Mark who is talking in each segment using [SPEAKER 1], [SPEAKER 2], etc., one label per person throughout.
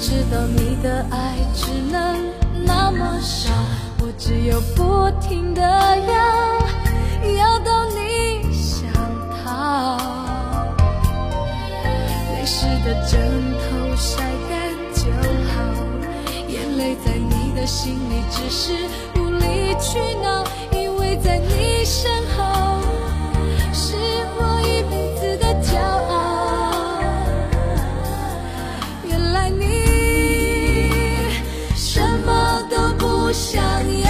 [SPEAKER 1] 知道你的爱只能那么少，我只有不停地要到你想逃。泪湿的枕头晒干就好，眼泪在你的心里只是无理取闹，因为在你身后是我一辈子的骄傲。原来你什么都不想要，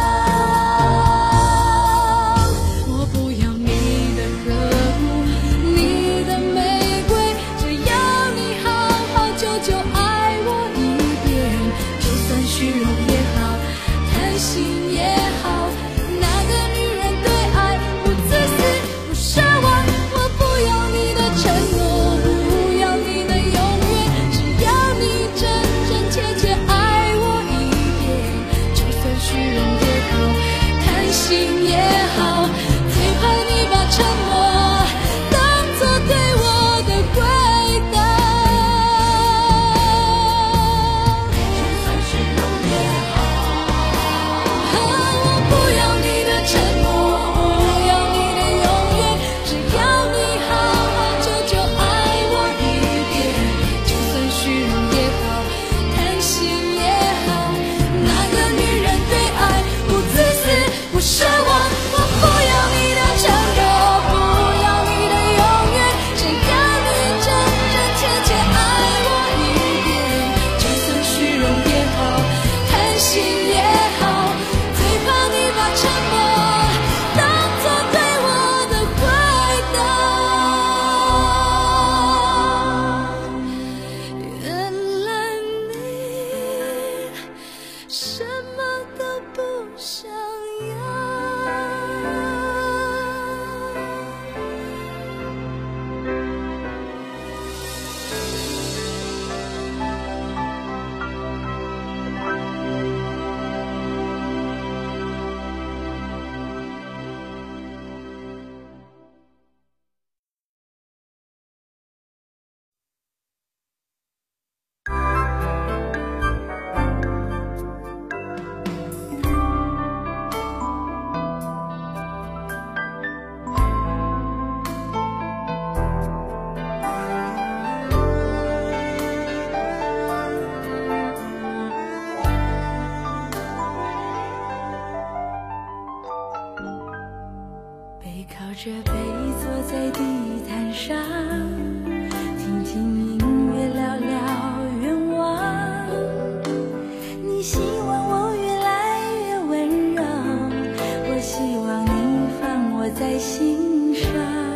[SPEAKER 1] 我不要你的呵护，你的玫瑰，只要你好好久久爱我一遍，就算虚荣也好，贪心也好，那个女人对爱不自私不奢望，我不要你的承诺，不要你的永远，只要你真真切切爱我一遍，就算虚荣也好，贪心也好，最怕你把沉默当作对我的回答。就算虚荣也好，我不要你的承诺，不要你的永远，只要你好好久久爱我一遍，就算虚荣也好，贪心也好，那个女人对爱不自私不奢望，我不要你的承诺，不要你的永远，只要你真真切切爱我一遍，就算虚荣也好，贪心也好，最怕你把沉默当作对我的回答。原来你什么都不想要。背靠着背坐在地毯上，听听音乐聊聊愿望。你希望我越来越温柔，我希望你放我在心上。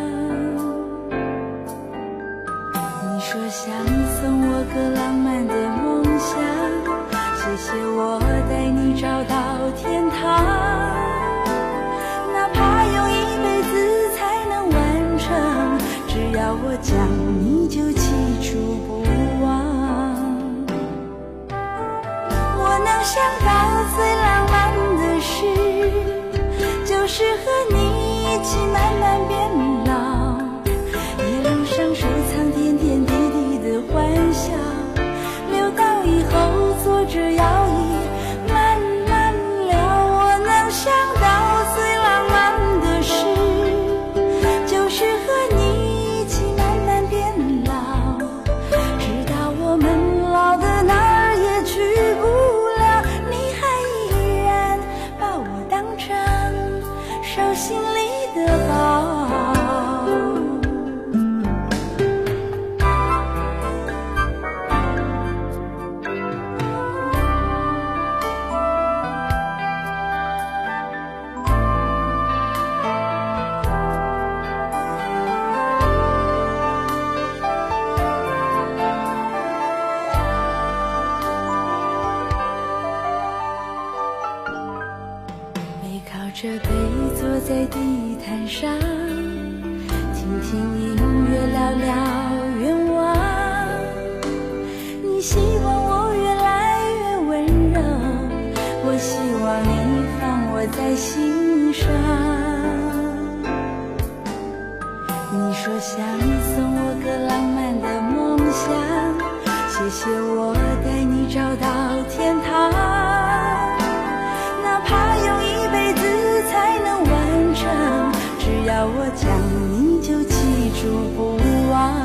[SPEAKER 1] 你说想送我个浪漫的梦想，谢谢我带你找到天堂。哪怕用一辈子才能完成，只要我讲你就记住不忘。我能想到最浪漫的事，就是和你一起慢慢变老，一路上收藏点点滴滴的欢笑，留到以后坐着摇椅慢慢聊。我能想到最浪漫的事，就是和你一起慢慢变老，直到我们老的哪儿也去不了，你还依然把我当成手心里的宝。背靠着背坐在地毯上，听听音乐聊聊愿望。你希望我越来越温柔，我希望你放我在心上。你说想送我个浪漫的梦想，谢谢我带你找到天堂，哪怕用一辈子才能完成，只要我讲你就记住不忘。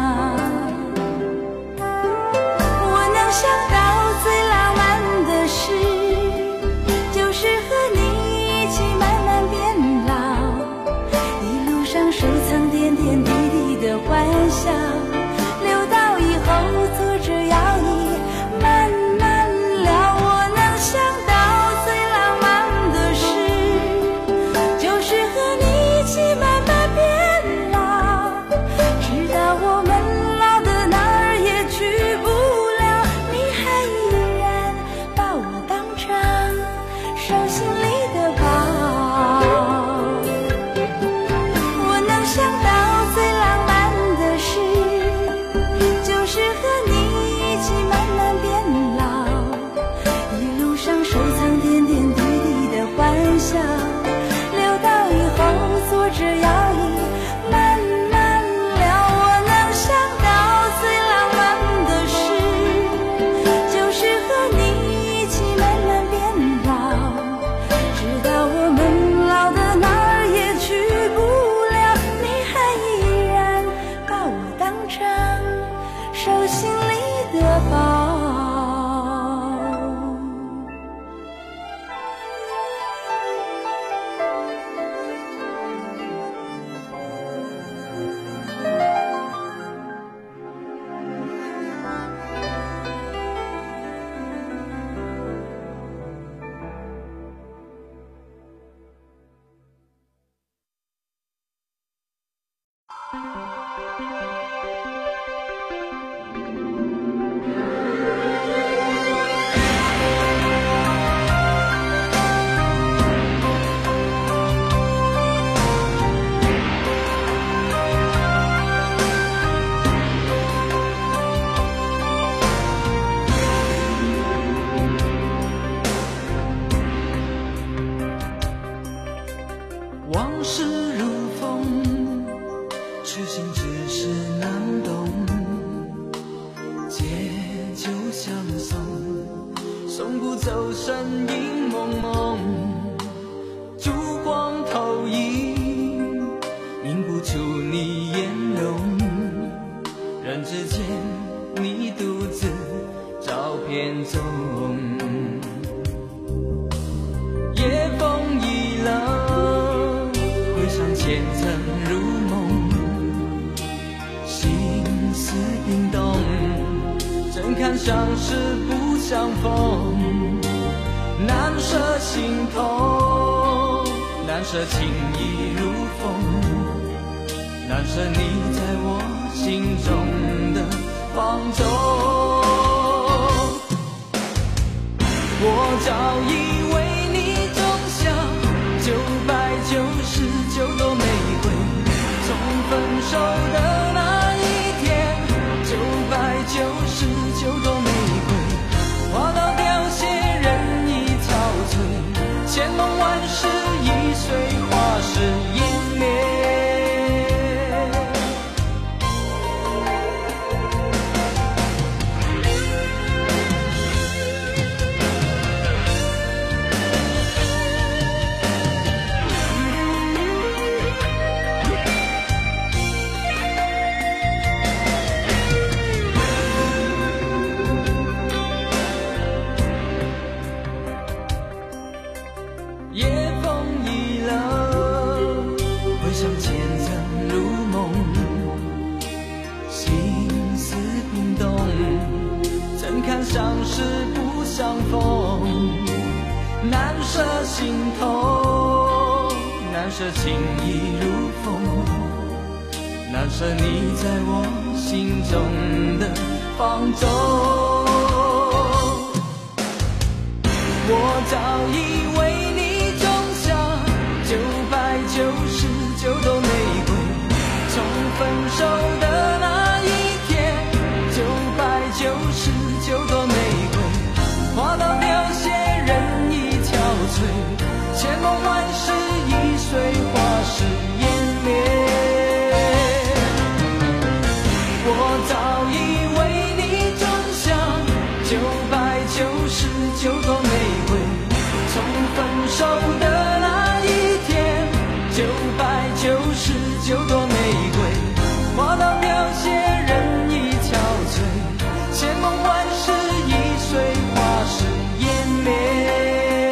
[SPEAKER 1] 我能想到最浪漫的事，就是和你一起慢慢变老，一路上收藏点点滴滴的欢笑，留到以后坐着摇椅慢慢聊。我能想到最浪漫的事，就是和你一起慢慢变老，直到我们老的哪儿也去不了，你还依然把我当成手心里的宝。我能想到最浪漫的事，就是和你一起慢慢变老，一路上收藏点点滴滴的欢笑，留到以后坐着摇椅慢慢聊。我能想到最浪漫的事，就是和你一起慢慢变老，直到我们老的哪儿也去不了，你还依然把我当成手心里的宝。
[SPEAKER 2] 往事如风，痴心只是难懂。借酒相送，送不走身影蒙蒙。烛光投影，映不出你颜容。人之间，你独自照片中。夜风已冷，回想前曾如梦，心思冰冻，怎堪相识不相逢。难舍心痛，难舍情意如风，难舍你在我心中的放纵。我早已为你种下999朵玫瑰，从分手的那一天，999朵玫瑰花到凋谢，人已憔悴，千梦万世已随花事湮灭。夜风已冷，回想前曾如梦，心思冰冻，怎堪相识不相逢。难舍心痛，难舍情意如风，难舍你在我心中的放纵。我早已为你种下999朵玫瑰，从分手的那一天，999朵玫瑰花到凋谢，人已憔悴，千梦万世已随花事湮灭。我早已为你种下手的那一天，999朵玫瑰，花到凋谢，人已憔悴，千梦万世已随花事湮灭。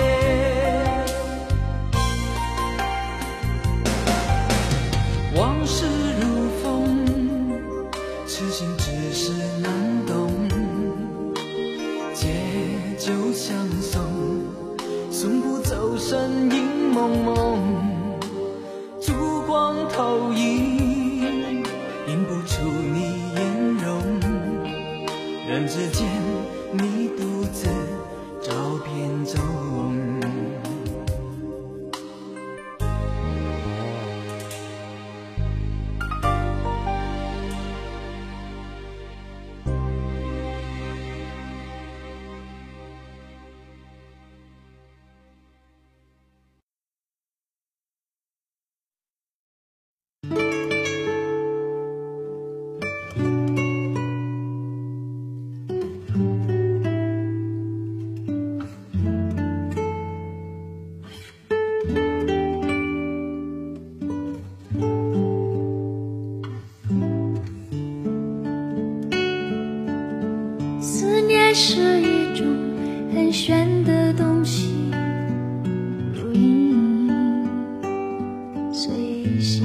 [SPEAKER 2] 往事如风，痴心只是难懂，借酒相送，送不走身影蒙蒙，烛光投影，映不出你颜容，人之间你独自照片中。
[SPEAKER 1] 思念是一种很玄的东西，如影随形，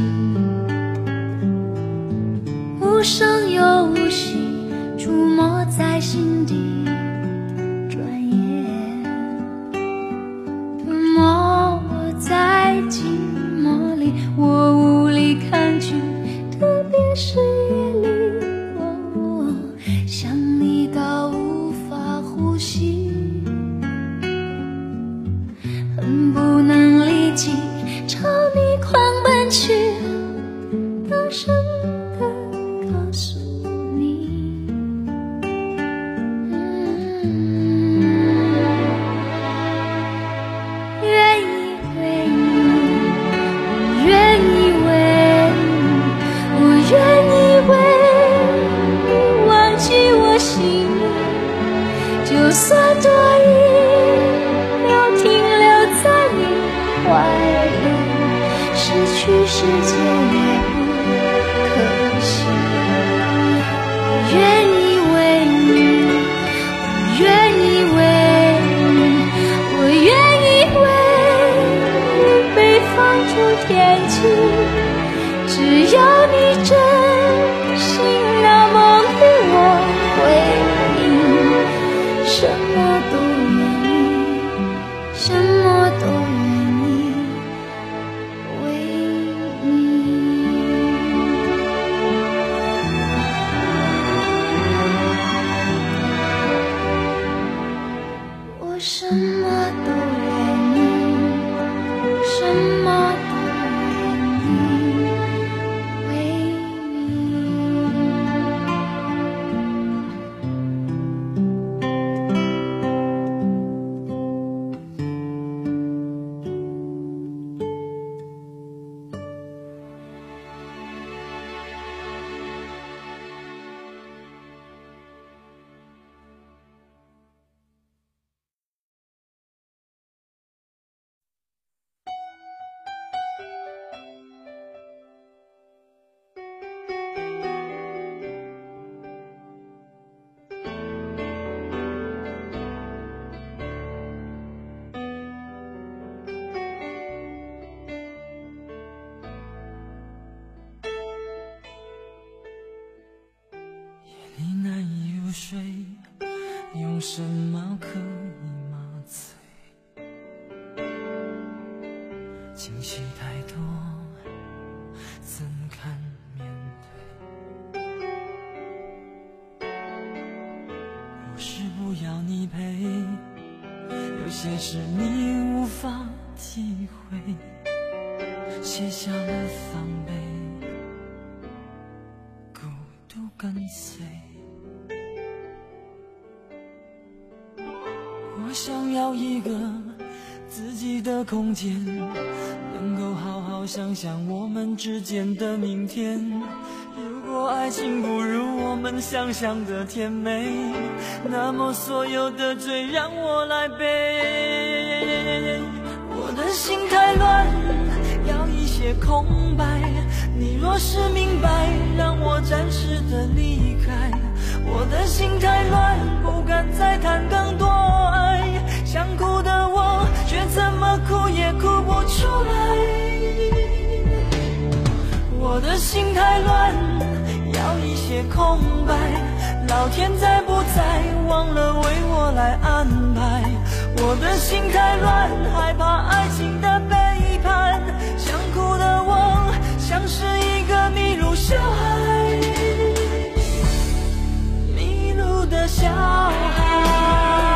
[SPEAKER 1] 无声又无息，出没在心底，转眼吞没我在寂寞里，我无力抗拒，特别是夜里，想你到无法呼吸，恨不能立即朝你狂奔去，大声地告诉你，愿意为你，我愿意为你，我愿意为你忘记我心里，就算多一秒停留在你怀里，失去世界也不可惜。我愿意为你，我愿意为你，我愿意为你被放逐天际，只要你真心那么对我回应，什么都愿意，什么都愿意为你。我什么都愿意，什么都愿意为你。
[SPEAKER 2] 你难以入睡，用什么可以麻醉？情绪太多，怎堪面对？不是不要你陪，有些事你无法体会，卸下了防备，孤独跟随。我想要一个自己的空间，能够好好想想我们之间的明天。如果爱情不如我们想象的甜美，那么所有的罪让我来背。我我的心太乱，要一些空白。你若是明白，让我暂时的离开。我的心太乱，不敢再谈更多爱。想哭的我，却怎么哭也哭不出来。我的心太乱，要一些空白。老天在不在，忘了为我来安排。我的心太乱，害怕爱情的背叛。想哭的我，像是一个迷路小孩，迷路的小孩。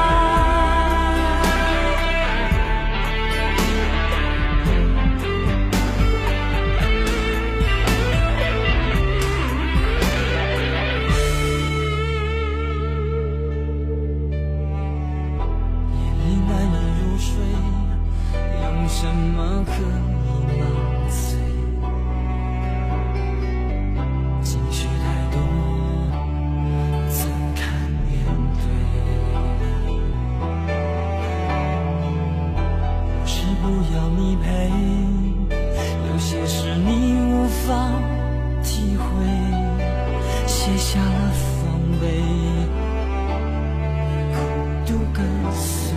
[SPEAKER 2] 什么可以麻醉？情绪太多，怎堪面对？不是不要你陪，有些事你无法体会，卸下了防备，孤独跟随。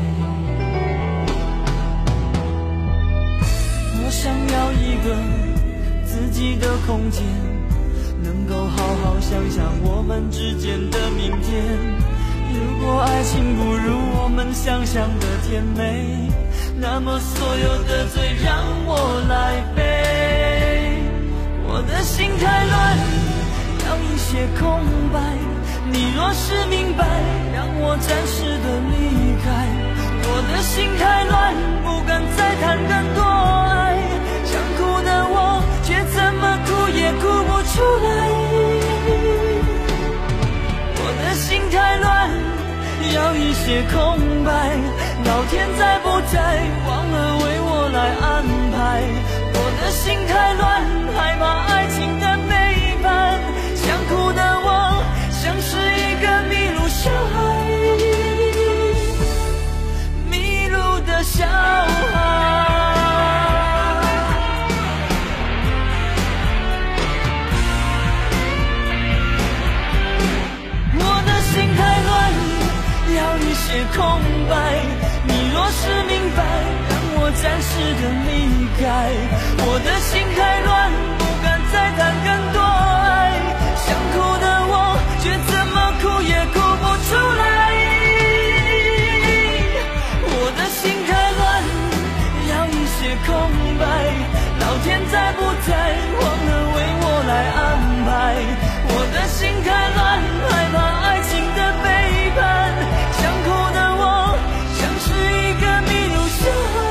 [SPEAKER 2] 我想要一个自己的空间，能够好好想想我们之间的明天。如果爱情不如我们想象的甜美，那么所有的罪让我来背。我的心太乱，要一些空白。你若是明白，让我暂时的离开。我的心太乱，不敢再谈更多爱。想哭的我，却怎么哭也哭不出来。我的心太乱，要一些空白。老天在不在，忘了为我来安排。我的心太乱，害怕爱情的背叛。想哭的我，像是一个迷路小孩，的小孩。我的心太乱，要一些空白。你若是明白，让我暂时的离开。我的心太乱，不敢再谈更多爱。想哭的我，却怎么哭也哭不出来。空白，老天在不在，忘了为我来安排。我的心太乱，害怕爱情的背叛。想哭的我，像是一个迷路小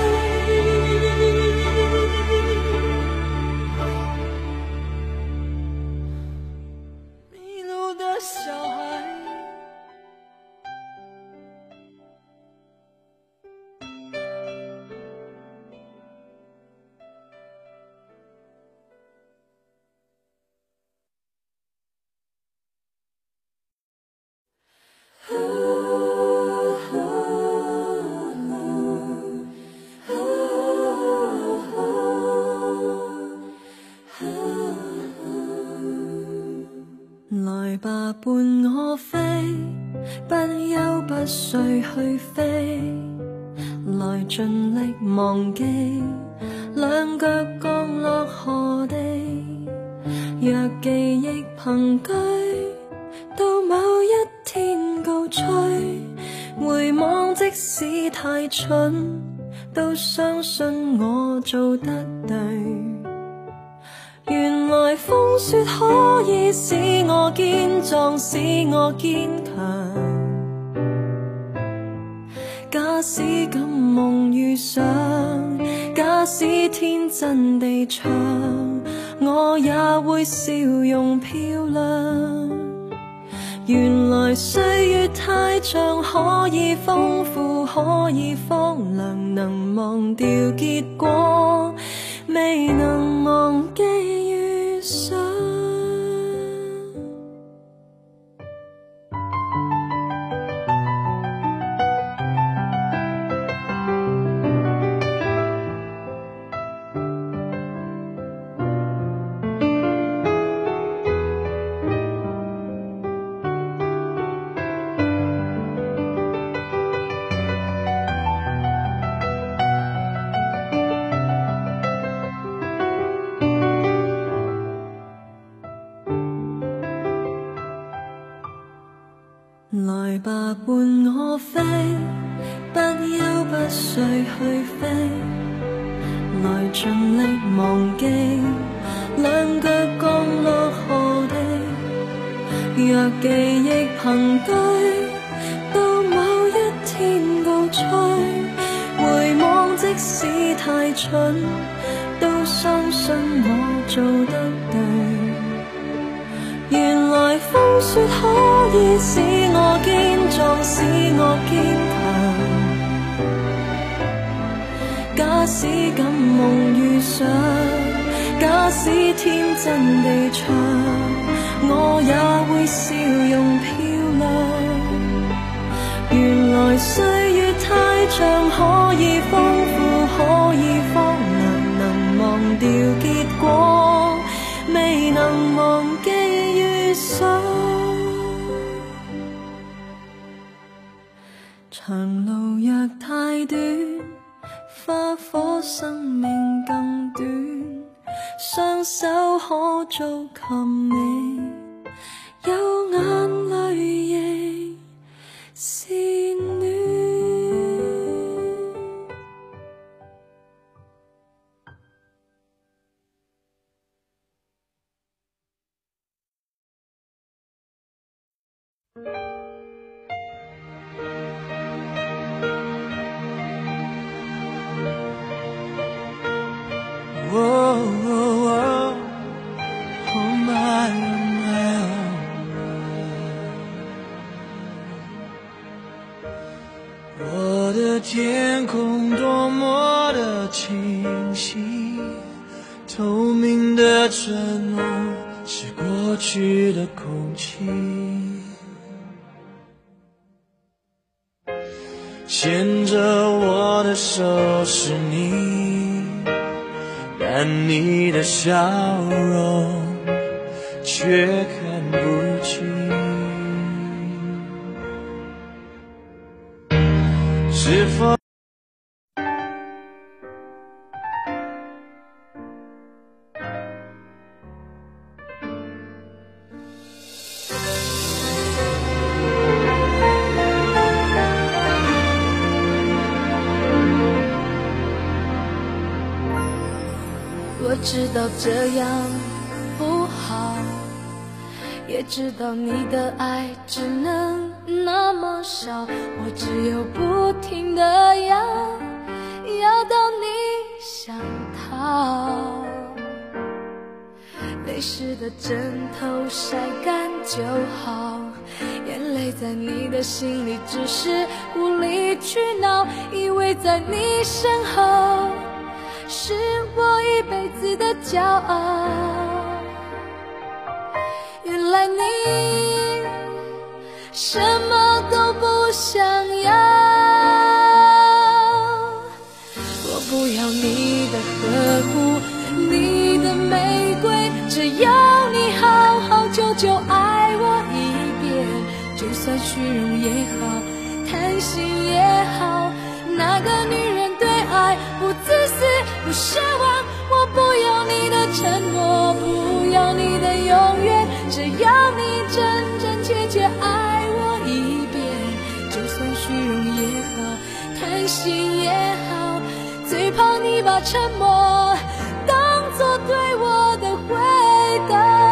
[SPEAKER 2] 孩，迷路的小孩。
[SPEAKER 1] 來吧，伴我飛，不休不睡去飛，來盡力忘記，兩腳降落何地。若記憶憑據，到某一天告吹，回望即使太蠢，都相信我做得對。原來風雪可以使我堅壯，使我堅強。假使敢夢遇上，假使天真地唱，我也會笑容漂亮。原來歲月太長，可以豐富，可以荒涼，能忘掉結果，未能忘記遇上。 我飛，不休不睡去飛，來盡力忘記兩腳降落河地。若記憶憑對，到某一天告吹，回望即使太蠢，都相信我做得對。原來風雪可以使我堅壯，使我堅強。假使敢夢遇上，假使天真地唱，我也會笑容漂亮。原來歲月太長，可以豐富，可以荒涼，能忘掉結果，未能忘記遇上。長路若太短，花火生命更短，雙手可做琴你，有眼淚亦是暖。
[SPEAKER 2] 我的天空多么的清晰，透明的承诺是过去的空气，牵着我的手是你，但你的笑容却看不清。是否
[SPEAKER 1] 我知道这样不好，也知道你的爱只能那么少，我只有不停地要到你想逃。泪湿的枕头晒干就好，眼泪在你的心里只是无理取闹，以为在你身后是我一辈子的骄傲。原来你什么都不想要，我不要你的呵护，你的玫瑰，只要你好好久久爱我一遍，就算虚荣也好，贪心也好，那个女人对爱不自私不奢望，我不要你的承诺，不要你的永远，只要你真真切切爱我一遍，就算虚荣也好，贪心也好，最怕你把沉默当作对我的回答。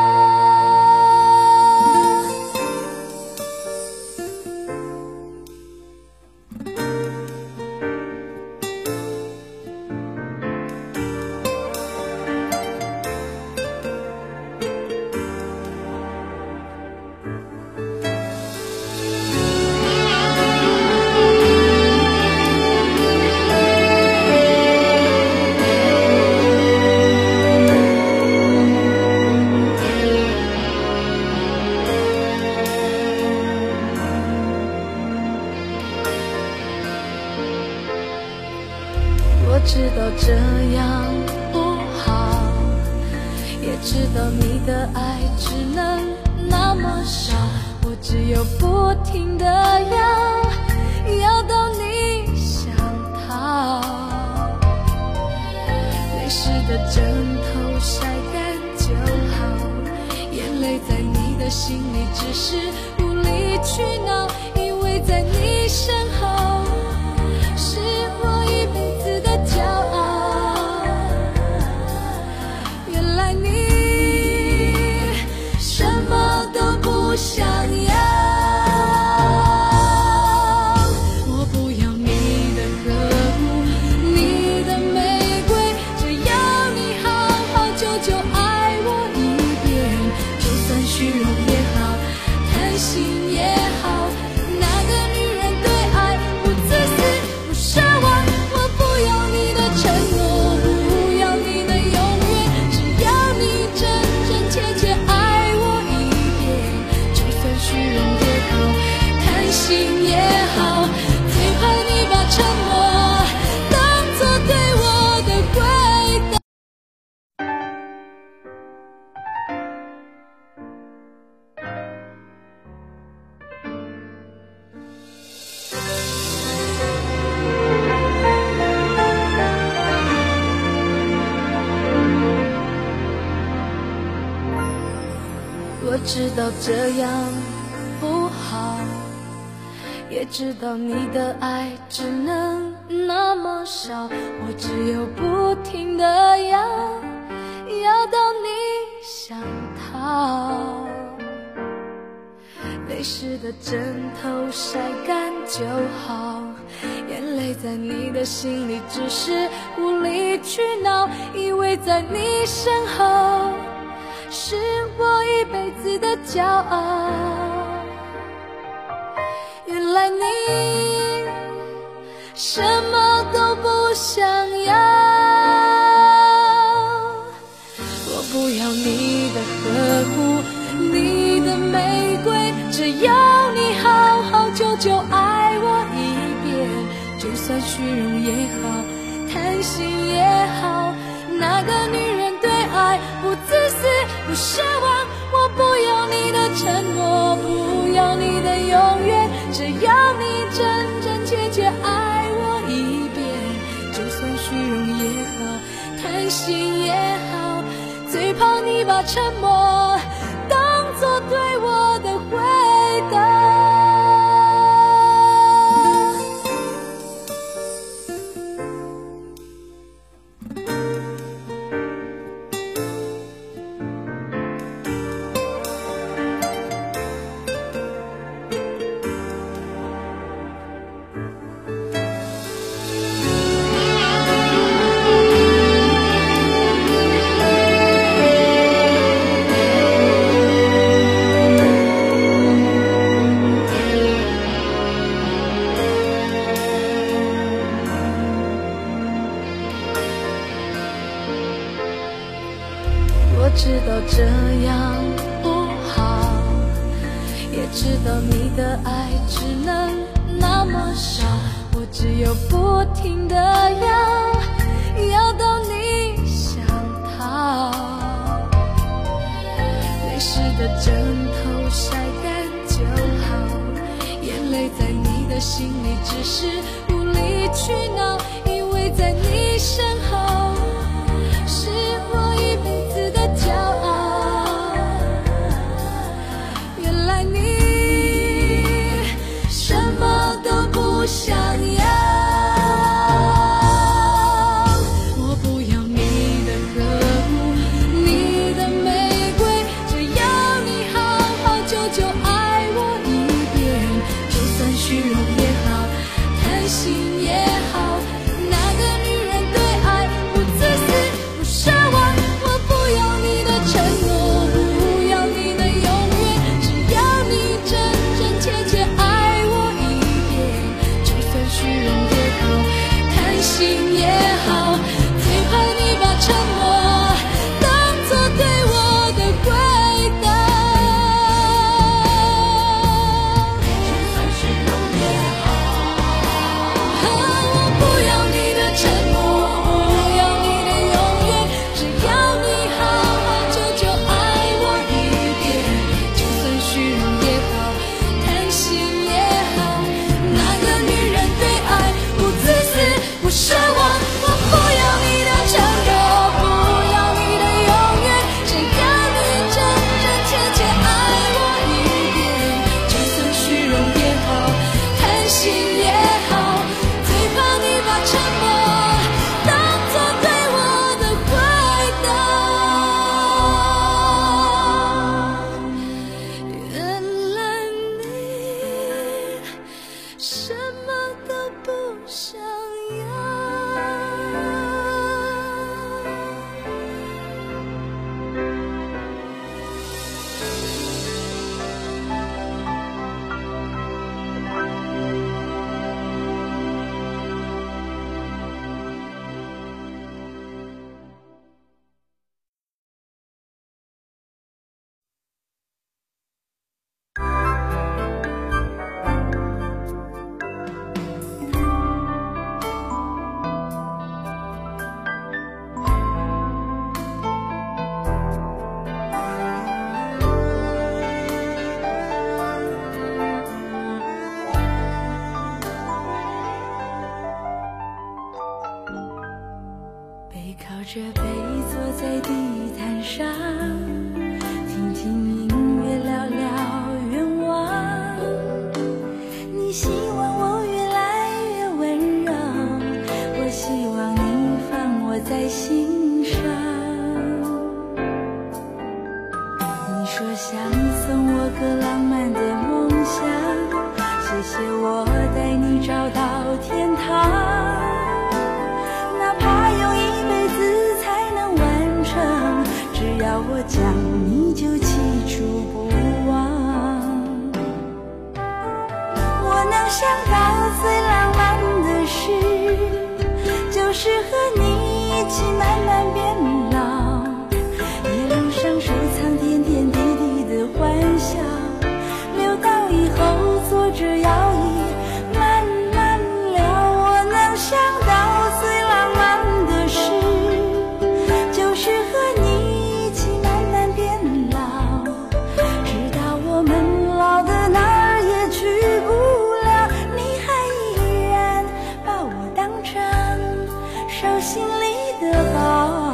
[SPEAKER 1] 我知道这样不好，也知道你的爱只能那么少，我只有不停地要到你想逃。泪湿的枕头晒干就好，眼泪在你的心里只是无理取闹，以为在你你身后，是我一辈子的骄傲。原来你什么都不想要，我不要你的呵护，你的玫瑰，只要你好好久久爱我一遍，就算虚荣也好，贪心也好，那个女人对爱不自私不奢望，我不要你的承诺，不要你的永远，只要你真真切切爱我一遍，就算虚荣也好，贪心也好，最怕你把沉默当作对我的回答。我知道这样不好，也知道你的爱只能那么少，我只有不停地要到你想逃。泪湿的枕头晒干就好，眼泪在你的心里只是无理取闹，以为在你身后是我一辈子的骄傲。原来你什么都不想要，我不要你的呵护，你的玫瑰，只要你好好久久爱我一遍，就算虚荣也好，贪心也好，那个女人对爱不自私不奢望，我不要你的承诺，不要你的永远，只要你真真切切爱我一遍，就算虚荣也好，贪心也好，最怕你把沉默当作对我的回答。我知道这样不好，也知道你的爱只能那么少，我只有不停地要到你想逃。泪湿的枕头晒干就好，眼泪在你的心里只是无理取闹，以为在你身后是我一辈子的骄傲。原来你什么都不想要，我不要你的呵护，你的玫瑰，只要你好好久久爱我一遍，就算虚荣也好，贪心也好， 么都不想要。靠着背坐在地毯上，听听音乐，聊聊愿望。你希望我越来越温柔，我希望你放我在心上。你说想送我个浪漫的梦想，谢谢我带你找到天堂。只要我讲，你就记住不忘。我能想到最浪漫的事，就是和你一起慢慢变老，一路上收藏点点滴滴的欢笑，留到以后坐着摇椅慢慢聊。我能想到最浪漫的事，就是和你心里的宝。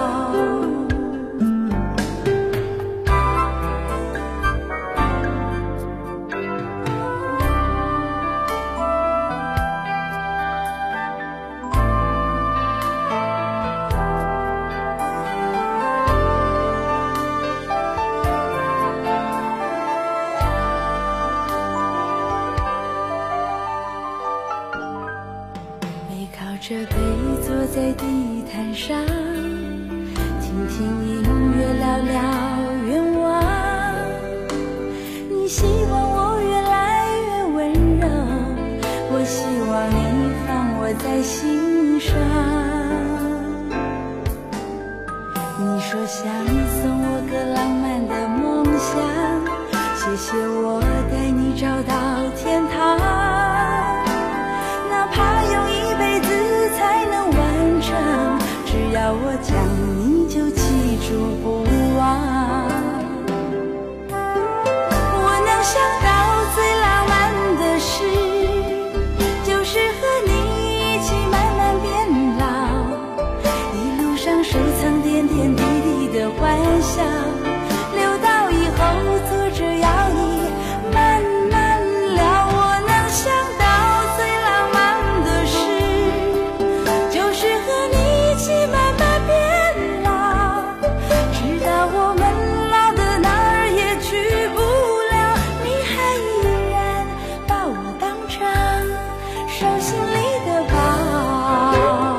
[SPEAKER 1] 靠着背坐在地毯上，听听音乐，聊聊愿望。你希望我越来越温柔，我希望你放我在心上。你说想送我个浪漫的梦想，谢谢我带你找到天堂。只要我讲，你就记住不忘。我能想到最浪漫的事，就是和你一起慢慢变老，一路上收藏点点滴滴的欢笑，留到以后坐着摇椅慢慢聊。我能想到最浪漫的事，就是和你慢慢变老，直到我们老的哪儿也去不了，你还依然把我当成手心里的宝。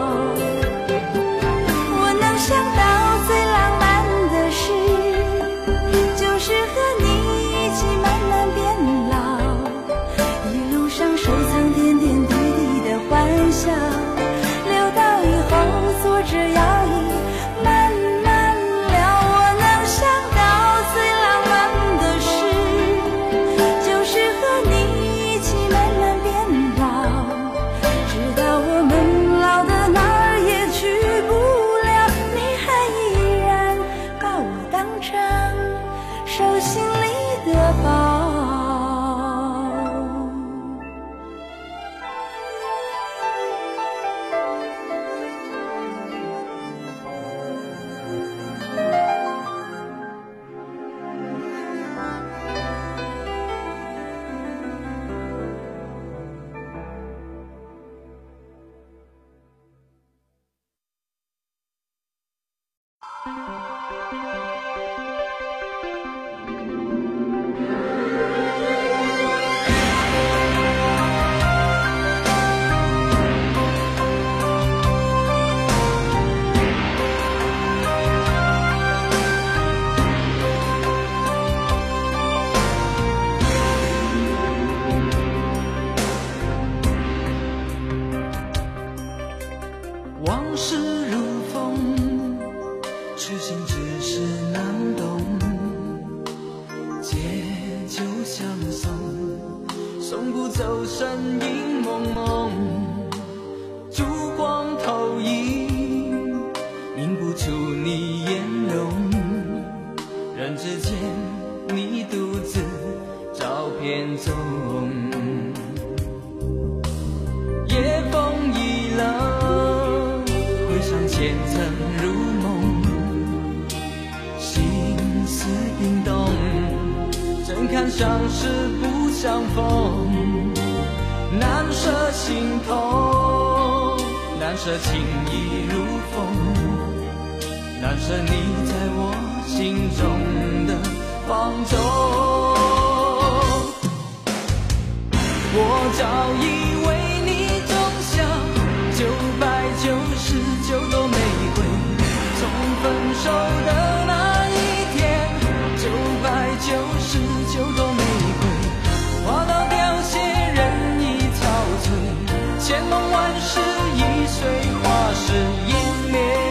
[SPEAKER 1] 我能想到最浪漫的事，就是和你一起慢慢变老，一路上收藏点点滴滴的欢笑，留到以后坐着摇椅慢慢聊。我能想到最浪漫的事，就是和你一起慢慢变老，直到我们老的哪儿也去不了，你还依然把我当成手心里的宝。
[SPEAKER 2] 蒙蒙，烛光投影，映不出你颜容。人之间，你独自照片中。夜风已冷，回想前尘如梦，心思冰冻，怎堪相识不相逢。难舍心痛，难舍情意如风，难舍你在我心中的放纵。我早已为你种下999朵玫瑰，从分手的那一天，999朵玫瑰花到凋谢，人已憔悴，千梦万世已随花事湮灭。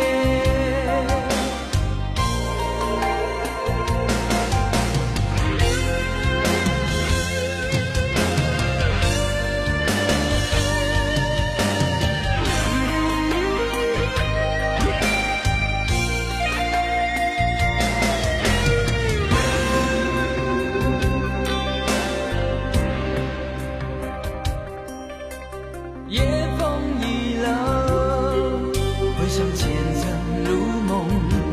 [SPEAKER 2] 夜风已冷，回想前尘如梦，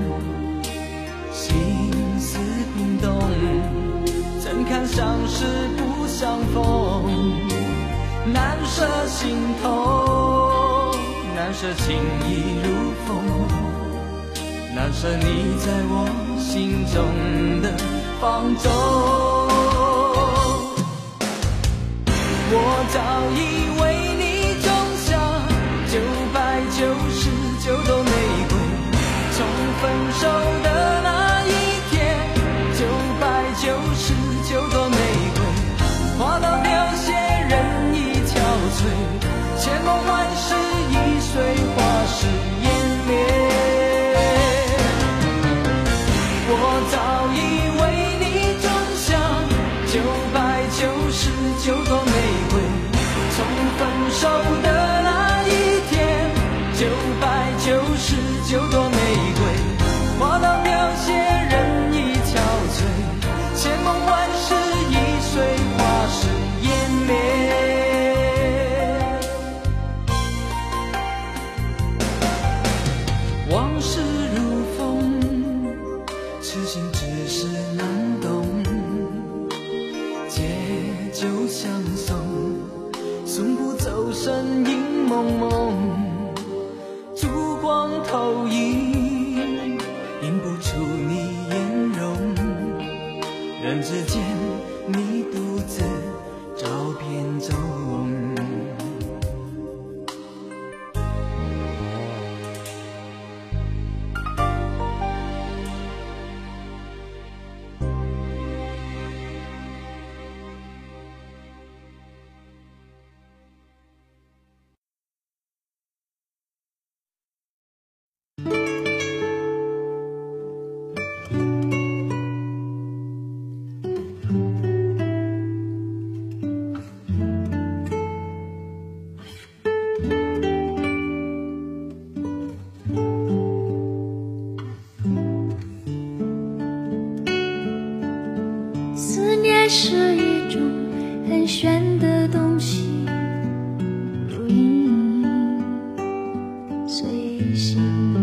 [SPEAKER 2] 心思冰冻，怎堪相识不相逢。难舍心痛，难舍情意如风，难舍你在我心中的放纵。我早已为你种下999朵玫瑰，从分手的那一天，999朵玫瑰花到凋谢，人已憔悴，千梦万世已随花事湮灭。我早已为你种下999朵玫瑰，从分手的那一天，999朵玫瑰花到凋谢，人已憔悴，千梦万世已随花事湮灭。往事如风，痴心只是难懂，借酒相送，送不走身影蒙蒙，烛光投影，映不出你颜容。人之间，你独自照片中。
[SPEAKER 1] 思念是一种很玄的东西，如影随形，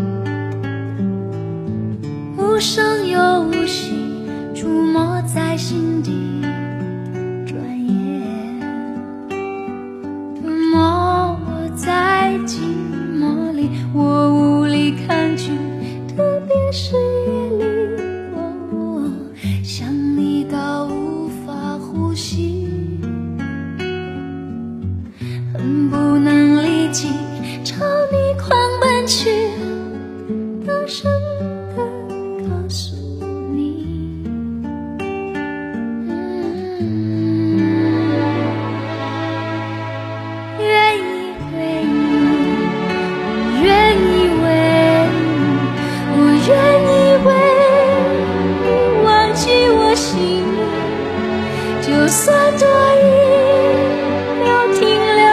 [SPEAKER 1] 无声又无息，出没在心底。转眼吞没我在寂寞里，我无力抗拒，特别是夜里。想你到无法呼吸，恨不能立即朝你狂奔去，大声地告诉你，愿意为你，我愿意为你，我愿意为你忘记我心里，就算多一秒停留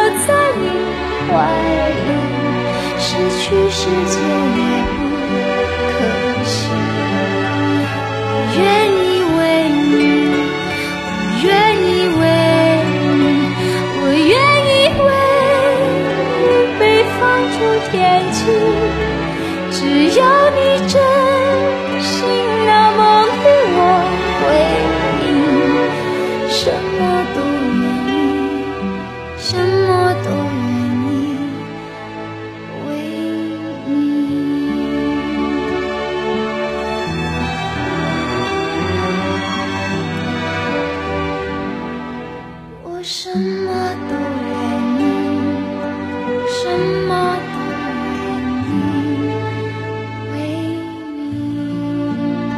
[SPEAKER 1] 快乐，失去世界也不可惜。我愿意为你，我愿意为你，我愿意为你被放逐天际，只要你真心那么对我回应，什么都愿意，什么都愿意为你。我什么都愿意，什么都愿意为你。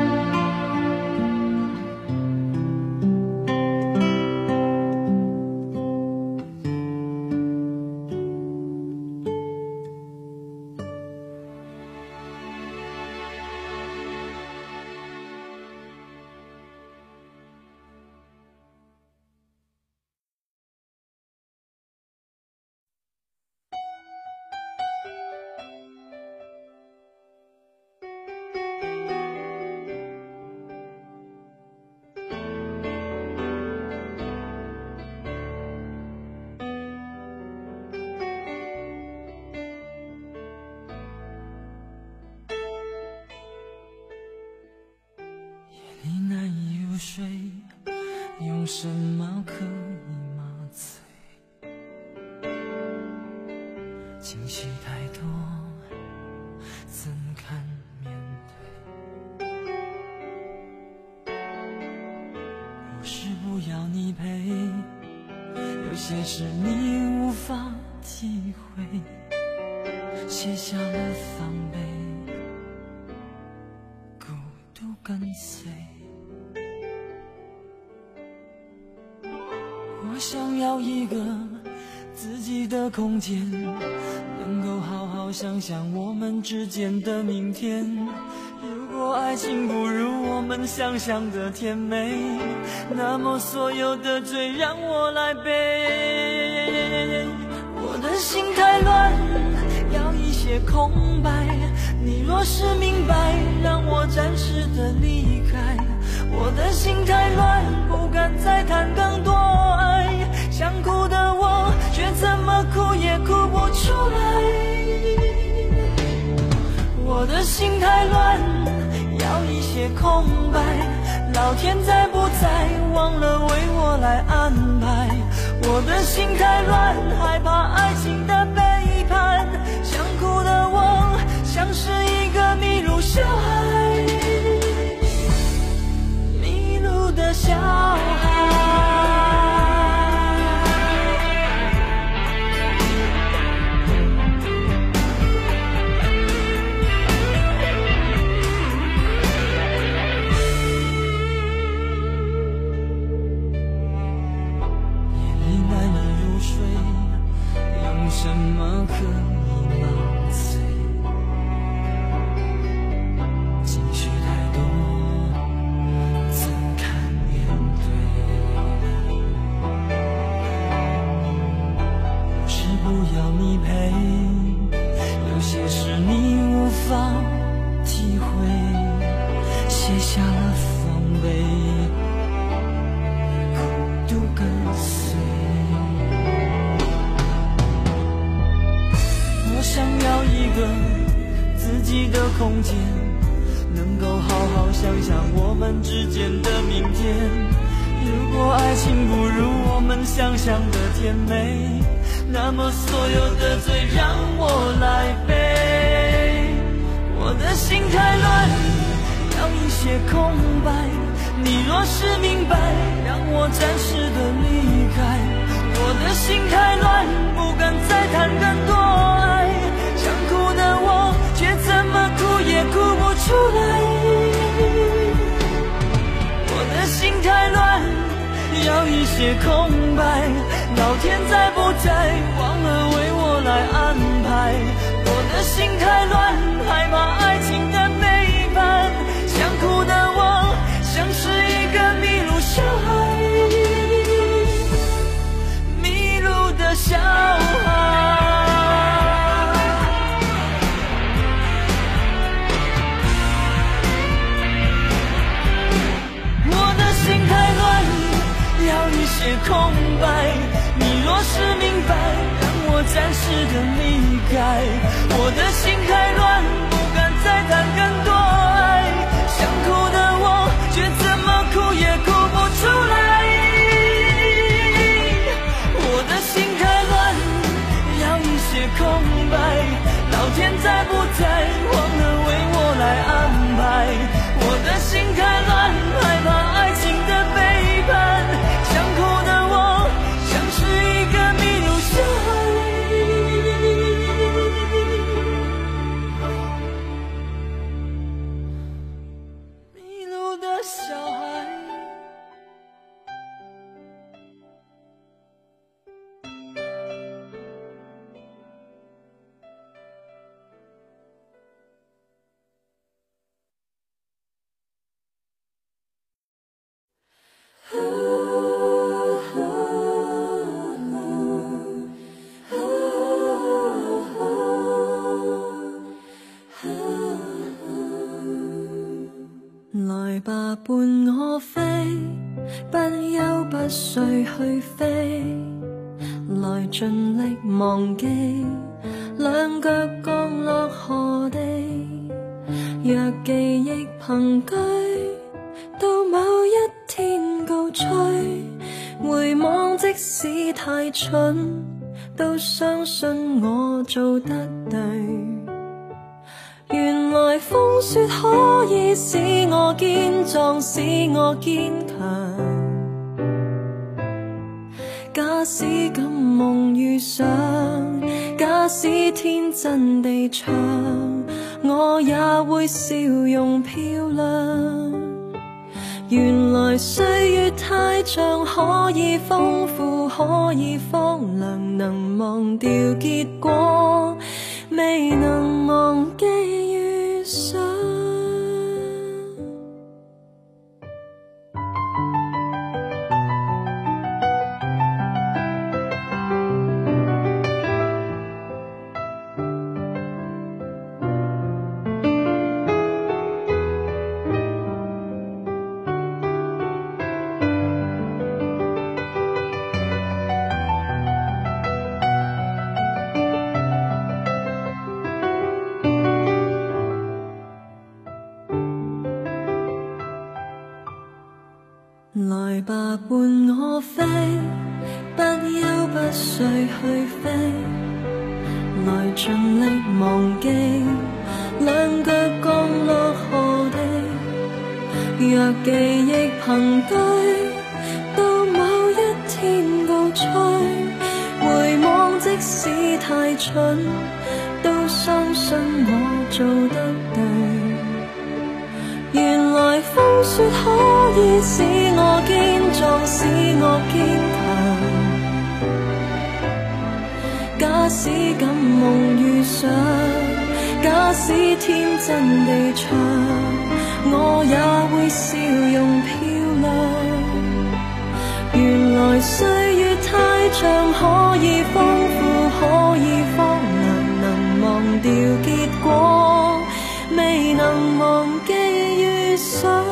[SPEAKER 2] 你难以入睡，用什么可以麻醉？情绪太多，怎堪面对？不是不要你陪，有些事你无法体会，卸下了防备，孤独跟随。我想要一个自己的空间，能够好好想想我们之间的明天。如果爱情不如我们想象的甜美，那么所有的罪让我来背。我的心太乱，要一些空白，你若是明白，让我暂时的离开。我的心太乱，不敢再谈更多爱，想哭的我却怎么哭也哭不出来。我的心太乱，要一些空白，老天在不在忘了为我来安排。我的心太乱，害怕爱情的背叛，想哭的我像是一个迷路小孩，迷路的小孩。什么可以麻醉？情绪太多，怎堪面对？不是不要你陪，有些事你无法体会，卸下了防备，孤独跟随。想要一个自己的空间，能够好好想想我们之间的明天。如果爱情不如我们想象的甜美，那么所有的罪让我来背。我的心太乱，要一些空白，你若是明白，让我暂时的离开。我的心太乱，不敢再谈更多爱，想哭的我却怎么哭也哭不出来。我的心太乱，要一些空白，老天在不在忘了为我来安排。我的心太乱，害怕爱情的背叛，想哭的我像是一个迷路小孩，迷路的小孩。 时的离开，我的心太乱，不敢再谈更多爱，想哭的我却怎么哭也哭不出来，我的心太乱，要一些空白，老天在不在忘了为我来安排，我的心太乱，害怕爱情的背叛，想哭的我像是一个迷路小孩，迷路的小孩。
[SPEAKER 1] 來吧，伴我飛，不休不睡去飛，來盡力忘記，兩腳降落何地，若記憶憑據，到某一天告吹，回望即使太蠢，都相信我做得對。原來風雪可以使我堅壯，使我堅強。假使敢夢遇上，假使天真地唱，我也會笑容漂亮。原來歲月太長，可以豐富，可以荒涼，能忘掉結果，未能忘記遇上。來吧，伴我飛，不休不睡去飛，來盡力忘記，兩腳降落何地，若記憶憑據，到某一天告吹，回望即使太蠢，都相信我做得對。原來風雪可以使我堅壯，使我堅強。假使敢夢遇上，假使天真地唱，我也會笑容漂亮。原來歲月太長，可以豐富，可以荒涼，能忘掉結果，未能忘記遇上。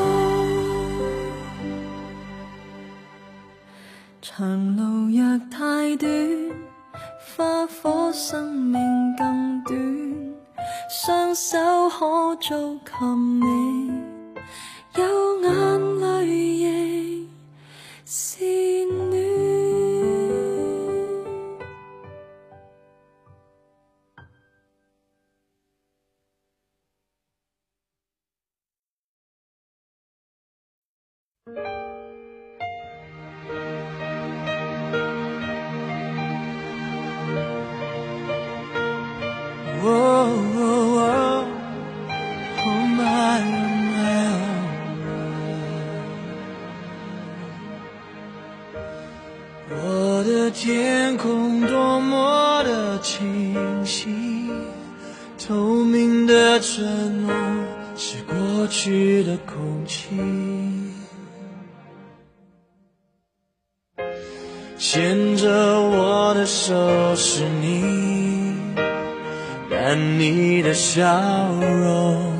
[SPEAKER 1] 長路若太短，花火生命更短，雙手可做琴美，有眼淚亦是暖。
[SPEAKER 2] 我的天空多么的清晰，透明的承诺是过去的空气，牵着我的手是你，但你的笑容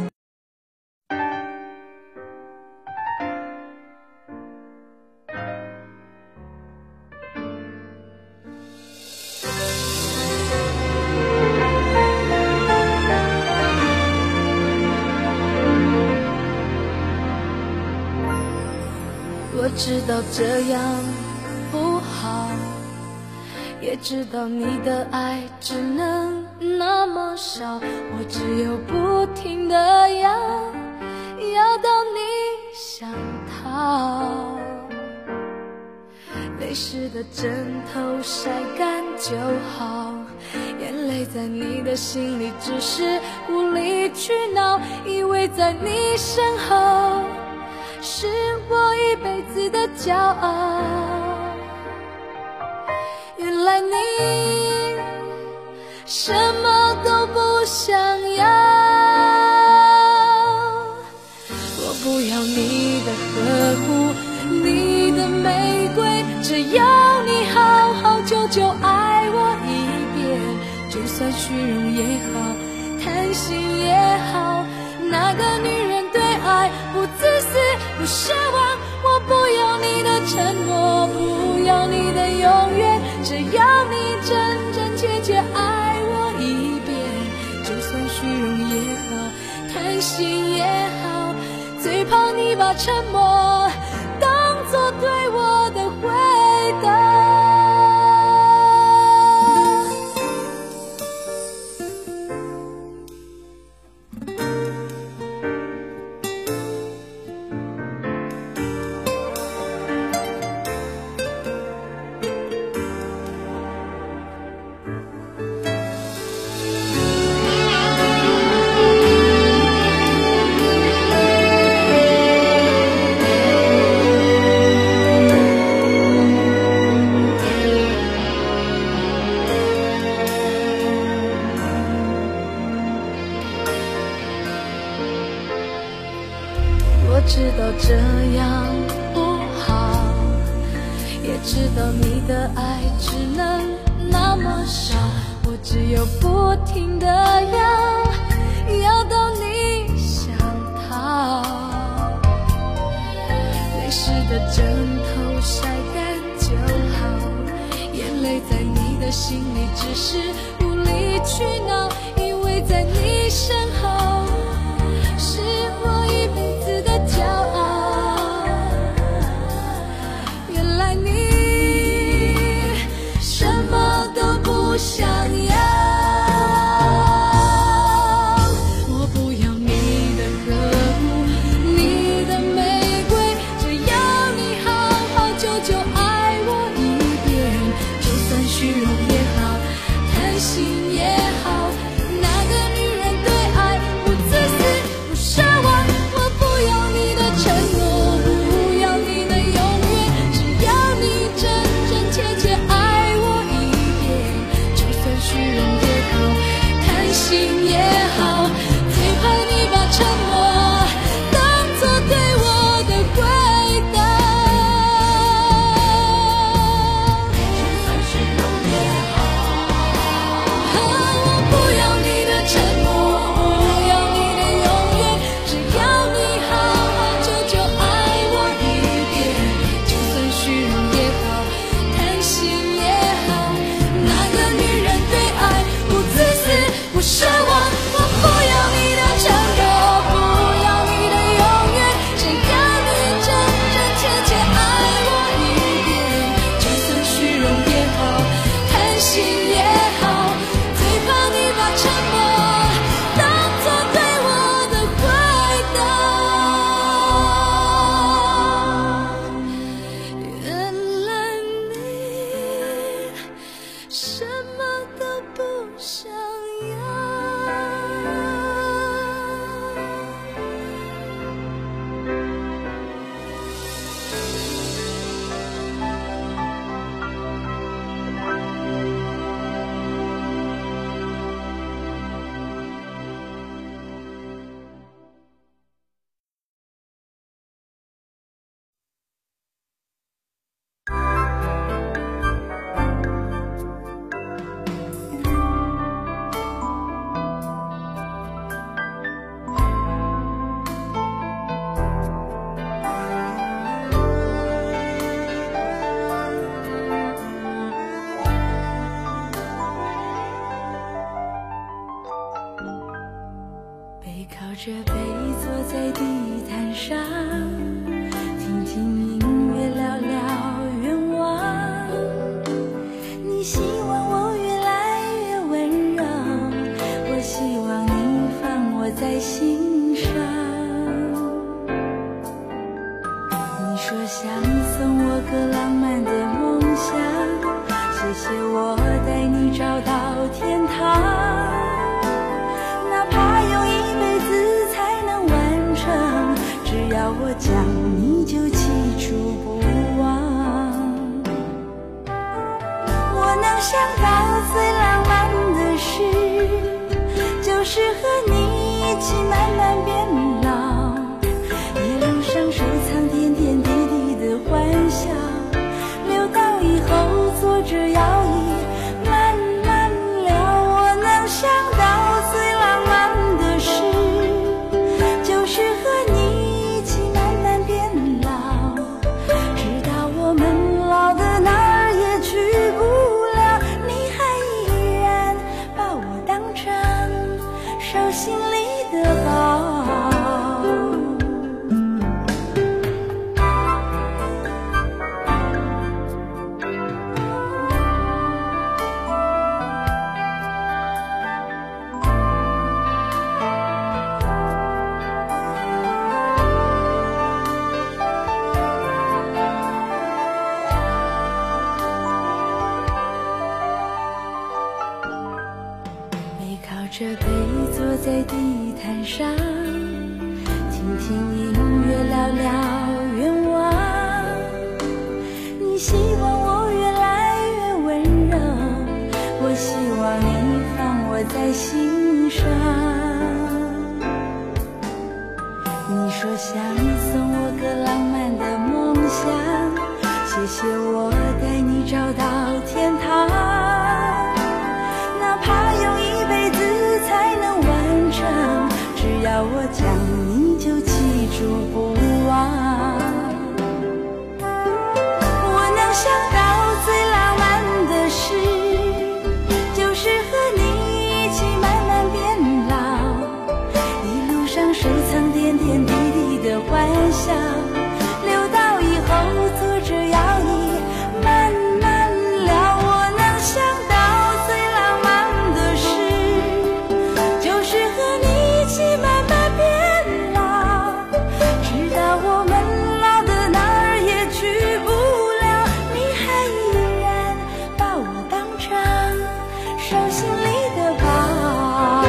[SPEAKER 1] 知道这样不好，也知道你的爱只能那么少，我只有不停地要到你想逃。泪湿的枕头晒干就好，眼泪在你的心里只是无理取闹，以为在你身后是我一辈子的骄傲。原来你什么都不想要，我不要你的呵护，你的玫瑰，只要你好好久久爱我一遍，就算虚荣也好，贪心也好，那个女人对爱不自私不奢望，我不要你的承诺，不要你的永远，只要你真真切切爱我一遍，就算虚荣也好，贪心也好，最怕你把沉默当作对我的回答。我知道这样不好，也知道你的爱只能那么少，我只有不停地要到你想逃。泪湿的枕头晒干就好，眼泪在你的心里只是无理取闹，因为在你身后是我一辈子的骄傲。原来你什么都不想要，我不要你的呵护，你的玫瑰，只要你好好久久爱我一遍，就算虚荣也好，贪心也好，那个女人对爱不自私不奢望，我不要你的承诺，不要你的永远，只要你真真切切爱我一遍，就算虚荣也好，贪心也好，最怕你把沉默当作对我的回答。就算虚荣也好，我不要你的承诺，不要你的永远，只要你好好久久爱我一遍，就算虚荣也好，贪心也好，那个女人对爱不自私不奢望，我不要你的承诺，不要你的永远，只要你真真切切爱我一遍，就算虚荣也好，贪心也好，最怕你把沉默当作对我的回答。原来你什么都不想要。背靠着背坐在地毯上，听听音乐， 我讲，你就记住不忘。我能想到最浪漫的事，就是和你一起慢慢变老，一路上收藏点点滴滴的欢笑，留到以后坐着摇椅慢慢聊。我能想到最浪漫的事，就是和你一起慢慢变老，直到我们老的哪儿也去不了，你还依然把我当成手心里的宝。这杯坐在地毯上，听听音乐，聊聊愿望。你希望我越来越温柔，我希望你放我在心上。你说想送我个浪漫的梦想，谢谢我带你找到天堂，哪怕用一辈子才能完成，只要我讲，你就记住不忘。我能想到最浪漫的事，就是和你一起慢慢变老，一路上收藏点点滴滴的欢笑，留到以后坐着摇椅慢慢聊。我能想到最浪漫的事，就是和你一起慢慢变老，直到我们老的哪儿也去不了，你还依然把我当成手心里的宝。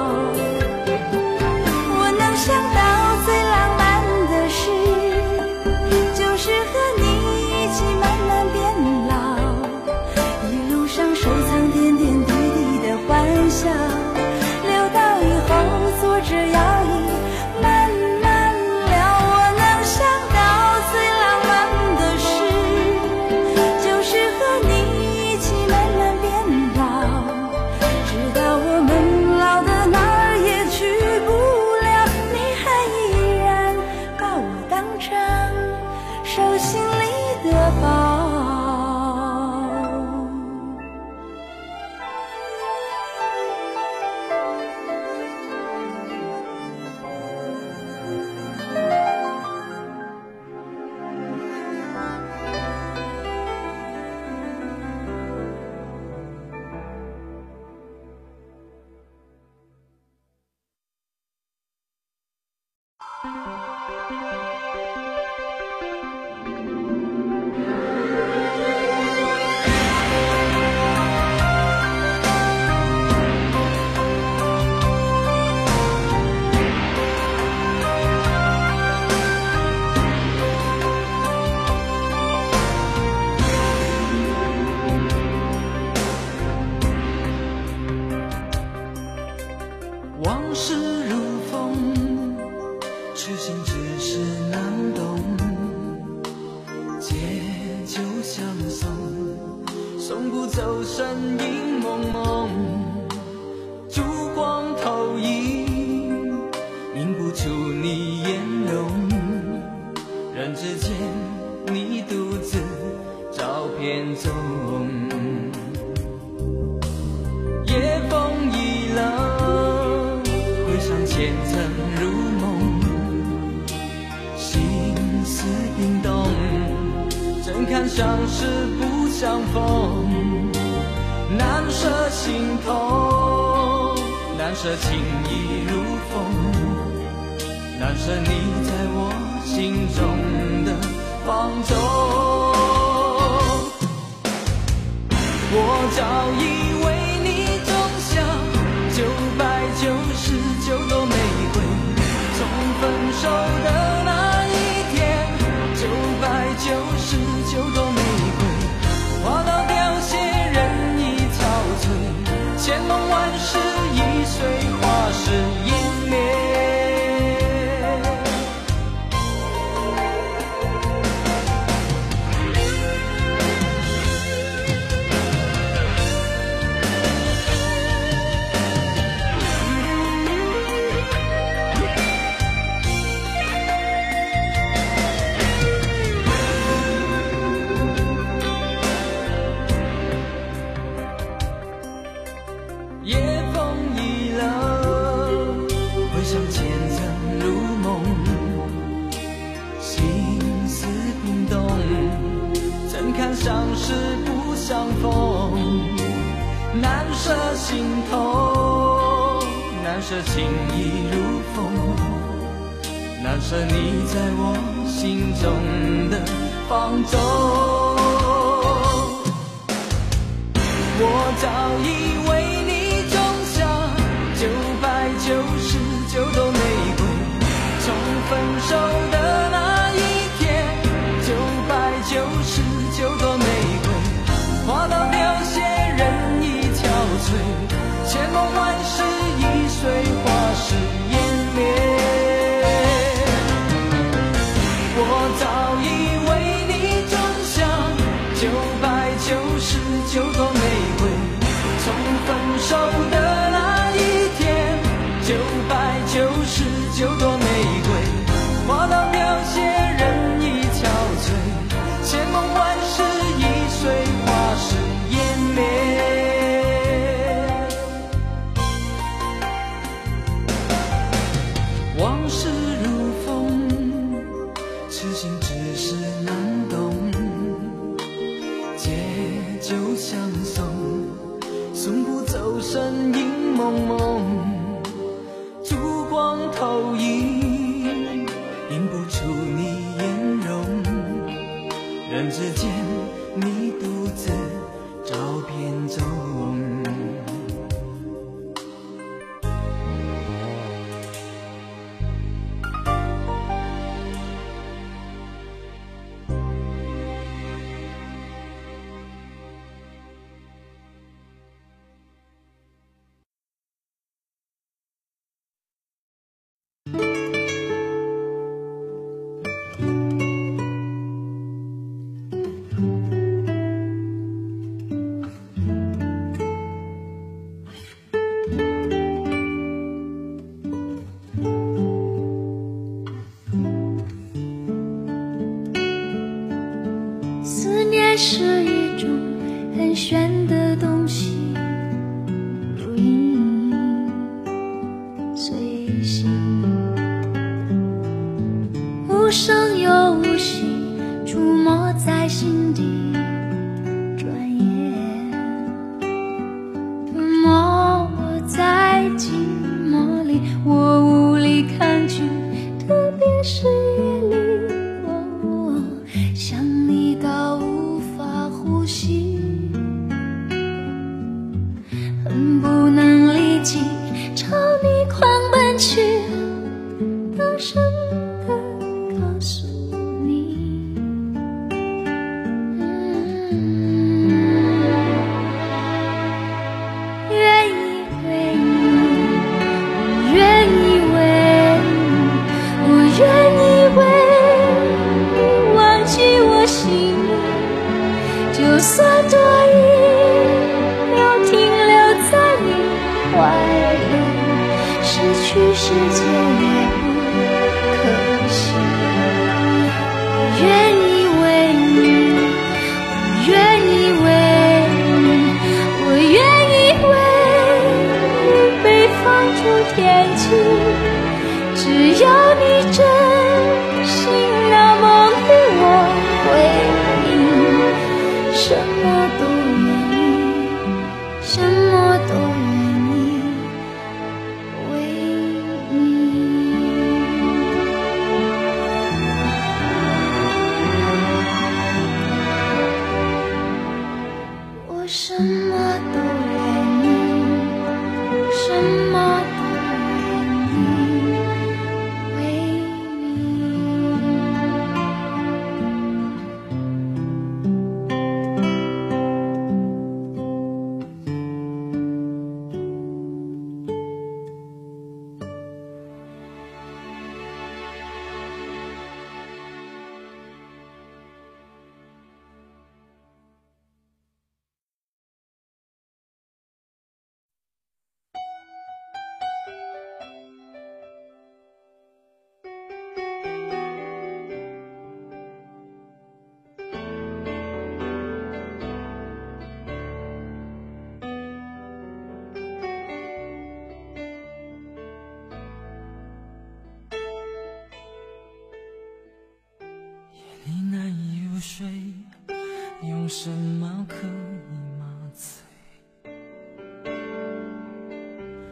[SPEAKER 1] 我能想到最浪漫的事，就是和你一起慢慢变老，一路上收藏点点滴滴的欢笑，留到以后坐着摇椅慢慢聊。我能想到最浪漫的事，就是和你一起慢慢变老，直到我们老的哪儿也去不了，你还依然把我当成手心里的宝。
[SPEAKER 2] 往事如风，痴心只是难懂，借酒相送，送不走身影蒙蒙，烛光投影，映不出你颜容，人之间你独自照片中，夜风已冷，回想前尘如梦，心思冰冻，怎堪相识不相逢，难舍心痛，难舍情意如风，难舍你在我心中的放纵。我早已为你种下999朵玫瑰，从分手的那一相识不相逢，难舍心头，难舍情意如风，难舍你在我心中的放纵。我早已为你种下999朵玫瑰，从分手的那一天，999朵玫瑰花到凋谢，人已憔悴，千梦万世已随花事湮灭。我早已为你种下999朵玫瑰，从分手的那一天，999朵玫瑰花到凋谢，人已憔悴，千梦万世已随花事湮灭。往事如风，痴心只是难懂，借酒相送，送不走身影蒙蒙，烛光投影，映不出你颜容，人之间你独自照片中。
[SPEAKER 1] 思念是一种很玄的东西，如影随形，无声又无息，出没在心底，转眼吞没我在寂寞里，我无力抗拒，特别是夜里，想你到无法呼吸，恨不能立即朝你狂奔去，大声地告诉你，愿意为你，我愿意为你，我愿意为你忘记我心里，就算多一秒停留在你怀里，失去世界也不可惜。我愿意为你，我愿意为你，我愿意为你被放逐天际，只要你真心那么对我回应，什么都愿意，什么都愿意为你。我什么都愿意，什么都愿意为你。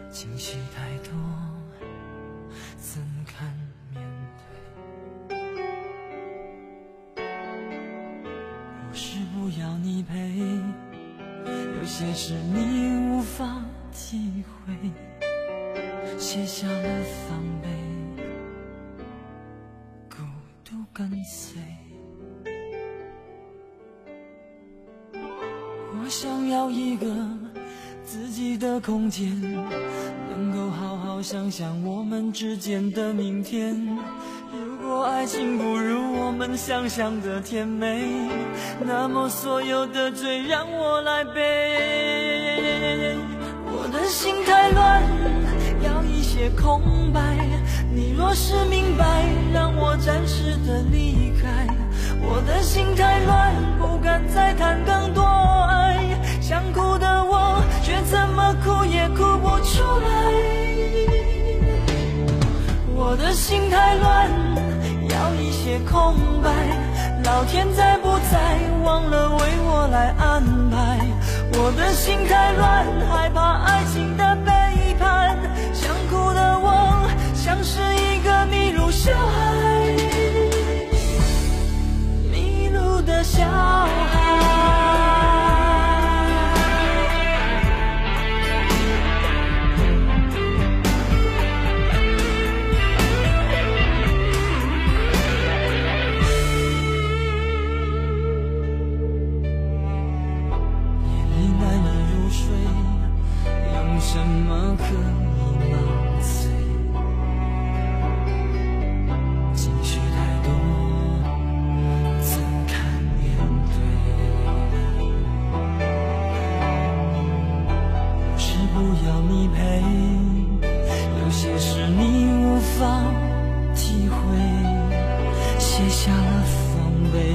[SPEAKER 2] 情绪太多，怎堪面对？不是不要你陪，有些事你无法体会，卸下了防备，孤独跟随。我想要一个自己的空间，能够好好想想我们之间的明天。如果爱情不如我们想象的甜美，那么所有的罪让我来背。我的心太乱，要一些空白，你若是明白，让我暂时的离开。我的心太乱，不敢再谈更多爱，想哭的我却怎么哭也哭不出来。我的心太乱，要一些空白，老天在不在忘了为我来安排。我的心太乱，害怕爱情的背叛，想哭的我像是一个迷路小孩，迷路的小孩。什么可以麻醉？情绪太多，怎堪面对？不是不要你陪，有些事你无法体会，卸下了防备，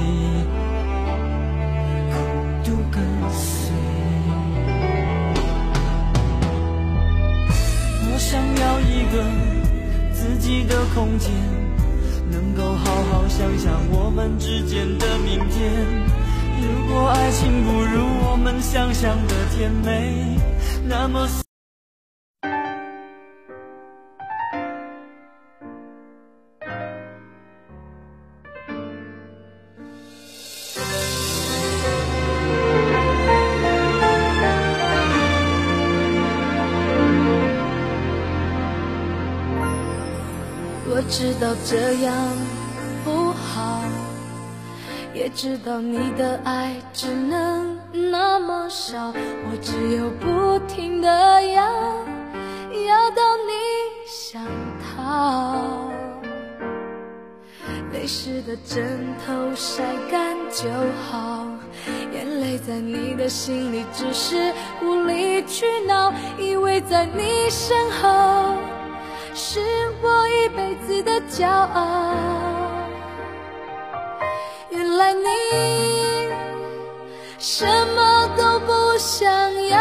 [SPEAKER 2] 孤独跟随。我想要一个自己的空间，能够好好想想我们之间的明天。如果爱情不如我们想象的甜美，那么
[SPEAKER 1] 我知道这样不好，也知道你的爱只能那么少，我只有不停地要到你想逃。泪湿的枕头晒干就好，眼泪在你的心里只是无理取闹，以为在你身后是我一辈子的骄傲，原来你什么都不想要。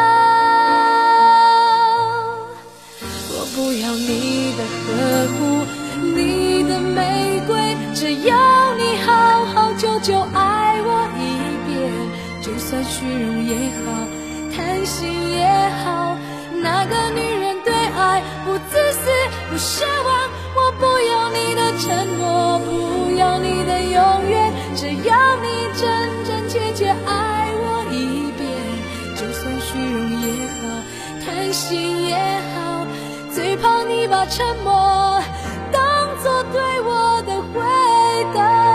[SPEAKER 1] 我不要你的呵护，你的玫瑰，只要你好好久久爱我一遍，就算虚荣也好，贪心也好，那个女人对爱不自私不奢望。我不要你的承诺，不要你的永远，只要你真真切切爱我一遍，就算虚荣也好，贪心也好，最怕你把沉默当作对我的回答。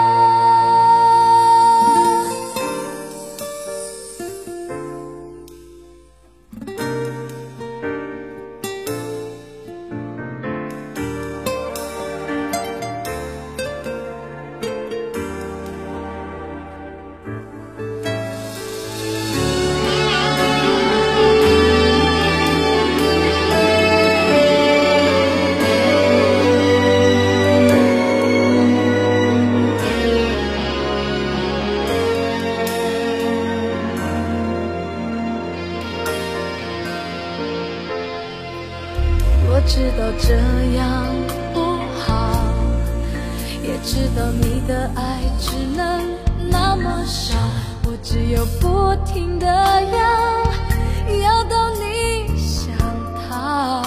[SPEAKER 1] 知道这样不好，也知道你的爱只能那么少，我只有不停地要到你想逃。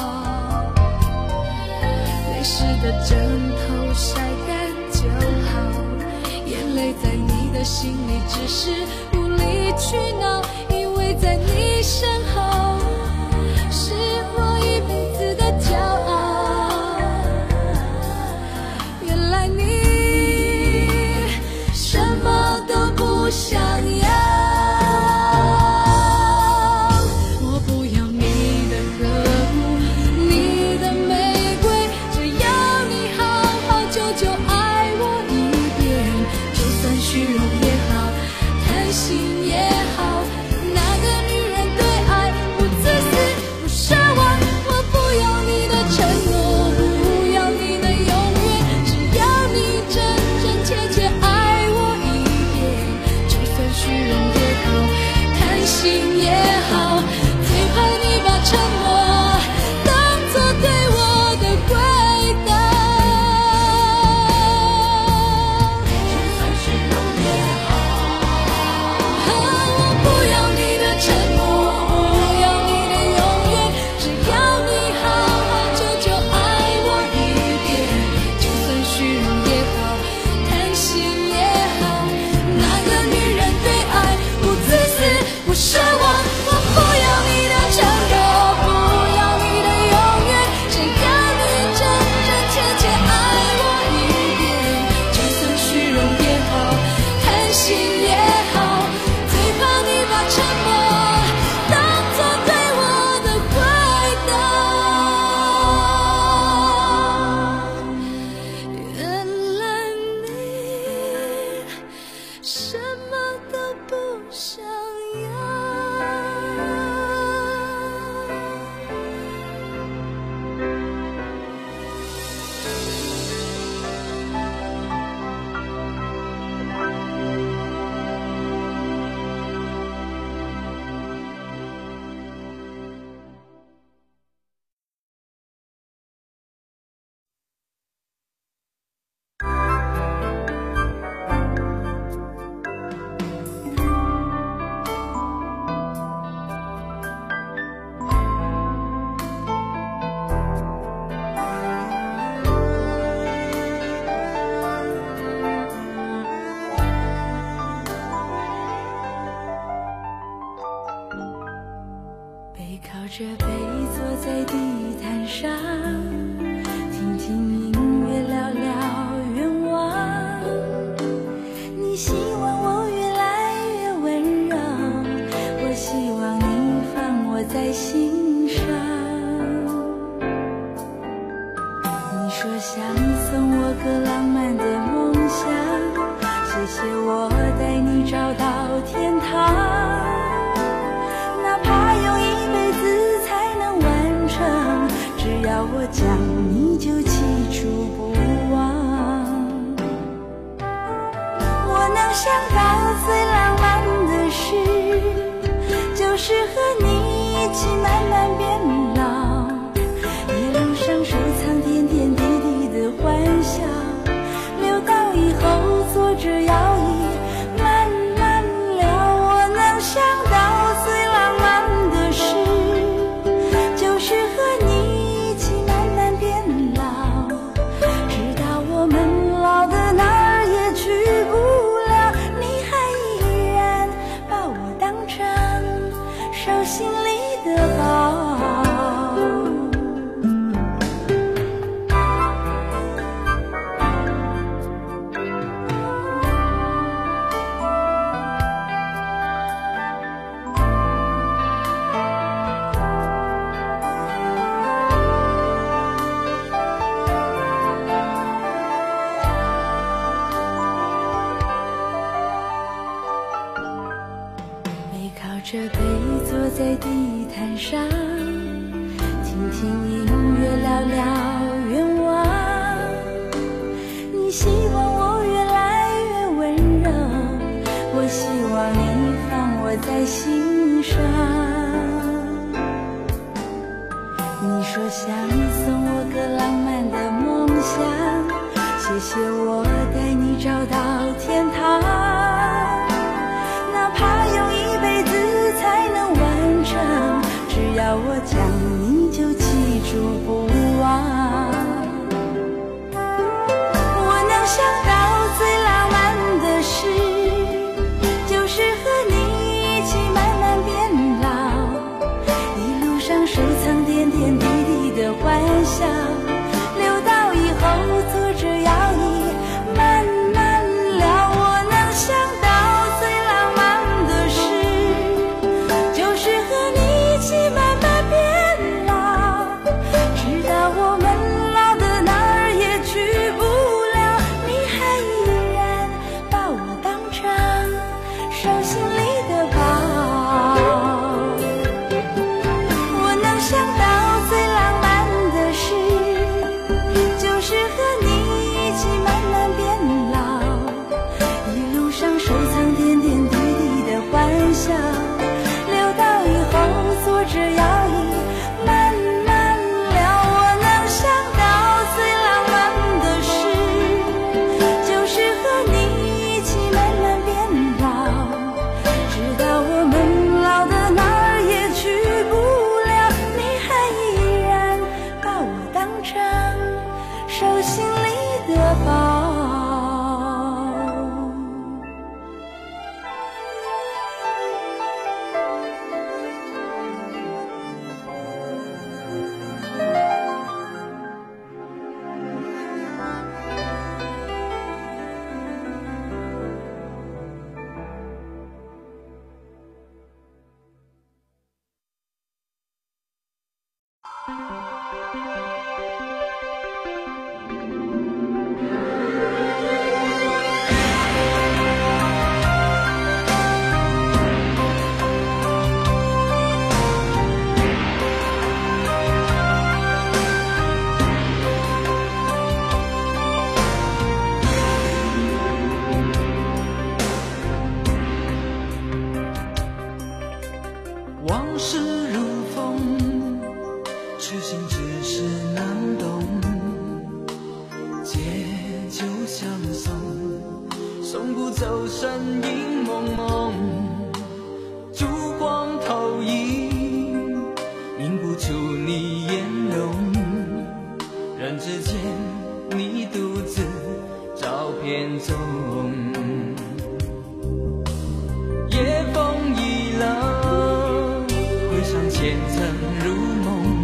[SPEAKER 1] 坐在地毯上，听听音乐，聊聊愿望。你希望我越来越温柔，我希望你放我在心上。你说想送我个浪漫的梦想，谢谢我带你找到天堂，哪怕用一辈子才能完成，只要我讲你就记住不忘。我能想到最浪漫的事，就是和你一起慢慢变老，一路上收藏点点滴滴的欢笑，留到以后坐着摇椅慢慢聊。我能想到最浪漫的事，就是和你一起慢慢变老，直到我们老的哪儿也去不了，你还依然把我当成手心里的宝。这杯坐在地毯上，听听音乐，聊聊愿望。你希望我越来越温柔，我希望你放我在心上。你说想送我个浪漫的梦想，谢谢我带你找到天堂，哪怕用一辈子才能完成，只要我讲你就记住不忘。我能想到最浪漫的事，就是和你一起慢慢变老，一路上收藏点点滴滴的欢笑，留到以后坐着摇椅慢慢聊。我能想到最浪漫的事，就是和你一起慢慢变老，直到我们老的哪儿也去不了，你还依然把我当成手心里的宝。我能想到最浪漫的事，就是和你一起慢慢变老，一路上收藏点点滴滴的欢笑，留到以后坐着摇椅慢慢聊。我能想到最浪漫的事，就是和你一起慢慢变老，直到我们老的哪儿也去不了，你还依然把我当成手心里的宝。
[SPEAKER 2] 往事如风，痴心只是难懂，借酒相送，送不走身影蒙蒙，烛光投影，映不出你颜容，人之间你独自照片中，夜风已冷，回想前尘如梦，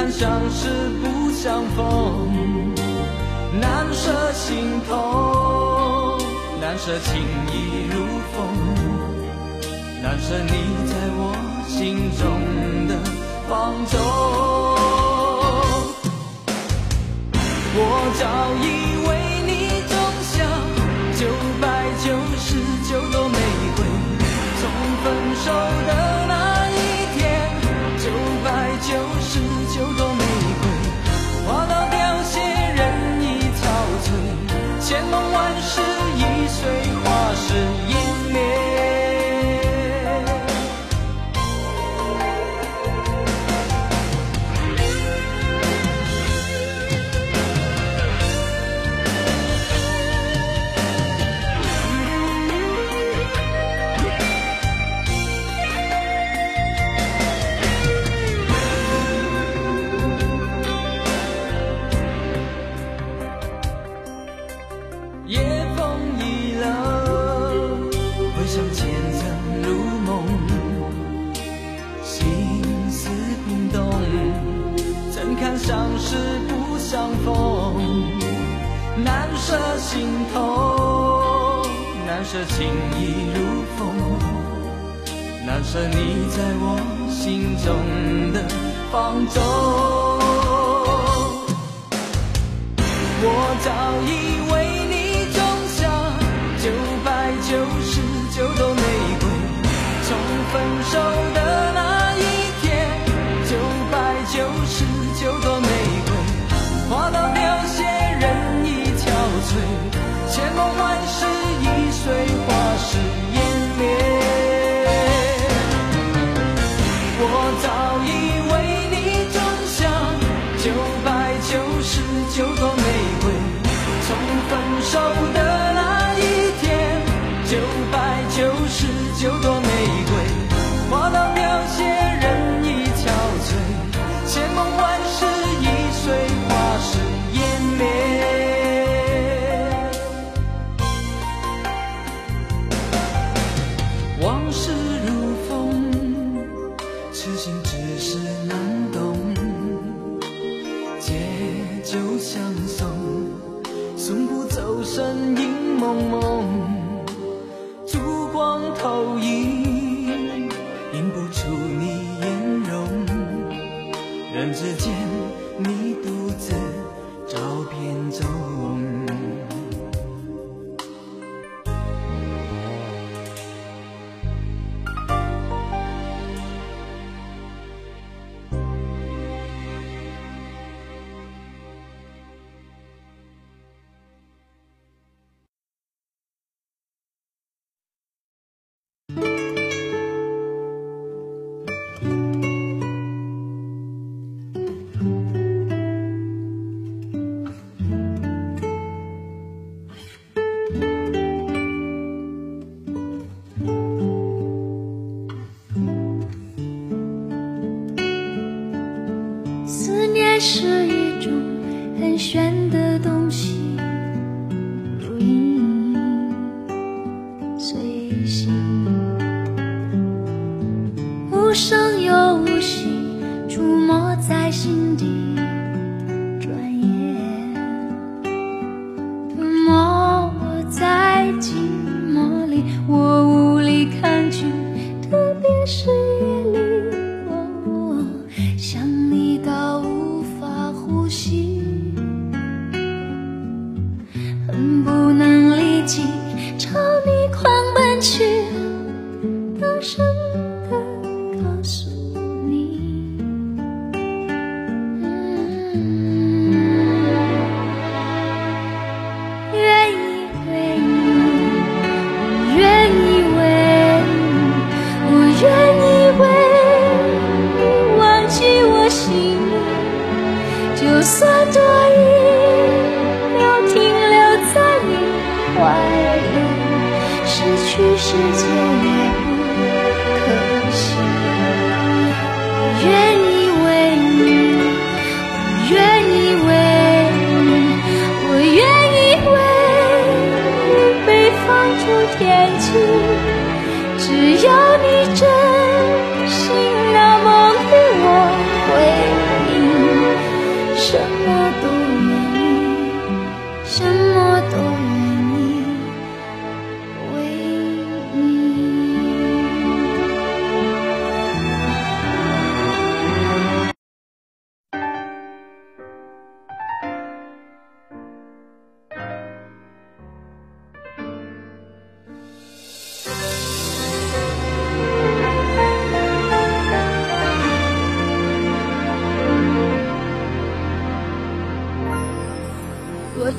[SPEAKER 2] 看相识不相逢，难舍心头，难舍情意如风，难舍你在我心中的放纵。我早已为你种下999朵玫瑰，从分手的那一天，999朵玫瑰花到凋谢，人已憔悴，千梦万世已随花事湮灭。夜风已冷，回想前尘如梦，心思冰冻，怎堪相识不相逢，难舍心头，难舍情意如风，难舍你在我心中的放纵。我早已为你种下999朵玫瑰，从分手的那一天，999朵玫瑰花到凋谢，人已憔悴，千梦万世已随花事湮灭。我早已为你种下999朵玫瑰，从分手的那一天，999朵玫瑰花到凋谢，人已憔悴，千梦万世已随花事湮灭。往事如风，痴心只是难懂，借酒相送，送不走身影蒙蒙，烛光投影，映不出你颜容，人之间你独自照片中。
[SPEAKER 1] 思念是一种很玄的东西，如影随形，无声又无息，出没在心底。转眼吞没我在寂寞里，我无力抗拒，特别是夜里，想你到无法呼吸，恨不能立即朝你狂奔去，大声地告诉你，愿意为你，我愿意为你，我愿意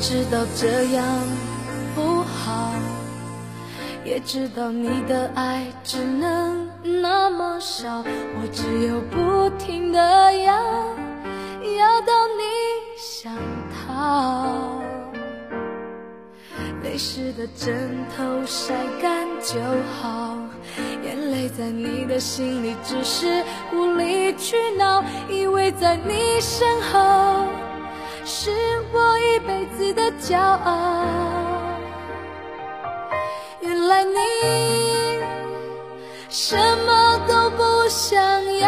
[SPEAKER 1] 知道这样不好，也知道你的爱只能那么少，我只有不停地要到你想逃。泪湿的枕头晒干就好，眼泪在你的心里只是无理取闹，以为在你身后是我一辈子的骄傲。原来你什么都不想要，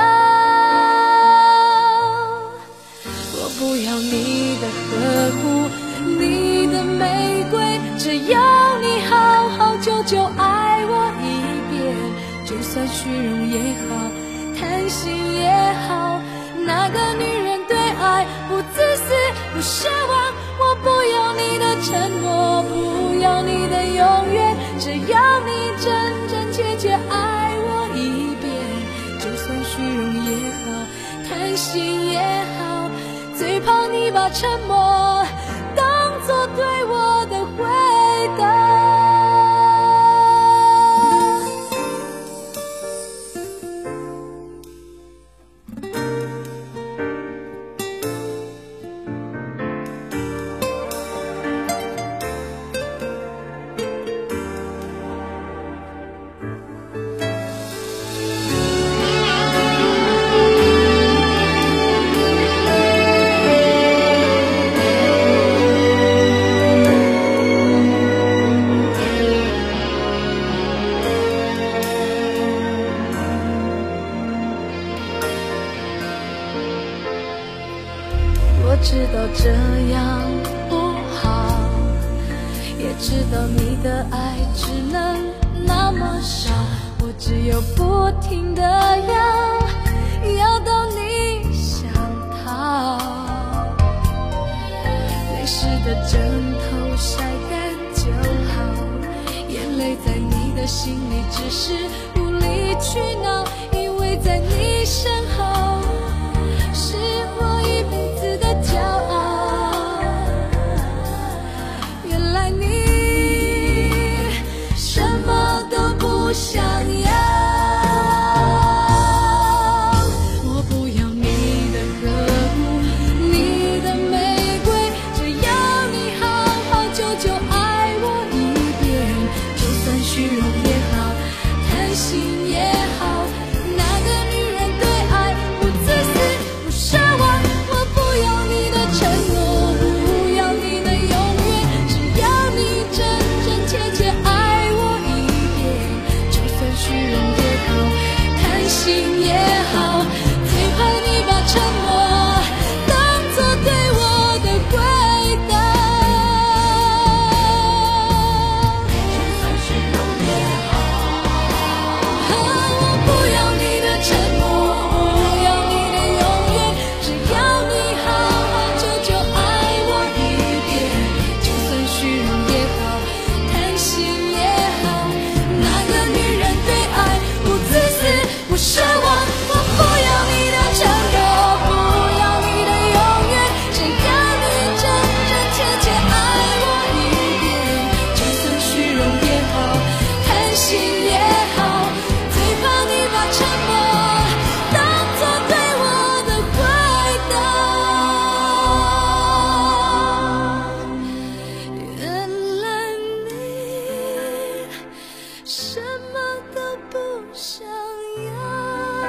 [SPEAKER 1] 我不要你的呵护，你的玫瑰，只要你好好久久爱我一遍，就算虚荣也好，贪心也好，那个女人对爱不自私不奢望，我不要你的承诺，不要你的永远，只要你真真切切爱我一遍，就算虚荣也好，贪心也好，最怕你把沉默当作对我的回答。我知道这样不好，也知道你的爱只能那么少，我只有不停地要到你想逃。泪湿的枕头晒干就好，眼泪在你的心里只是无理取闹，因为在你身后是我一辈子的骄傲。原来你什么都不想要，我不要你的呵护，你的玫瑰，只要你好好久久爱我一遍，就算虚荣也好，贪心也好，那个女人对爱不自私不奢望，我不要你的承诺，不要你的永远，只要你真真切切爱我一遍，就算虚荣也好，贪心也好，最怕你把沉默当作对我的回答。就算虚荣也好，我不要你的承诺，不要你的永远，只要你好好久久爱我一遍，就算虚荣也好，贪心也好，那个女人对爱不自私不奢望，我不要你的承诺，不要你的永远，只要你真真切切爱我一遍，就算虚荣也好，贪心也好，最怕你把沉默当作对我的回答。原来你什么都不想要。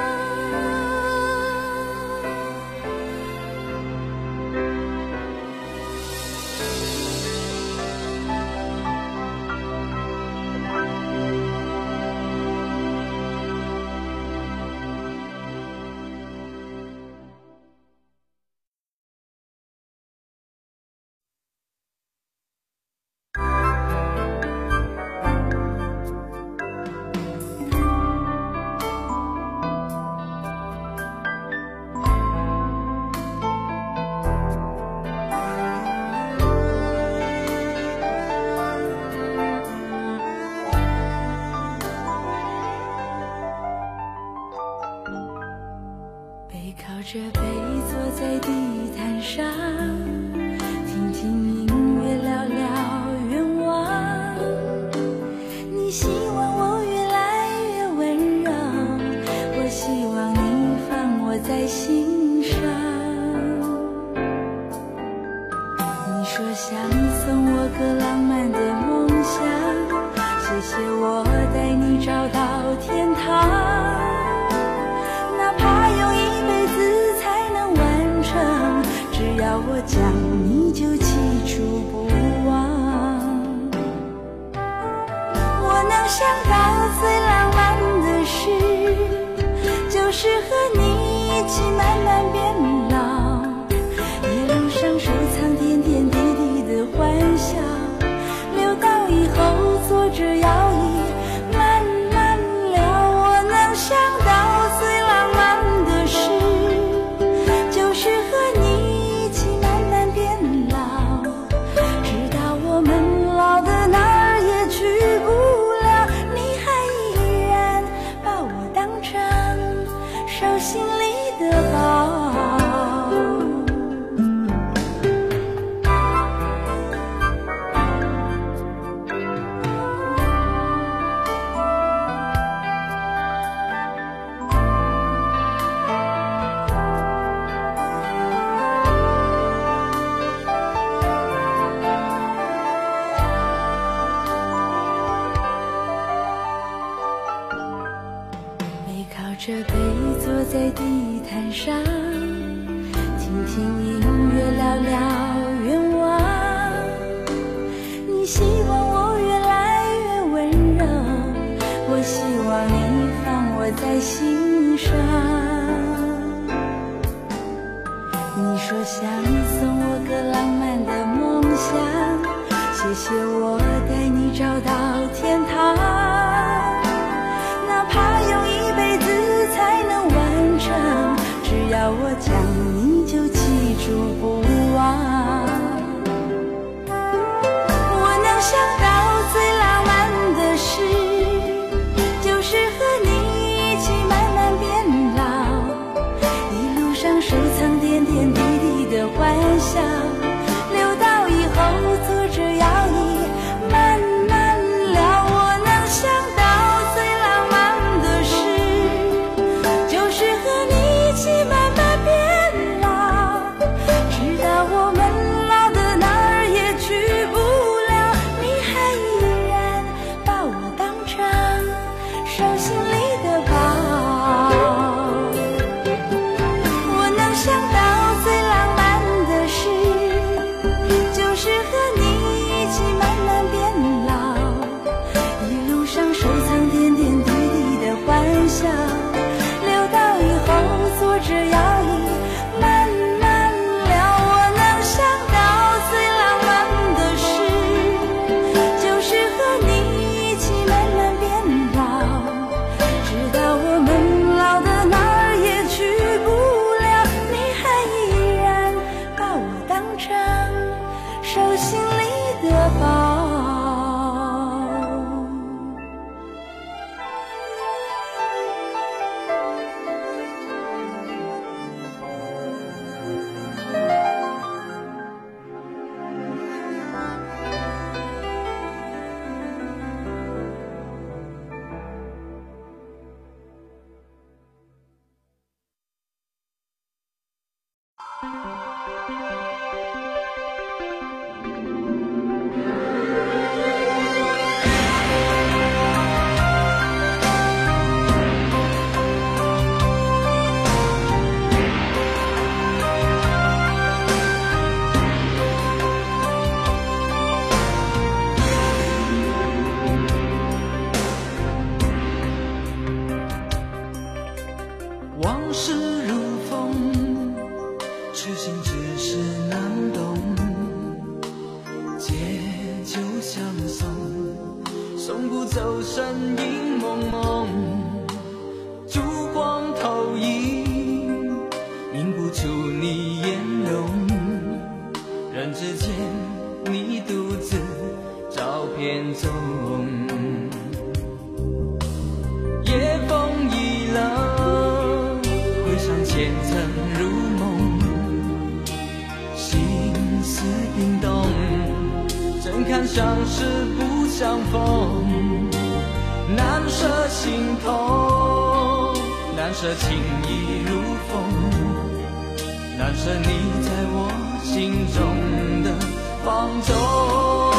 [SPEAKER 1] 背靠着背坐在地毯上，听听音乐， 就是和你一起慢慢变老，一路上收藏点点滴滴的欢笑，留到以后坐着摇椅慢慢聊。我能想到最浪漫的事，就是和你一起慢慢变老，直到我们老的哪儿也去不了，你还依然把我当成手心里的宝。这杯坐在地毯上，听听音乐，聊聊愿望。你希望我越来越温柔，我希望你放我在心上。你说想送我个浪漫的梦想，谢谢我带你找到天堂，哪怕用一辈子才能完成，只要我讲你就记住不忘。我能想到最浪漫的事，就是和你一起慢慢变老，一路上收藏点点滴滴的欢笑，留到以后坐着摇椅慢慢聊。我能想到最浪漫的事，就是和你一起慢慢变老，直到我们老的哪儿也去不了，你还依然把我当成手心里的宝。我能想到最浪漫的事，就是和你一起慢慢变老，一路上收藏点点滴滴的欢笑，留到以后坐着摇椅慢慢聊。我能想到最浪漫的事，就是和你一起慢慢变老，直到我们老的哪儿也去不了，你还依然把我当成手心里的宝。
[SPEAKER 2] 往事如风，痴心只是难懂，借酒相送，送不走身影蒙蒙，烛光投影，映不出你颜容，人之间你独自照片中，夜风已冷，回想前尘如梦，心思冰冻，怎堪相识不相逢，难舍心痛，难舍情意如风，难舍你在我心中的放纵。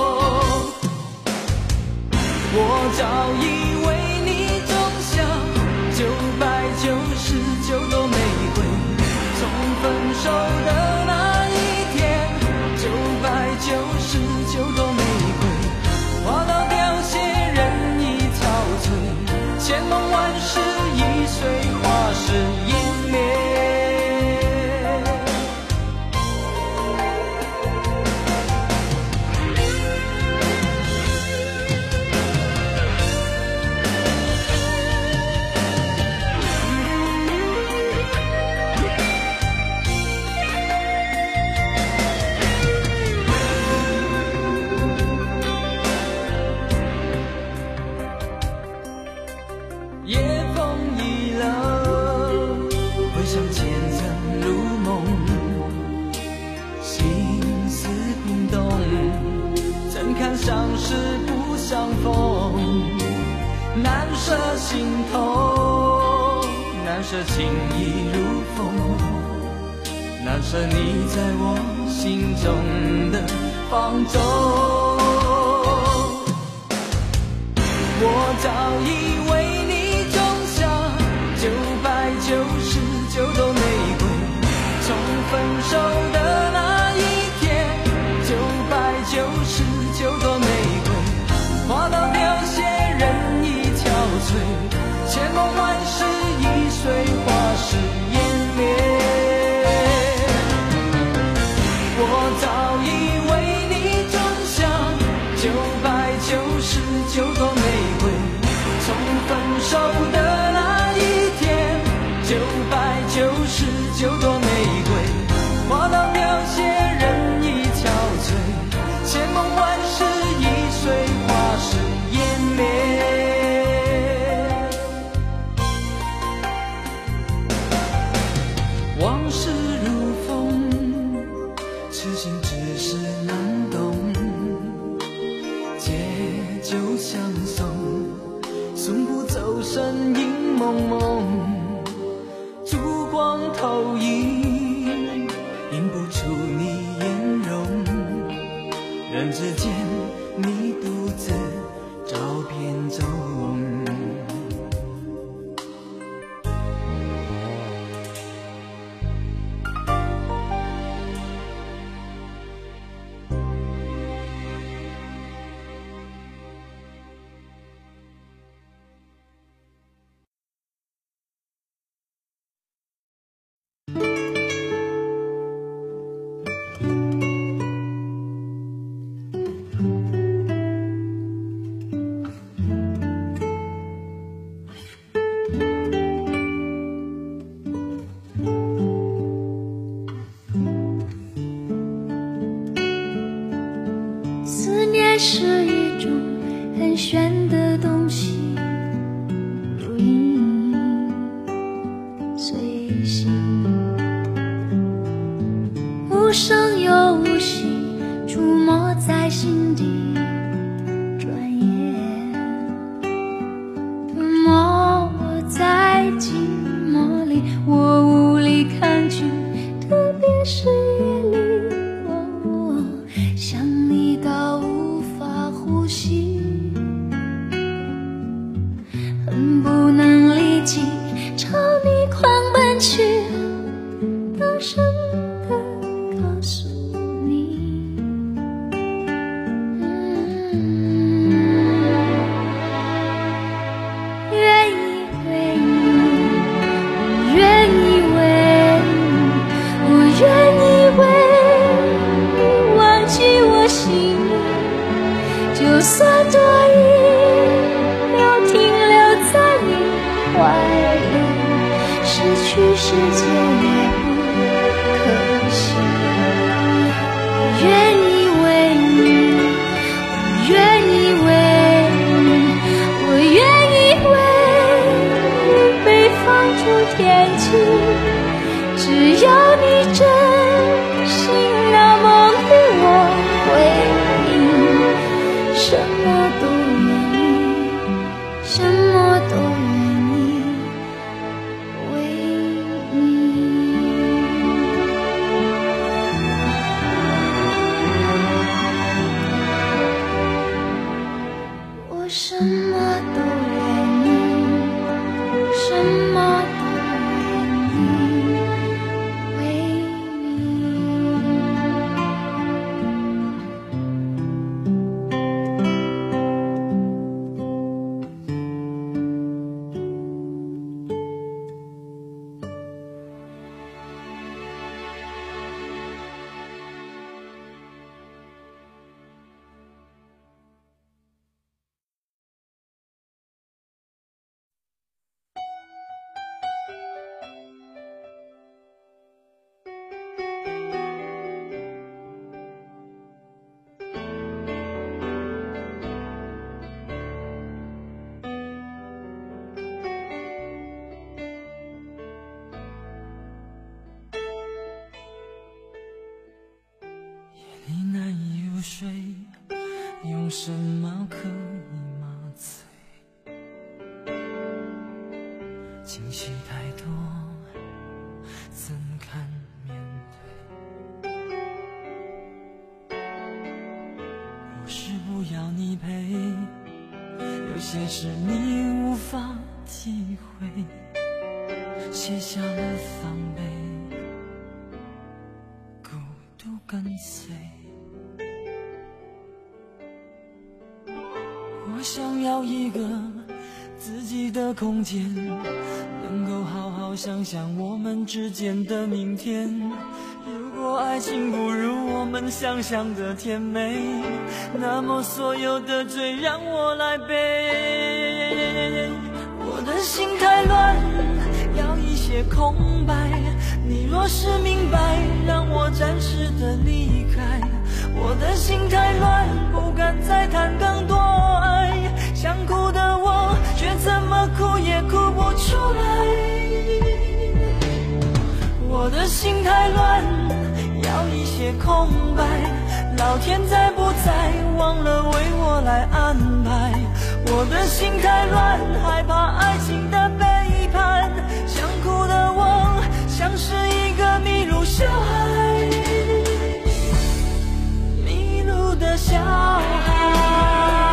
[SPEAKER 2] 我早已为你种下999朵玫瑰，从分手的那一天，999朵玫瑰花到凋谢，人已憔悴，千梦万世已随花事不相逢，难舍心头，难舍情意如风，难舍你在我心中的放纵。我早已为你种下999朵玫瑰，从分手的那一天，999朵玫瑰花到凋谢，人已憔悴，千梦万世已随花事湮灭。我早已为你种下999朵玫瑰，从分手的那一天，999朵玫瑰花到凋谢，人已憔悴，千梦万世已随花事湮灭。往事如风，痴心只是难懂，借酒相送，送不走身影蒙蒙，烛光投影，映不出你颜容，人之间你独自照片中。
[SPEAKER 1] 思念是一种很玄的东西，如影随形，无声又无息，出没在心底。转眼吞没我在寂寞里，我无力抗拒，特别是夜里，想你到无法呼吸，恨不能立即朝你狂奔去，大声地告诉你，愿意为你，我愿意为你，我愿意为你忘记我心里，就算多一秒停留在你怀里，失去世界也不可惜。我愿意为你，我愿意为你，我愿意为你被放逐天际，只要你真心那么对我回应，什么都愿意，什么都愿意为你。我什么都愿意，什么都愿意为你。
[SPEAKER 2] 你难以入睡，用什么情绪太多，怎堪面对？不是不要你陪，有些事你无法体会，卸下了防备，孤独跟随。我想要一个自己的空间，能够好好想想我们之间的明天。如果爱情不如我们想象的甜美，那么所有的罪让我来背。我的心太乱，要一些空白，你若是明白，让我暂时的离开。我的心太乱，不敢再谈更多爱，想哭的我却怎么哭也哭不出来。我的心太乱，要一些空白，老天在不在忘了为我来安排。我的心太乱，害怕爱情的背叛，想哭的我像是一个迷路小孩，迷路的小孩。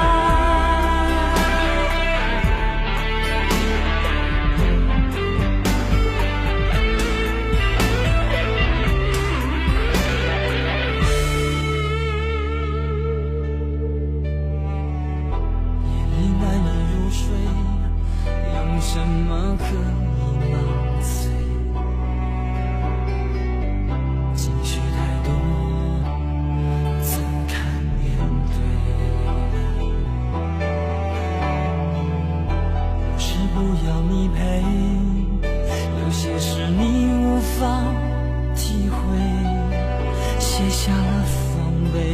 [SPEAKER 2] 什么可以麻醉？情绪太多，怎堪面对？不是不要你陪，有些事你无法体会，卸下了防备，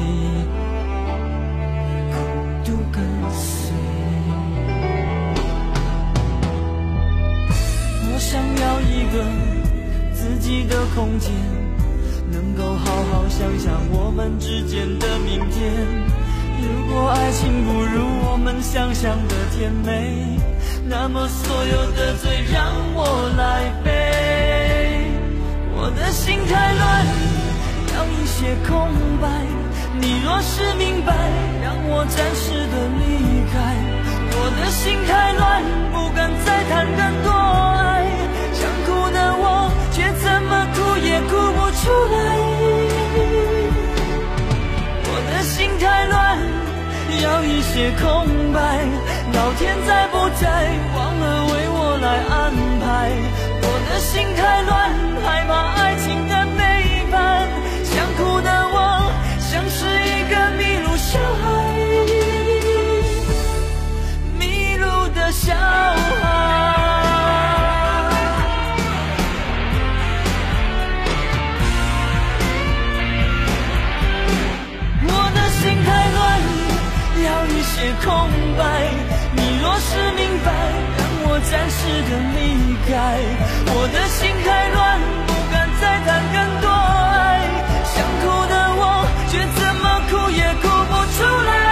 [SPEAKER 2] 孤独跟随。我想要一个自己的空间，能够好好想想我们之间的明天。如果爱情不如我们想象的甜美，那么所有的罪让我来背。我的心太乱，要一些空白，你若是明白，让我暂时的离开。我的心太乱，不敢再谈更多爱，想哭的我却怎么哭也哭不出来。我的心太乱，要一些空白，老天在不在忘了为我来安排。我的心太乱，害怕爱情的背叛，想哭的我像是一个迷路小孩，小孩。我的心太乱，要一些空白，你若是明白，让我暂时的离开。我的心太乱，不敢再谈更多爱，想哭的我却怎么哭也哭不出来。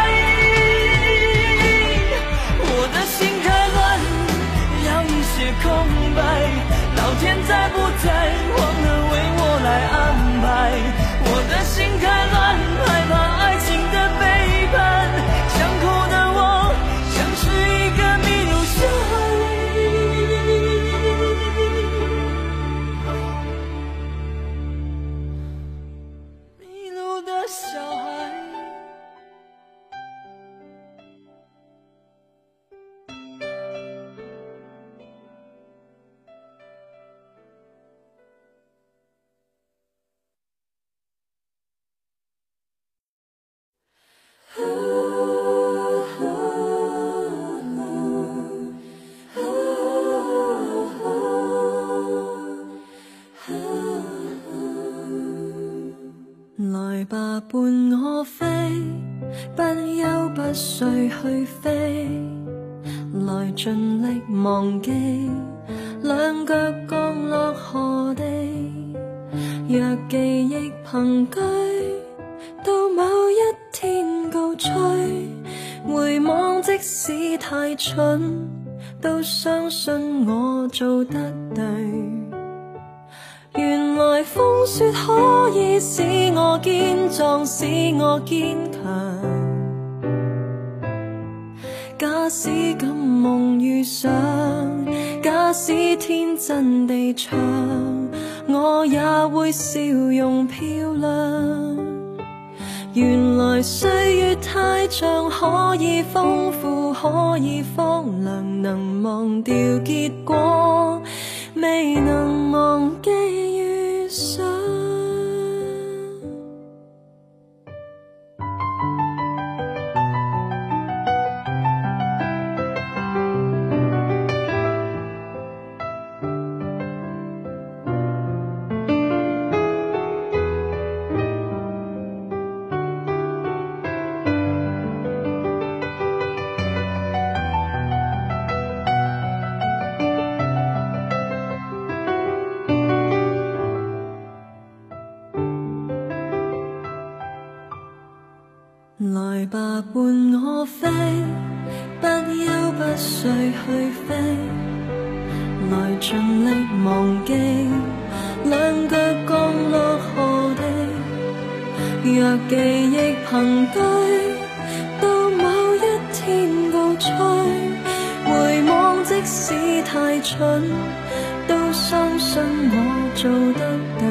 [SPEAKER 2] 空白，老天在不在忘了为我来安排。我的心太乱，害怕爱情的背叛，想哭的我像是一个迷路小孩，迷路的小孩。
[SPEAKER 1] 來吧，伴我飛，不休不睡去飛，來盡力忘記，兩腳降落何地。若記憶憑據，到某一天告吹，回望即使太蠢，
[SPEAKER 3] 都相信我做得對。原來風雪可以使我堅壯，使我堅強。假使敢夢遇上，假使天真地唱，我也會笑容漂亮。原來歲月太長，可以豐富，可以荒涼，能忘掉結果，未能忘記遇上。來吧，伴我飛，不休不睡去飛，來盡力忘記兩腳降落何地。若記憶憑對，到某一天告吹，回望即使太蠢，都相信我做得對。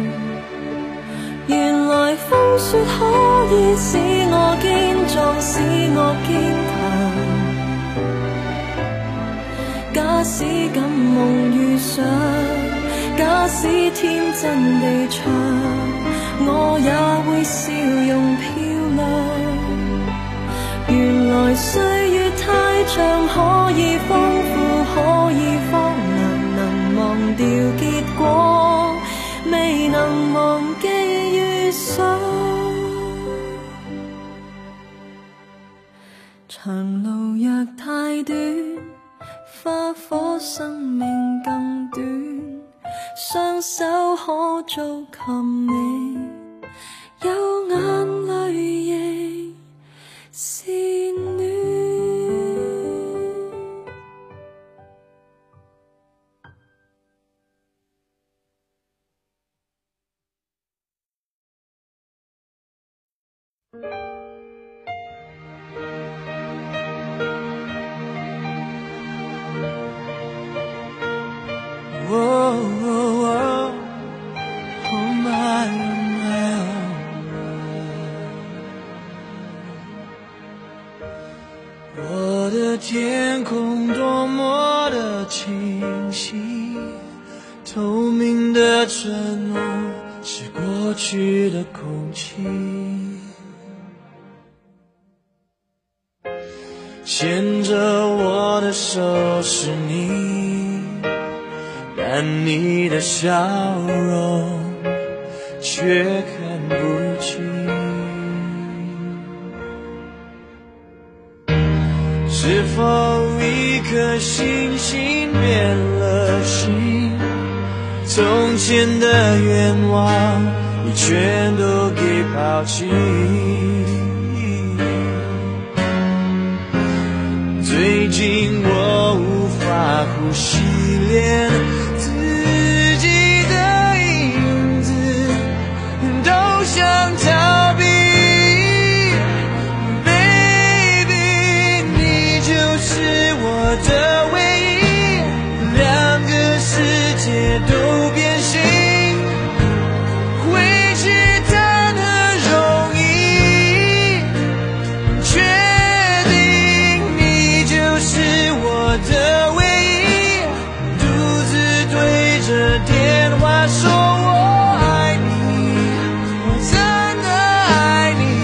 [SPEAKER 3] 原來風雪可以使我堅壯，使我堅強。假使敢夢遇上，假使天真地唱，我也會笑容漂亮。原來歲月太長，可以豐富，可以荒涼，能忘掉結果，未能忘記遇上。長路若太短，花火生命更短，雙手可做琴你，有眼淚亦是暖。
[SPEAKER 2] 我的天空多么的清晰，透明的承诺是过去的空气，牵着我的手是你，但你的笑容却看不清。是否一颗星星变了心？从前的愿望你全都给抛弃。最近我无法呼吸，连自己的影子都想逃避。我的唯一，两个世界都变形，回去谈何容易？确定你就是我的唯一，独自对着电话说我爱你，我真的爱你。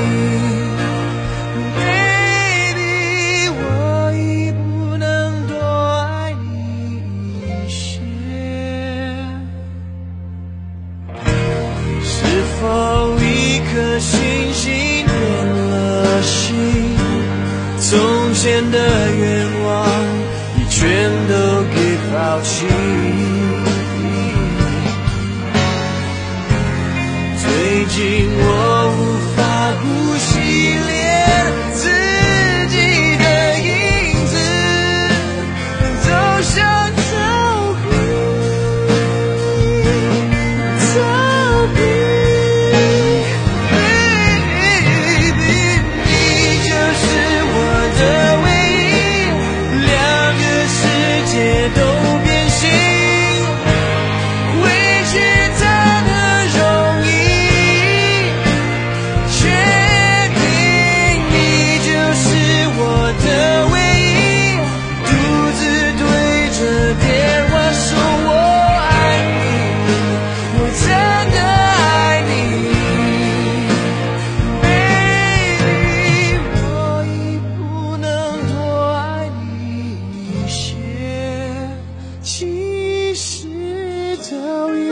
[SPEAKER 2] 星星变了心，从前的愿望你全都给抛弃。最近我无法呼吸，连自己的影子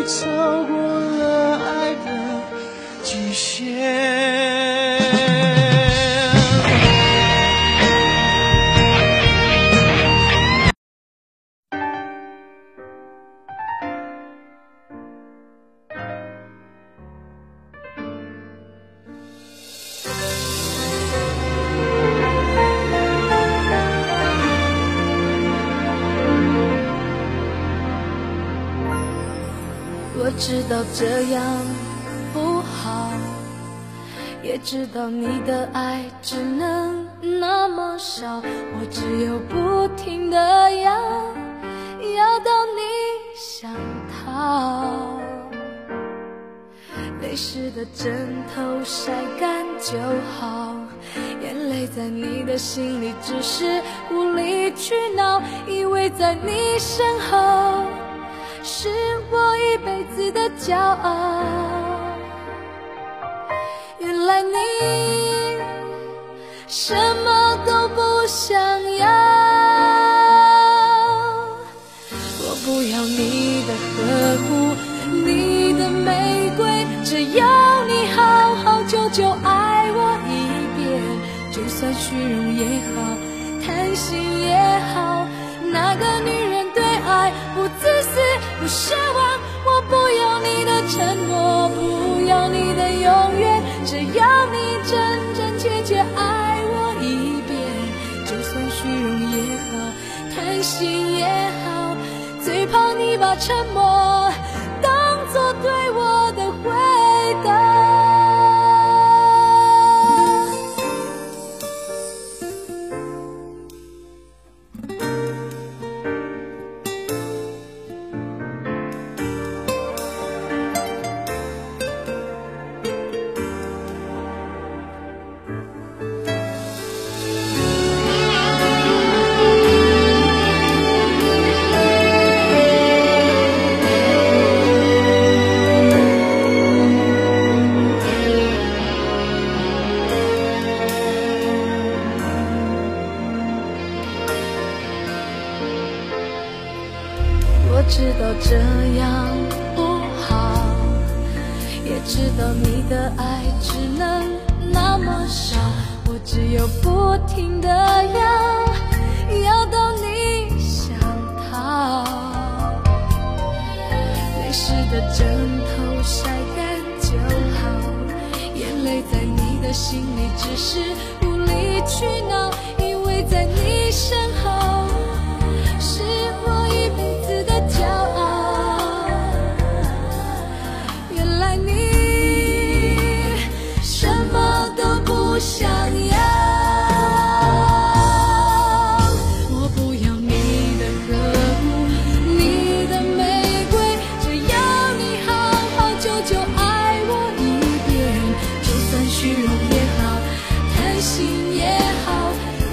[SPEAKER 2] 已超过了爱的极限。
[SPEAKER 1] 我知道这样不好，也知道你的爱只能那么少，我只有不停地要到你想逃。泪湿的枕头晒干就好，眼泪在你的心里只是无理取闹，以为在你身后是我一辈子的骄傲，原来你什么都不想要。我不要你的呵护，你的玫瑰，只要你好好久久爱我一遍，就算虚荣也好，贪心也好，那个女人对爱不自私不奢望，我不要你的承诺，不要你的永远，只要你真真切切爱我一遍，就算虚荣也好，贪心也好，最怕你把沉默当作对我的回答。我知道这样不好，也知道你的爱只能那么少，我只有不停地要到你想逃。泪湿的枕头晒干就好，眼泪在你的心里只是无理取闹，因为在你身后是我一辈子的骄傲，原来你什么都不想要。我不要你的呵护，你的玫瑰，只要你好好久久爱我一遍，就算虚荣也好，贪心也好，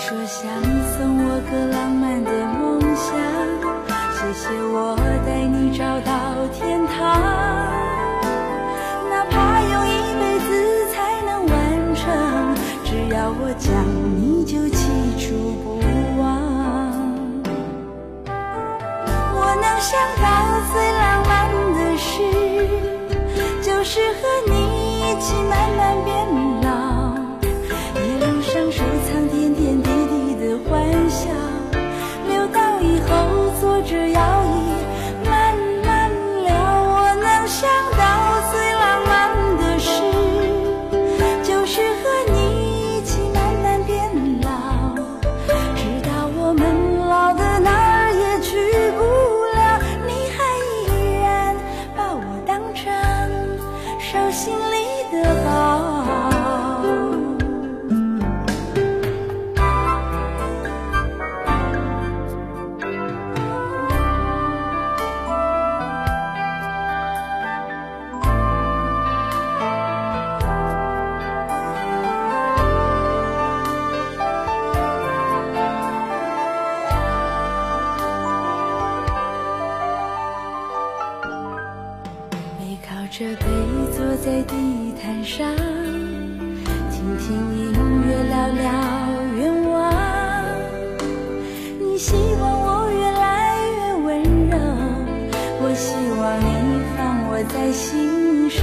[SPEAKER 1] 说想送我个浪漫的梦想，谢谢我带你找到天堂，哪怕用一辈子才能完成，只要我讲你就记住不忘。我能想到最浪漫的事，就是和你一起慢慢变老，一路上收藏点点滴滴的欢笑，留到以后坐着摇椅慢慢聊。我能想到最浪漫的事，就是和你一起慢慢变老，直到我们老的哪儿也去不了，你还依然把我当成手心里的宝。这杯坐在地毯上，听听音乐，聊聊愿望。你希望我越来越温柔，我希望你放我在心上。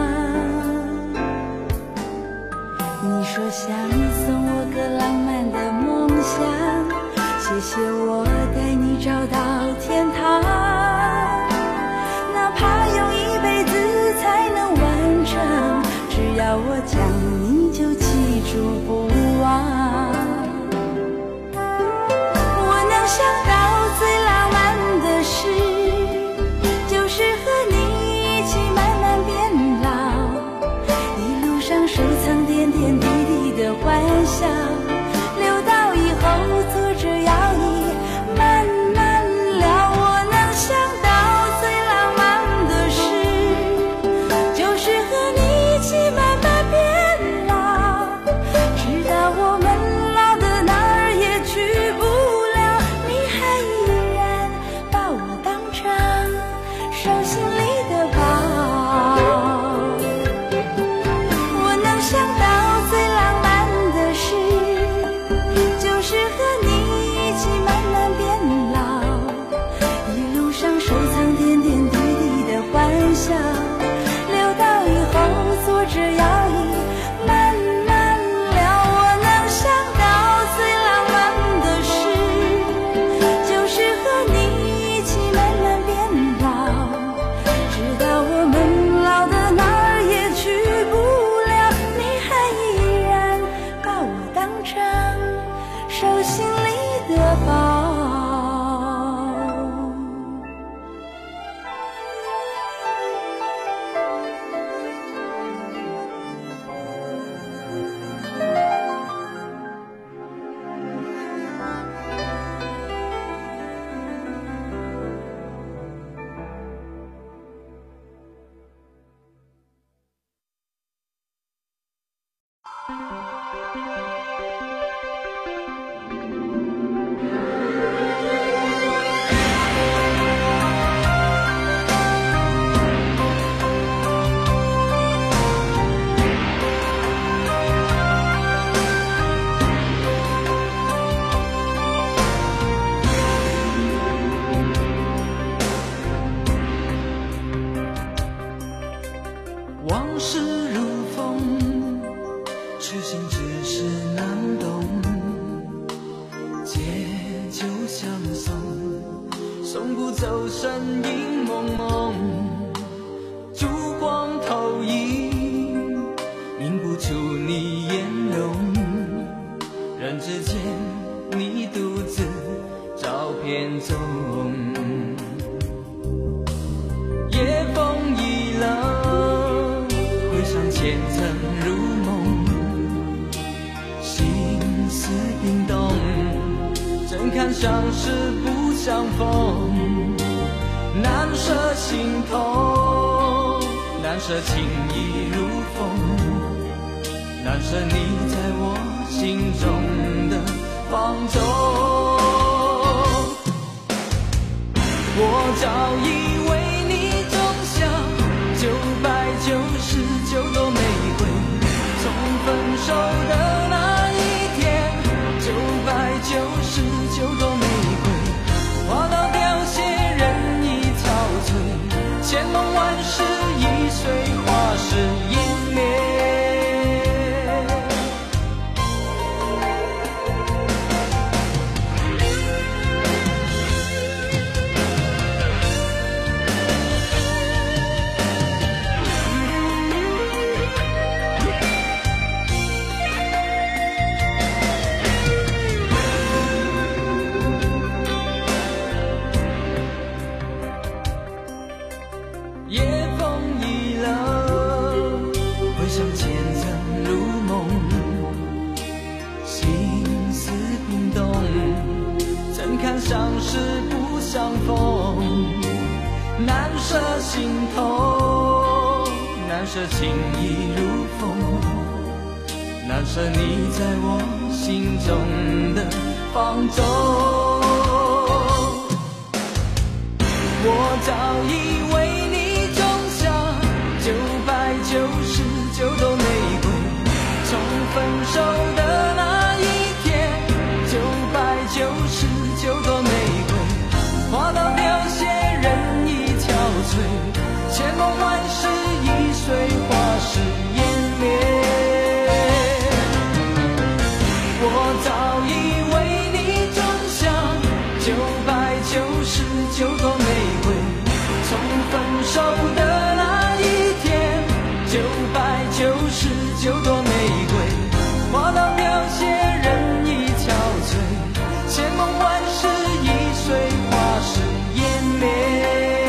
[SPEAKER 1] 你说想送我个浪漫的梦想，谢谢我带你找到天堂，哪怕用一辈子才能完成，只要我讲你就记住不忘。我能想到最浪漫的事，就是和你一起慢慢变老，一路上收藏点点滴滴的欢笑，留到以后坐着摇椅慢慢聊。我能想到最浪漫的事，就是和你一起慢慢变老，直到我们老的哪儿也去不了，你还依然把我当成手心里的宝。我能想到最浪漫的事，就是和你一起慢慢变老，一路上收藏点点滴滴的欢笑，留到以后坐着摇椅慢慢聊。我能想到最浪漫的事，就是和你一起慢慢变老，直到我们老的哪儿也去不了，你还依然把我当成手心里的宝。
[SPEAKER 2] 往事如风，痴心只是难懂，借酒相送，送不走身影蒙蒙，烛光投影，映不出你颜容，人之间你独自照片中，夜风已冷，回想前尘如梦，心思冰冻，怎堪相识不相逢，难舍心痛，难舍情意如风，难舍你在我心中的宝手的那一天，999朵玫瑰花到凋谢，人已憔悴，千梦万世易碎，花事湮灭。夜风已冷，回想前尘如梦，心思冰冻，怎堪相识不相逢？难舍心头，难舍情意如风，难舍你在我心中的放纵。我早已为你种下999朵玫瑰，从分手的那一天，999朵玫瑰花到凋谢，人已憔悴，千梦万世易碎，花事湮灭。我早已为你种下999朵玫瑰，从分手的那一天，999朵玫瑰花到凋谢，人已憔悴，千梦万世易碎，花事湮灭。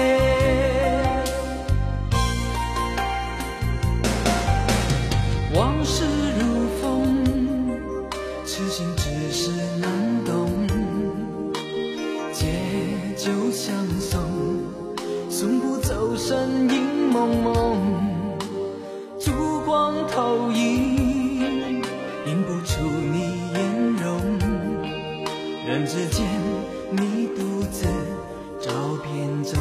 [SPEAKER 2] 往事如风，痴心只是难懂，借酒相送，送不走身影蒙蒙，烛光投影，映不出你颜容，人之间你独自照片中。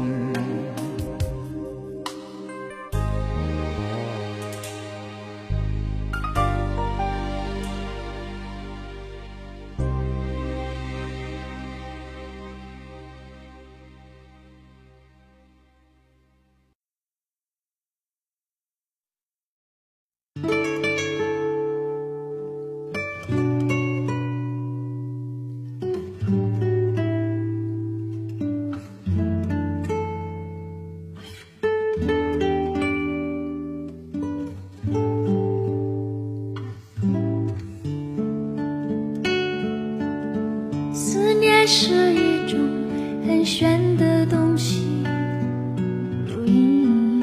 [SPEAKER 1] 思念是一种很玄的东西，如影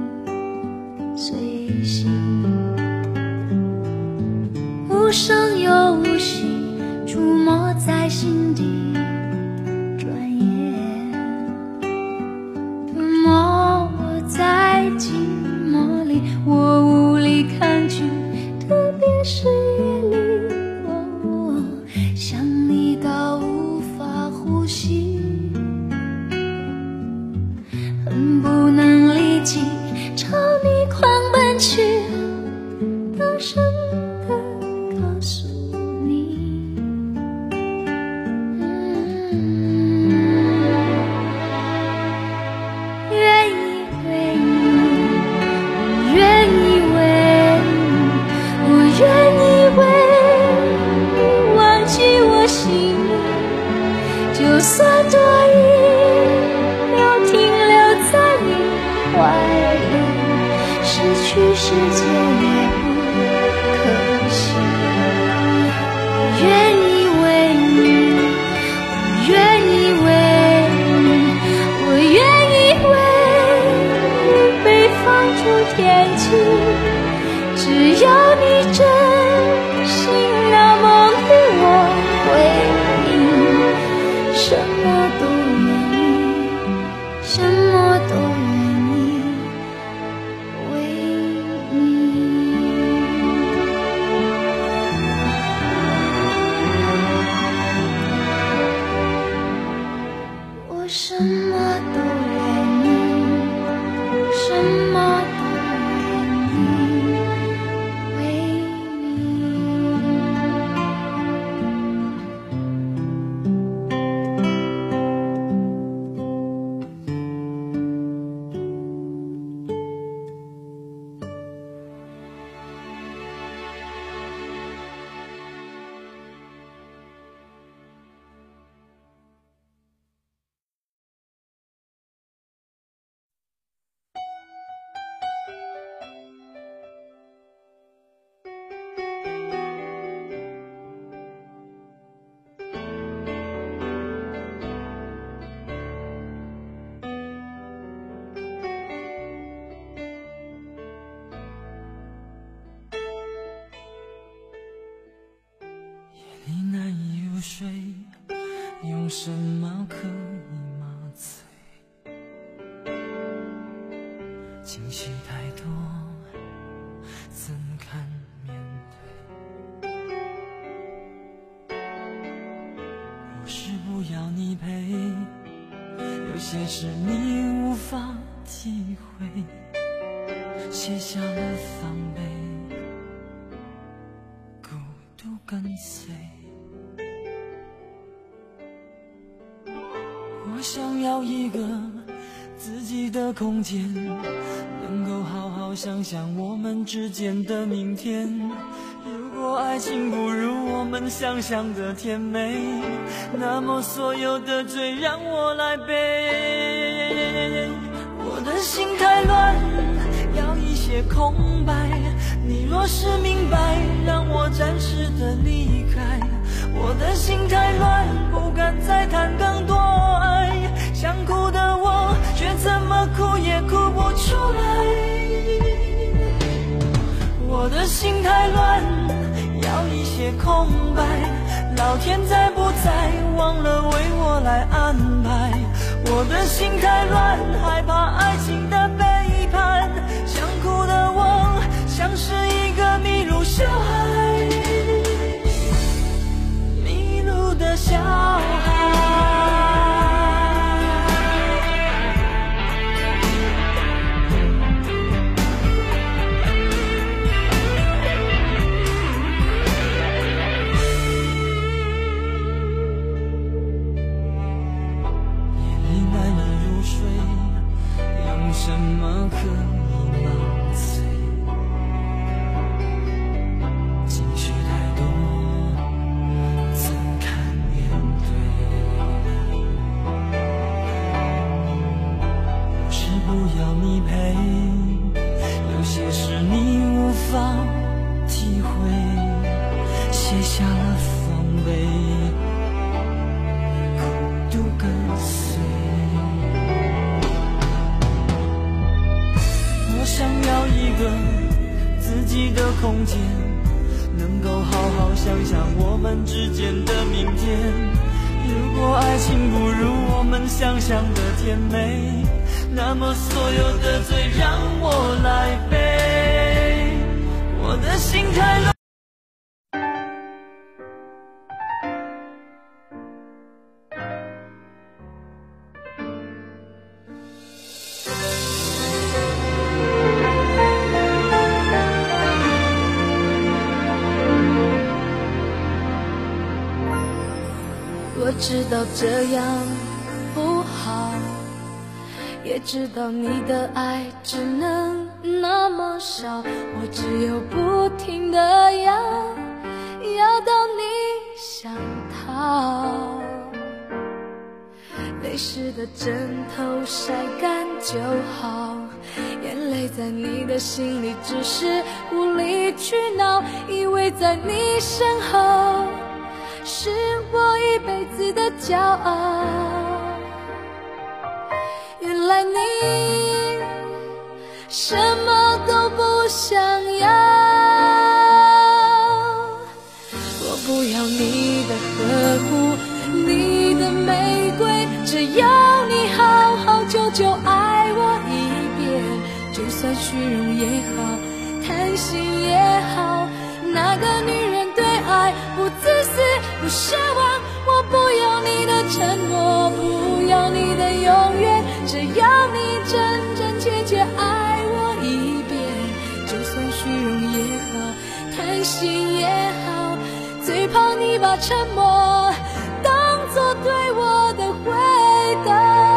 [SPEAKER 1] 随形，无声又无息，出没在心底。转眼吞没我在寂寞里，我无力抗拒，特别是夜里。想你到无法呼吸，恨不能立即朝你狂奔去，大声地告诉你，愿意为你，我愿意为你，我愿意
[SPEAKER 2] 睡，用什么可以麻醉？情绪太多，怎堪面对？不是不要你陪，有些事你无法体会，卸下了防备，孤独跟随。我想要一个自己的空间，能够好好想想我们之间的明天。如果爱情不如我们想象的甜美，那么所有的罪让我来背。我的心太乱，要一些空白，你若是明白，让我暂时的离开。我的心太乱，不敢再谈更多爱，想哭的我却怎么哭也哭不出来。我的心太乱，要一些空白，老天在不在忘了为我来安排。我的心太乱，害怕爱情的背叛，想哭的我像是一个迷路小孩，迷路的小孩。什么可以麻醉？情绪太多，怎堪面对？不是不要你陪，有些事你无法体会，卸下了防备，孤独跟随。我想要一个自己的空间，能够好好想想我们之间的明天。如果爱情不如我们想象的甜美，那么所有的罪让我来背。我的心太乱。
[SPEAKER 3] 我知道这样不好，也知道你的爱只能那么少，我只有不停地要到你想逃。泪湿的枕头晒干就好，眼泪在你的心里只是无理取闹，以为在你身后是我一辈子的骄傲，原来你什么都不想要。我不要你的呵护，你的玫瑰，只要你好好久久爱我一遍，就算虚荣也好，贪心也好，那个女人对爱不自私不奢望。我不要你的承诺，不要你的永远，只要你真真切切爱我一遍，就算虚荣也好，贪心也好，最怕你把沉默当作对我的回答。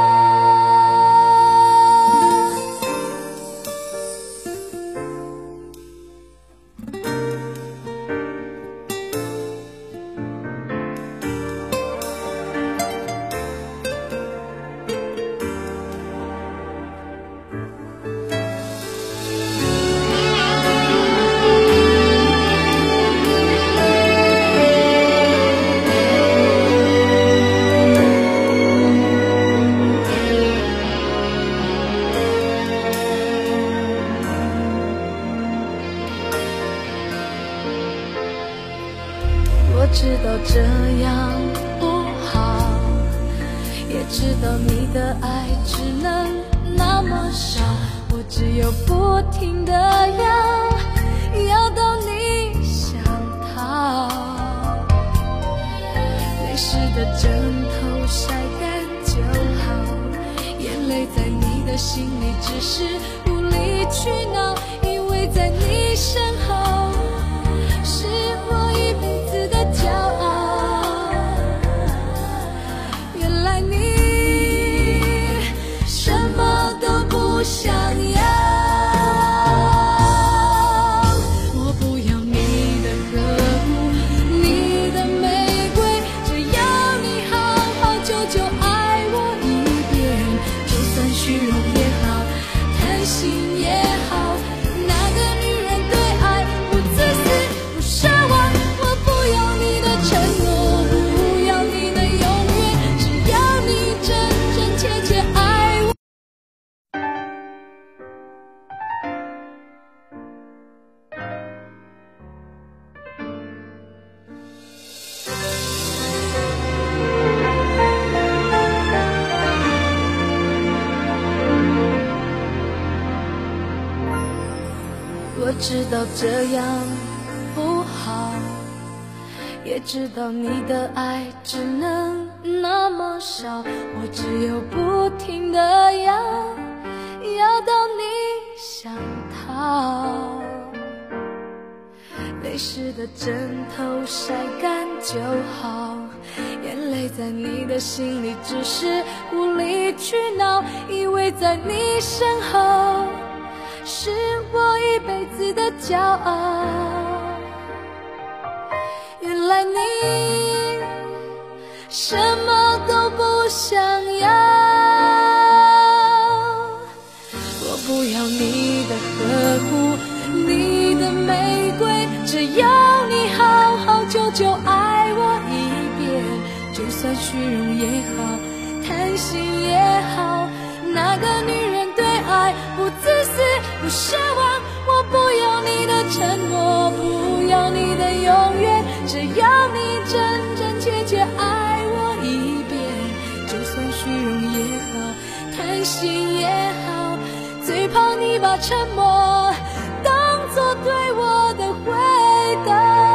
[SPEAKER 3] 知道这样不好，也知道你的爱只能那么少，我只有不停地要到你想逃。泪湿的枕头晒干就好，眼泪在你的心里只是无理取闹，因为在你身后是我一辈子的骄傲。原来你什么都不想要，我不要你的呵护，你的玫瑰，只要你好好久久爱我一遍，就算虚荣也好，贪心也好，那个女人对爱不自私不奢望，我不要你的承诺，不要你的永远，只要你真真切切爱我。我知道这样不好，也知道你的爱只能那么少，我只有不停地要到你想逃。泪湿的枕头晒干就好，眼泪在你的心里只是无理取闹，因为在你身后是我一辈子的骄傲。原来你什么都不想要，我不要你的呵护，你的玫瑰，只要你好好久久爱我一遍，就算虚荣也好，贪心也好，那个女人对爱不自私不奢望，我不要你的承诺，不要你的永远，只要你真真切切爱我一遍，就算虚荣也好，贪心也好，最怕你把沉默当作对我的回答。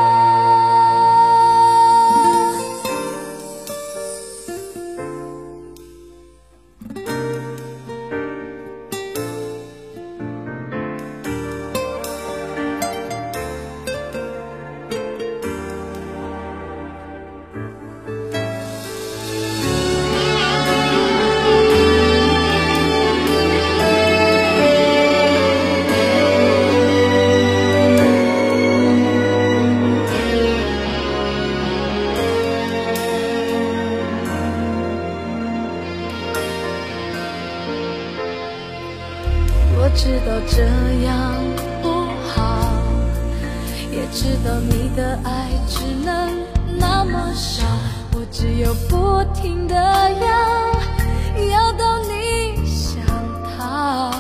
[SPEAKER 3] 我知道这样不好，也知道你的爱只能那么少，我只有不停地要到你想逃。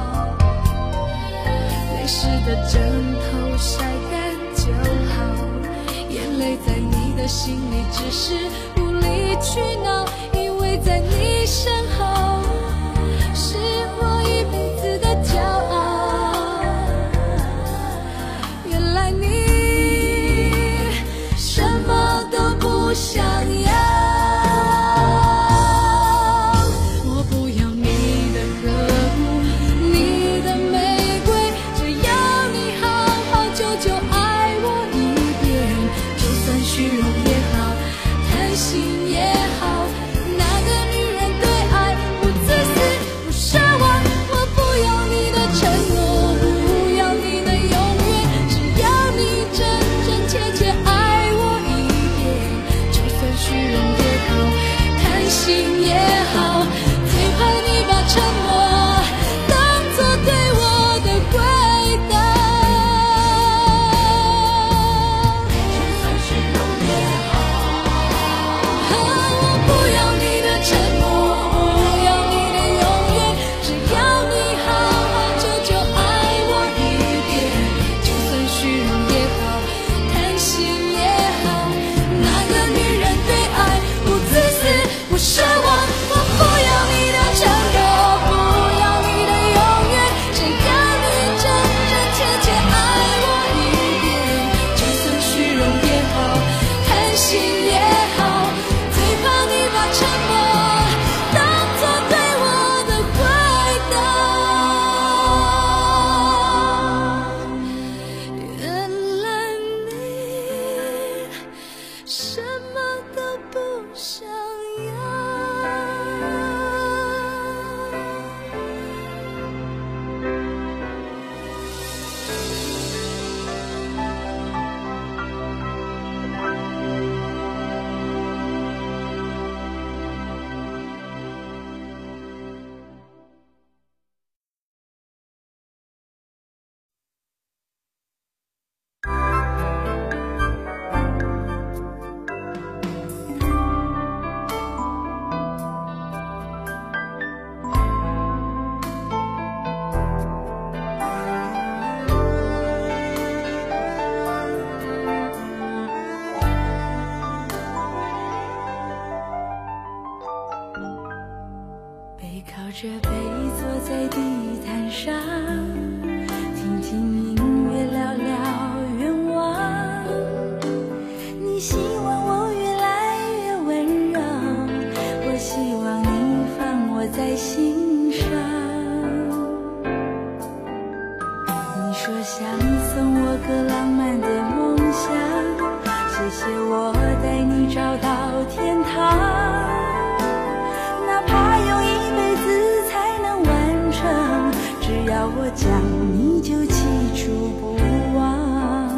[SPEAKER 3] 泪湿的枕头晒干就好，眼泪在你的心里只是无理取闹，因为在你身后是我一辈子的骄傲。原来你什么都不想要，我不要你的呵护，你的玫瑰，只要你好好久久爱我一遍，就算虚荣也好，贪心也好，那个女人对爱不自私不奢望，我不要你的承诺，不要你的永远，只要你真真切切爱我一遍，就算虚荣也好，贪心也好，最怕你把沉默当作对我的回答。就算虚荣也好， 什么都不想要。靠着背坐在地毯上，听听音乐，聊聊愿望。你希望我越来越温柔，我希望你放我在心上。你说想送我个浪漫的梦想，谢谢我带你找到天堂。只要我讲，你就记住不忘。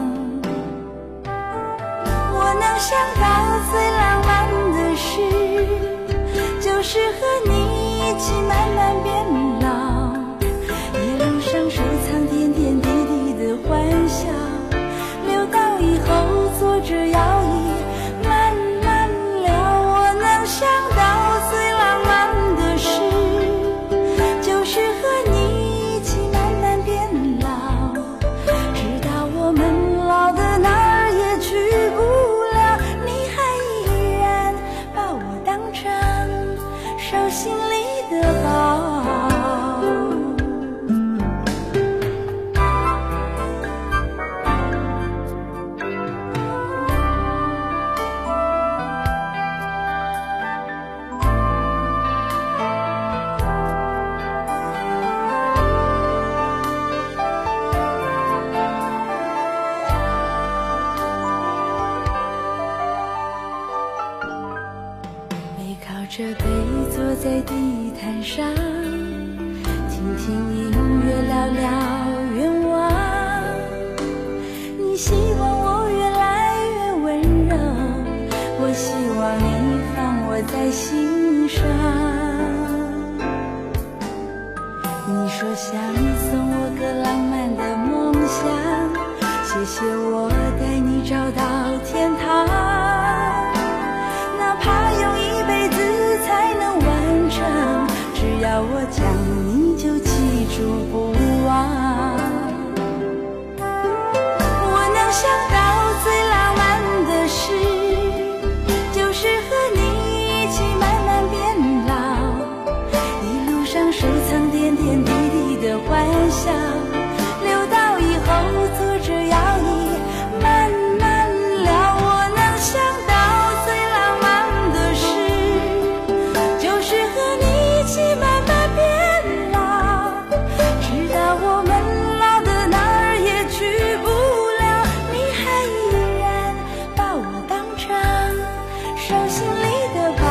[SPEAKER 3] 我能想到最浪漫的事，就是和你一起慢慢变老，一路上收藏点点滴滴的欢笑，留到以后坐着摇椅慢慢聊。我能想到最浪漫的事，就是和你心里的宝。着背坐在地毯上，听听音乐，聊聊愿望。你希望我越来越温柔，我希望你放我在心上。你说想送我个浪漫的梦想，谢谢我带你找到天堂。哪怕有一辈子才能完成，只要我讲，你就记住不忘。我能想到最浪漫的事，就是和你一起慢慢变老，一路上收藏点点滴滴的欢笑，留到以后坐着摇椅慢慢聊。我能想到最浪漫的事，就是和你一起慢慢变老，直到我们老的哪儿也去不了，你还依然把我当成手心里的宝。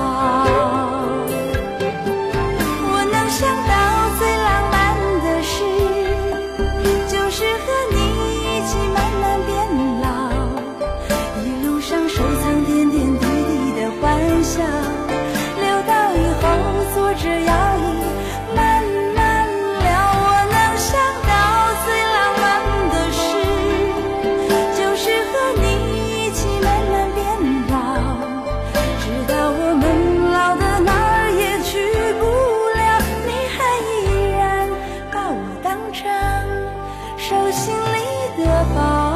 [SPEAKER 3] 我能想到最浪漫的事，就是和你一起慢慢变老，一路上收藏点点滴滴的欢笑，留到以后坐着摇椅慢慢聊。我能想到最浪漫的事，就是和你一起慢慢变老，直到我们老的哪儿也去不了，你还依然把我当成手心里的宝。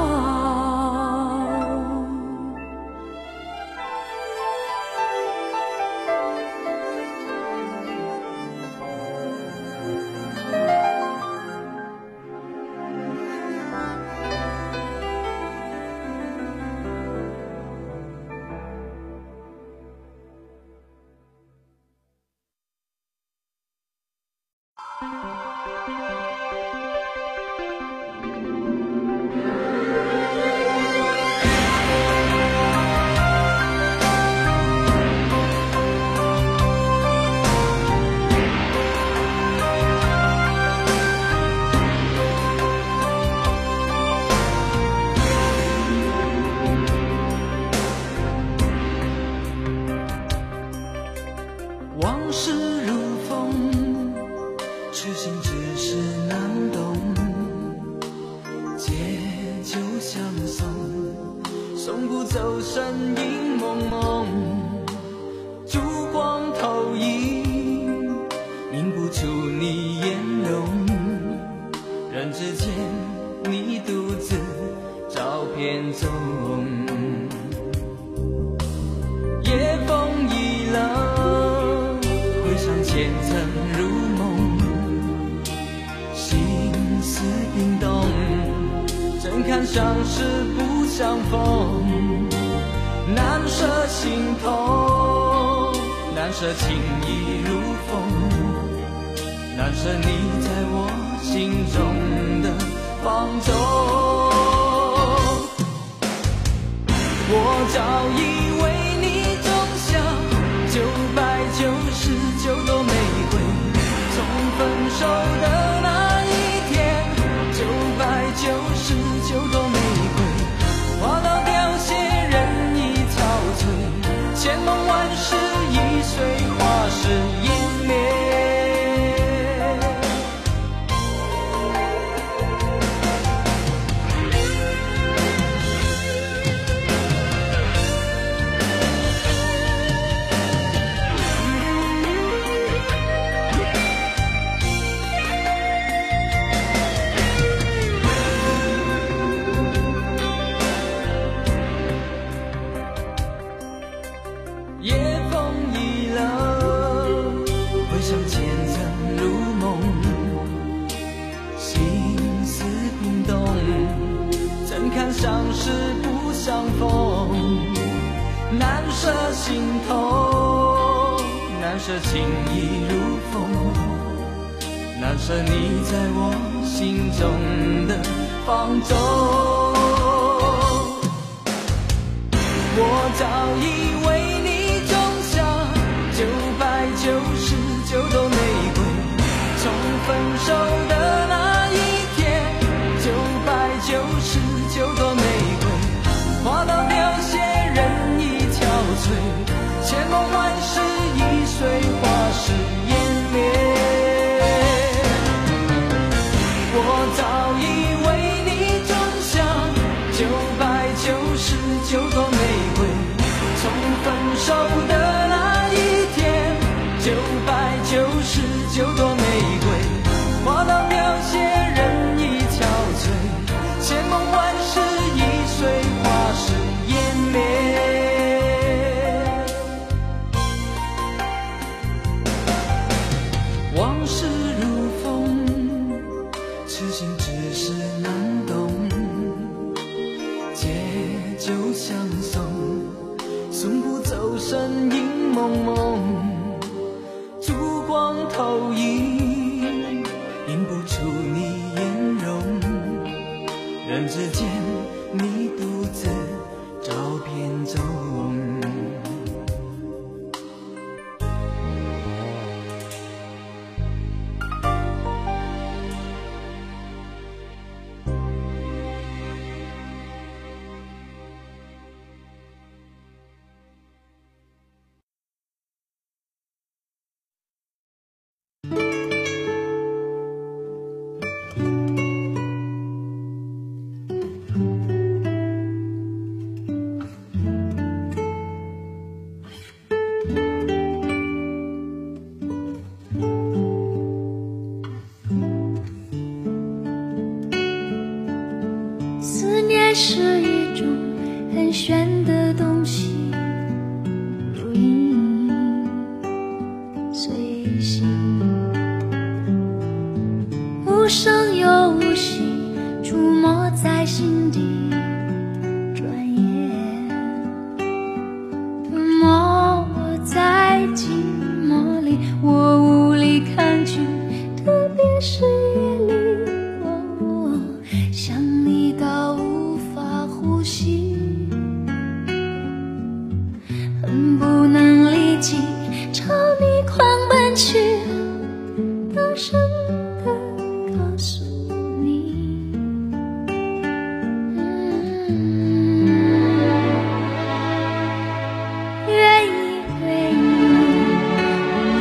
[SPEAKER 2] 往事如风，痴心只是难懂。借酒相送，送不走身影蒙蒙。烛光投影，映不出你颜容。人之间，你独自照片中。夜风已冷，回想前尘如梦，心思冰冻，怎堪相识不相逢。难舍心痛，难舍情意如风，难舍你在我心中的放纵。我早以为999朵玫瑰，从分手的那一天，999朵玫瑰，花到凋谢，人已憔悴，千梦万世已随花事湮灭。夜风已冷，回想前尘如梦，心思冰冻，怎堪相识不相逢。难舍心痛，难舍情意如风，难舍你在我心中的放纵。我早以为999朵玫瑰，从分手的那一天，999朵玫瑰，花到凋谢，人已憔悴，千梦万世已随花事湮灭。我早以为你终想999朵玫瑰，从分手的那一天，999朵玫瑰，花到凋谢，人已憔悴，千梦万世已随花事湮灭。往事如风，痴心只是难懂。借酒相送，送不走身影蒙蒙。烛光投影，映不出你颜容。人之间，你独自照片中。
[SPEAKER 1] 是一种很玄的东西，如影随形，无声又无息，触摸在心底，转眼吞没我在寂寞里，我无力抗拒，特别是夜里，想你到无法呼吸，恨不能立即朝你狂奔去，大声地告诉你，愿意对你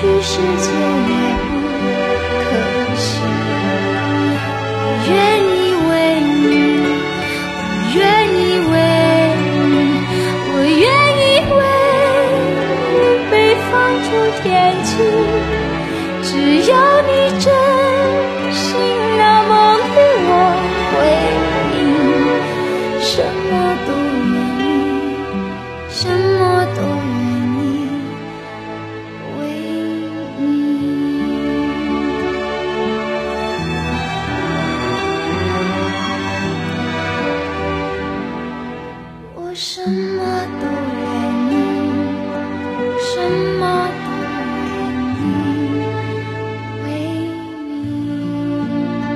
[SPEAKER 1] 许世界也不可惜。我愿意为你，我愿意为你，我愿意为你被放逐天际。只要你真心那么对我回应，什么都愿意，什么都愿意为你。我什么都愿意，什么都愿意为你。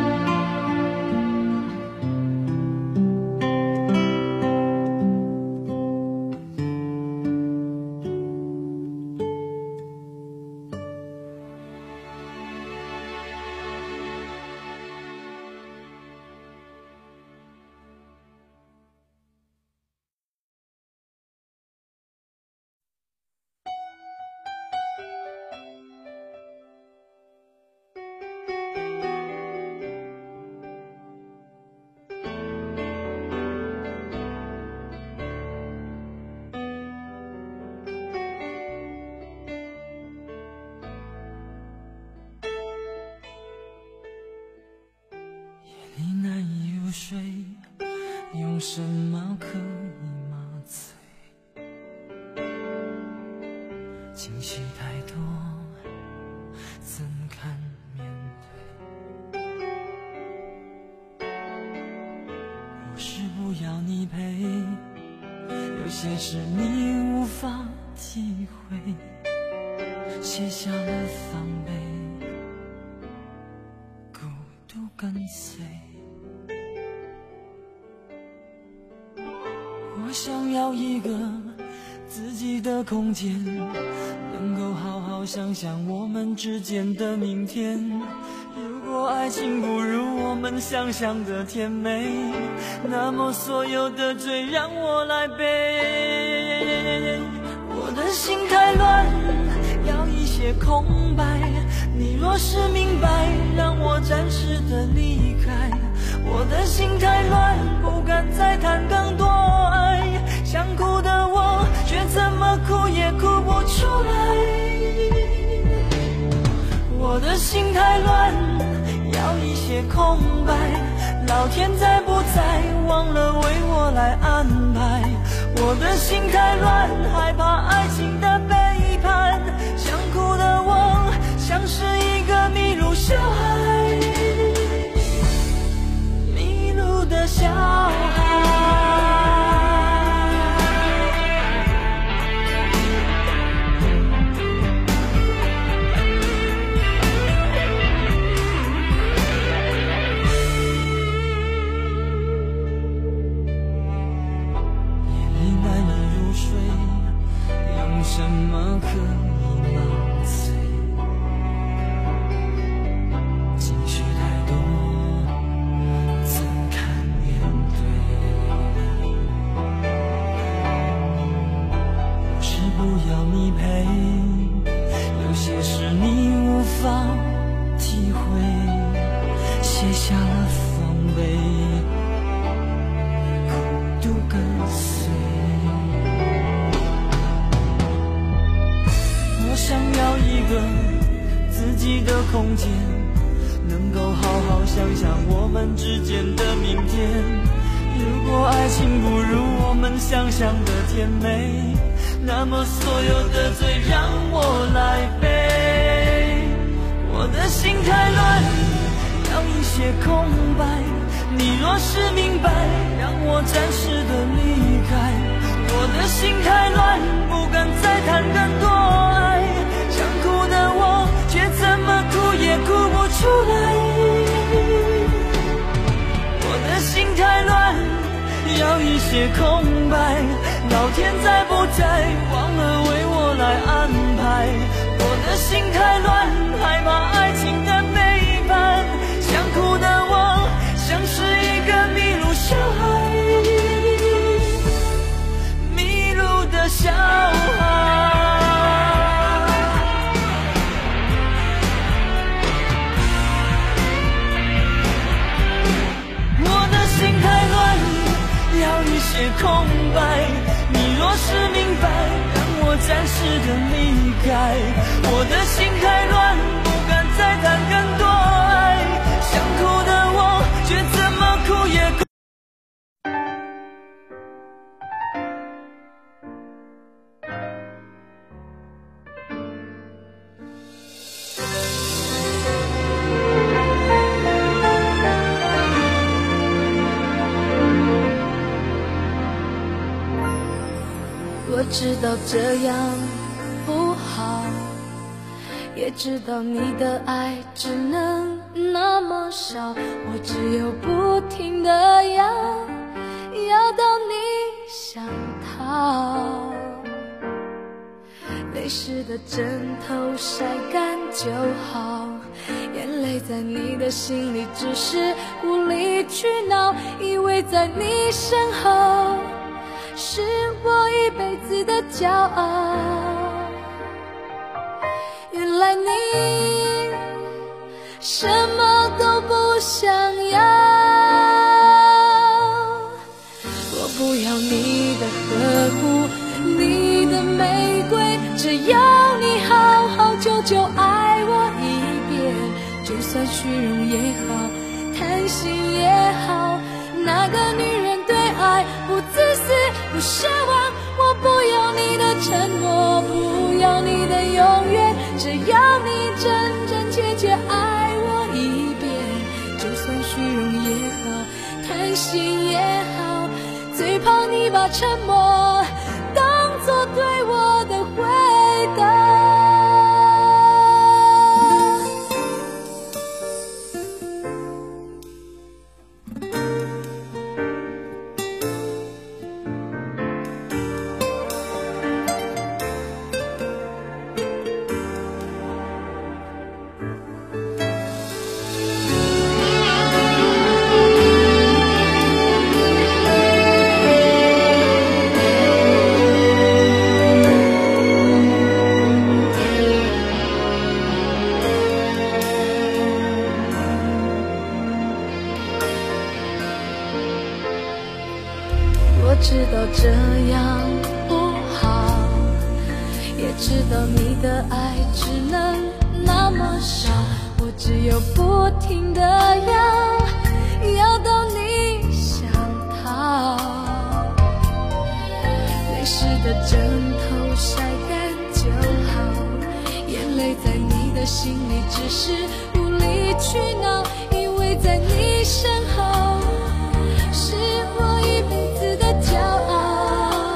[SPEAKER 2] 你难以入睡，用什么可以麻醉？情绪太多，怎堪面对？不是不要你陪，有些事你无法体会，卸下了防备，孤独跟随。我想要一个自己的空间，能够好好想想我们之间的明天。如果爱情不如我们想象的甜美，那么所有的罪让我来背。我的心太乱，要一些空白，你若是明白，让我暂时的离开。我的心太乱，不敢再谈更多爱，想哭的我却怎么哭也哭不出来。我的心太乱，要一些空白，老天在不在忘了为我来安排。我的心太乱，害怕爱情的背叛，想哭的我像是一个迷路小孩，迷路的小孩。什么可以麻醉？情绪太多，怎堪面对？不是不要你陪，有些事你无法体会，卸下了防备，孤独跟随。我想要一个自己的空间，能够好好想想我们之间的明天。如果爱情不如我们想象的甜美，那么所有的罪让我来背。我的心太乱，要一些空白，你若是明白，让我暂时的离开。我的心太乱，不敢再谈更多爱，想哭的我却怎么哭也哭不出来。我的心太乱，要一些空白，老天在不在忘了为我来安排。我的心太乱，害怕爱情的背叛，想哭的我像是一个迷路小孩，迷路的小孩。 是明白，让我暂时的离开。我的心太乱，不敢再谈更多爱。想哭的我，却怎么哭也哭。
[SPEAKER 1] 我知道这样不好，也知道你的爱只能那么少，我只有不停地要到你想逃。泪湿的枕头晒干就好，眼泪在你的心里只是无理取闹，以为在你身后是我一辈子的骄傲。原来你什么都不想要，我不要你的呵护，你的玫瑰，只要你好好久久爱我一遍。就算虚荣也好，贪心也好，那个女人对爱不自私不奢望，我不要你的承诺，不要你的永远，只要你真真切切爱我一遍。就算虚荣也好，贪心也好，最怕你把沉默当作对我的回答。我知道这样不好，也知道你的爱只能那么少，我只有不停地要到你想逃。泪湿的枕头晒干就好，眼泪在你的心里只是无理取闹，以为在你身后是我一辈子的骄傲。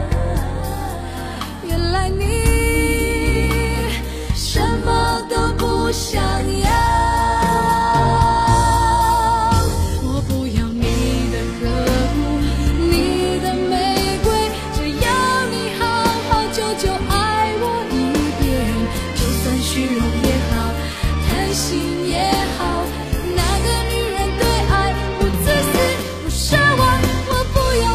[SPEAKER 1] 原来你什么都不想要，我不要你的呵护，你的玫瑰，只要你好好久久爱我一遍。就算虚荣也好，贪心也好，那个女人对爱不自私不奢望，我不要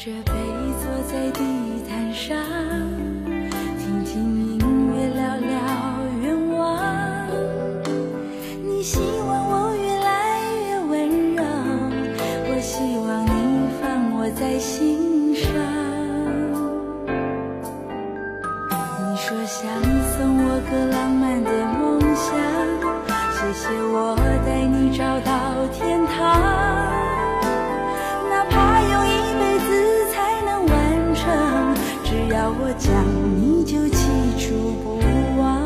[SPEAKER 1] 着杯坐在地毯上，听听音乐，聊聊愿望。你希望我越来越温柔，我希望你放我在心上。你说想送我个浪漫的梦想，谢谢我带你找到天堂。只要我讲，你就记住不忘。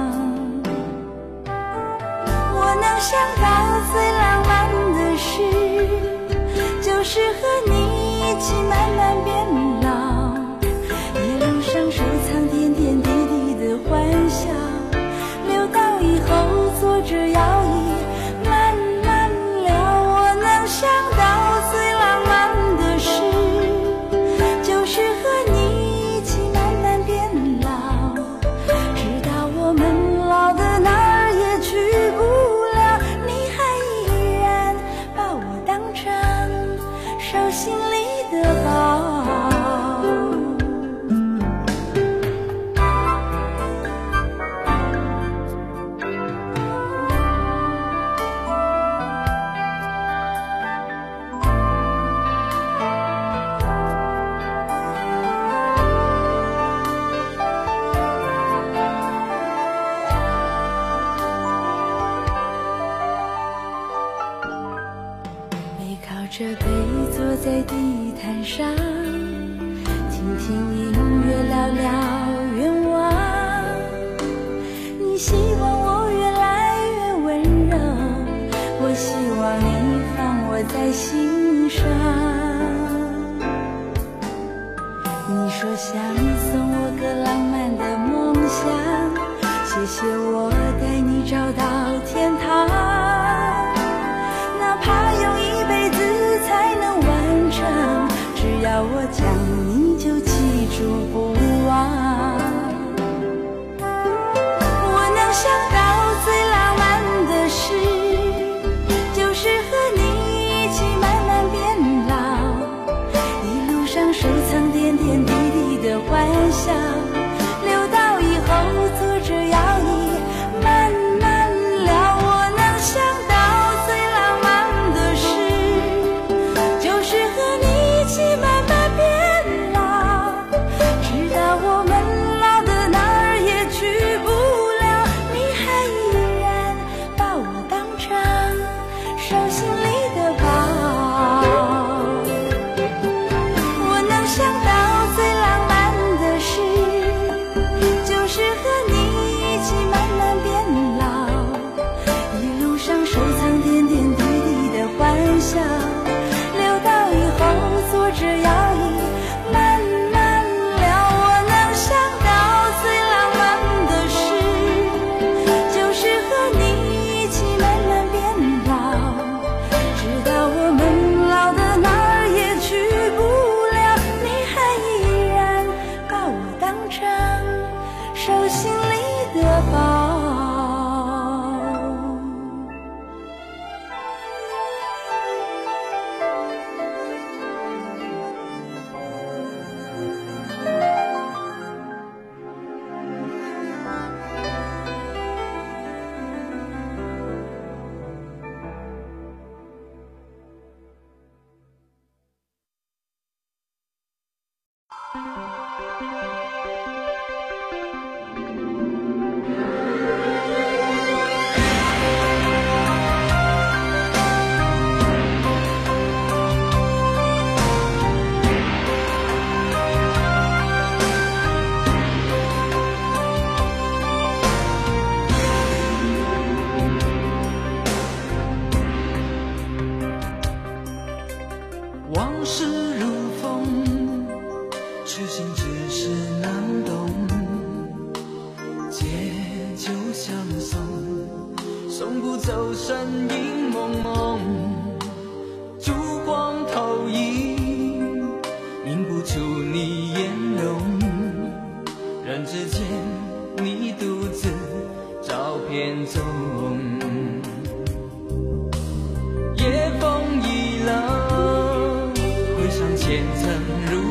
[SPEAKER 1] 我能想到最浪漫的事，就是和你一起慢慢变老，一路上收藏点点滴滴的欢笑，留到以后坐着摇椅慢慢聊。我能想到最浪漫的事，就是和你心里的宝。背靠着背坐在地毯上，听听音乐，聊聊愿望。你希望我越来越温柔，我希望你放我在心上。你说想送我个浪漫的梦想，谢谢我带你找到天堂。哪怕用一辈子才能完成，只要我讲，你就记住不忘。我能想到最浪漫的事，就是和你一起慢慢变老，一路上收藏点点滴滴的欢笑，留到以后坐着摇椅慢慢聊。我能想到留到以后坐着摇椅慢慢聊。我能想到最浪漫的事，就是和你一起慢慢变老，直到我们老的哪儿也去不了，你还依然把我当成手心里的宝。
[SPEAKER 2] 往事如风，痴心只是难懂。借酒相送，送不走身影蒙蒙。烛光投影，映不出你颜容。人之间，你独自照片中。夜风已冷，回想前尘如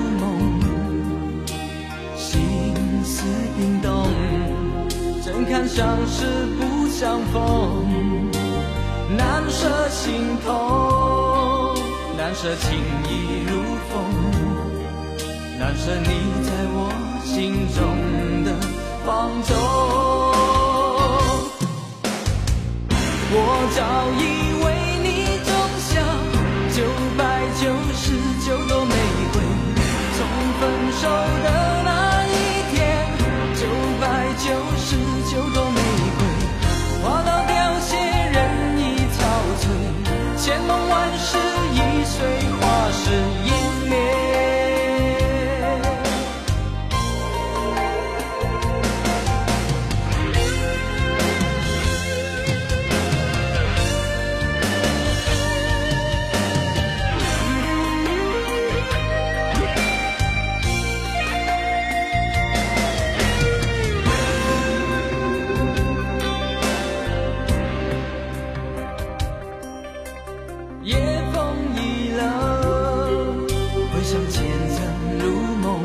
[SPEAKER 2] 怎堪相识不相逢，难舍心头，难舍情意如风，难舍你在我心中的放纵。我早已为你种下999朵玫瑰，从分手的那一天，999朵玫瑰花到凋谢，人已憔悴，千梦万世已随花事湮灭。夜风已冷，回想前尘如梦，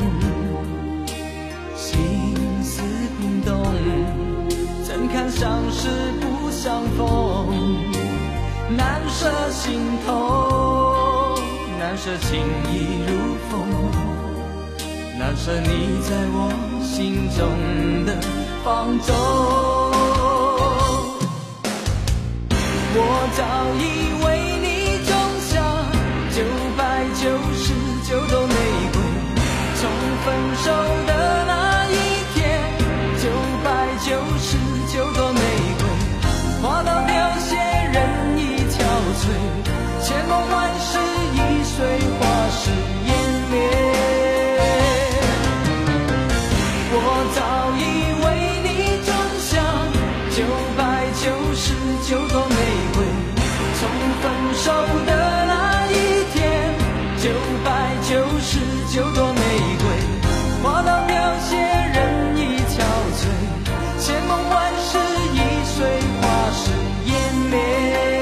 [SPEAKER 2] 心思冰冻，怎堪相识不相逢，难舍心头，难舍情意如风，难舍你在我心中的放纵。我早已为你种下999朵玫瑰，从分手的那一天，999朵玫瑰花到凋谢，人已憔悴，千梦万世已随花事湮灭。我早已为你种下999朵玫瑰，从分手的那一天，999朵玫瑰花到凋谢，人已憔悴，千梦万世已随花事湮灭。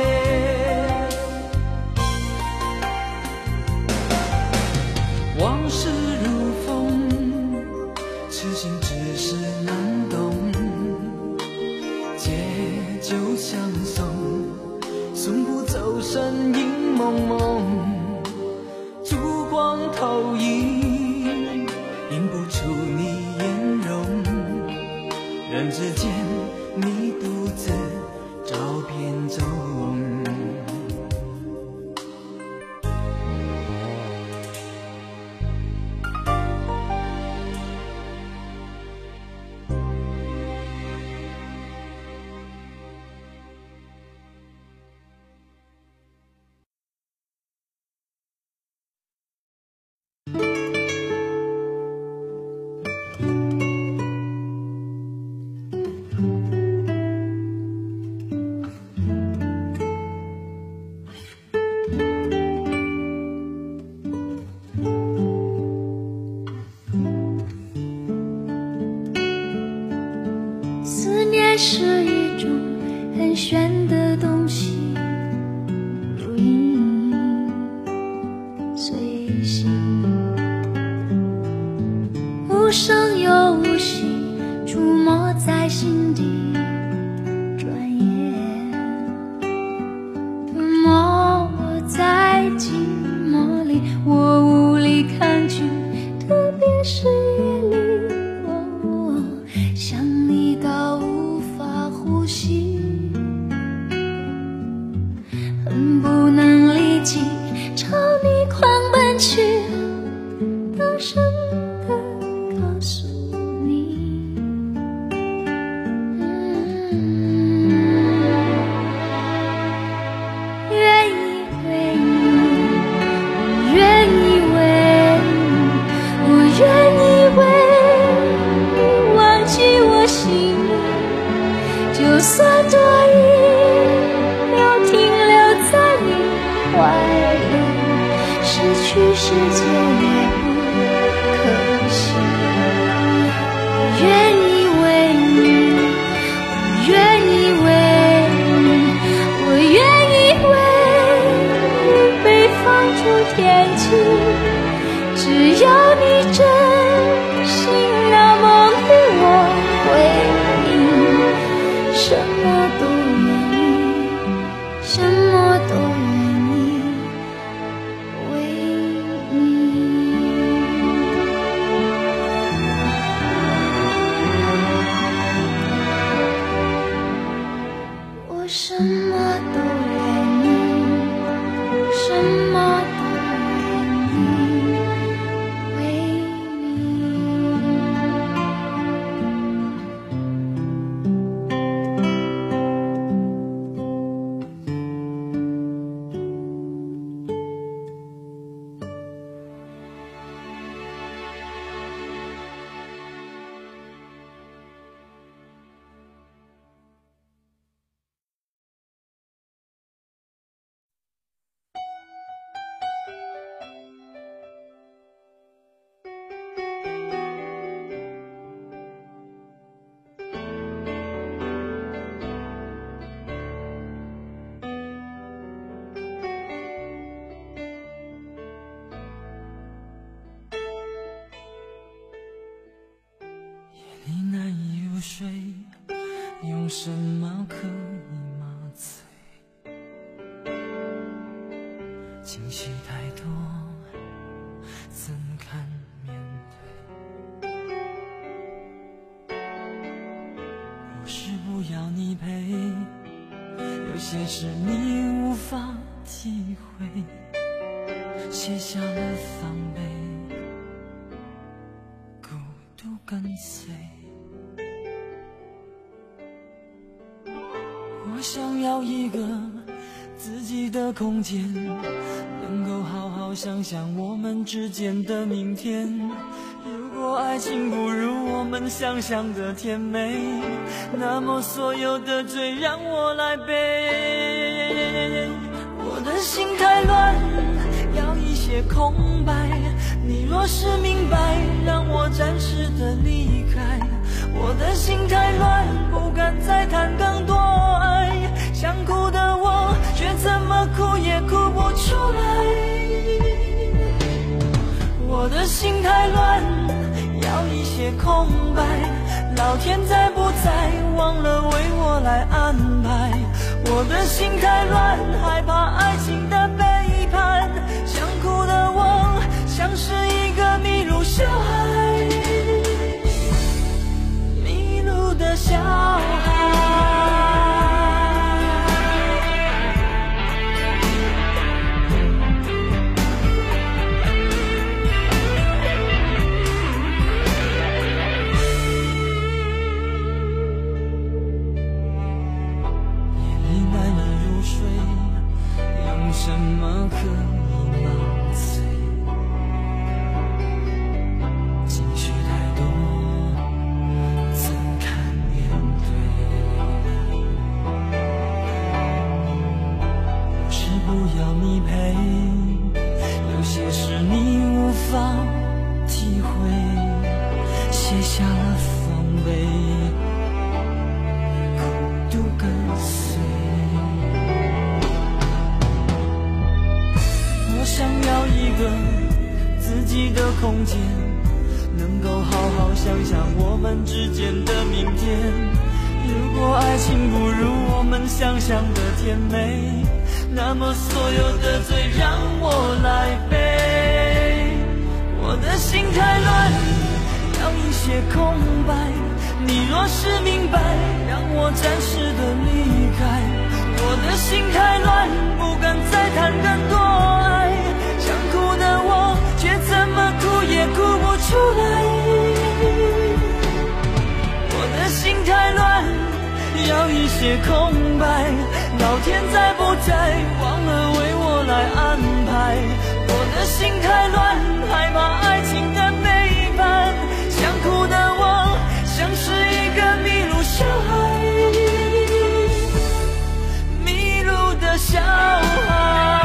[SPEAKER 2] 往事如风，痴心只是难懂，借酒相送，送不走身影蒙蒙，烛光投影，映不出你颜容，人之间你独自照片中。
[SPEAKER 1] 是一种很玄的东西，如影随形，无声又无息，触摸在心底，转眼吞没我在寂寞里，我无力抗拒，特别是夜里，想你到无法呼吸，恨不能立即朝你狂奔去，大声地告诉你，愿意为你，我愿意为你，我愿意为你忘记我心里，就算多一秒停留在你怀里，失去世界也不可惜。我愿意为你，我愿意为你，我愿意为你被放逐天际，只要你真心那么给我回应。 什么都愿意，什么都愿意为你。
[SPEAKER 2] 睡，用什么可以麻醉？情绪太多，怎堪面对？不是不要你陪，有些事你无法体会，卸下了防备，孤独跟随。我想要一个自己的空间，能够好好想想我们之间的明天。如果爱情不如我们想象的甜美，那么所有的罪让我来背。我的心太乱，要一些空白。你若是明白，让我暂时的离开。我的心太乱，不敢再谈更多爱，想哭的我却怎么哭也哭不出来。我的心太乱，要一些空白，老天在不在忘了为我来安排。我的心太乱，害怕爱情的背叛，想哭的我像是一个迷路小孩，迷路的小孩。什么可以麻醉？情绪太多，怎堪面对？不是不要你陪，有些事你无法体会，卸下了防备，孤独跟随。我想要一个自己的空间，能够好好想想我们之间的明天。如果爱情不如我们想象的甜美，那么所有的罪让我来背。我的心太乱，要一些空白。你若是明白，让我暂时的离开。我的心太乱，不敢再谈更多爱，想哭的我却怎么哭也哭不出来。我的心太乱，要一些空白，老天在不在忘了为我来安排。我的心太乱，害怕爱情的背叛，想哭的我像是一个迷路小孩，小孩。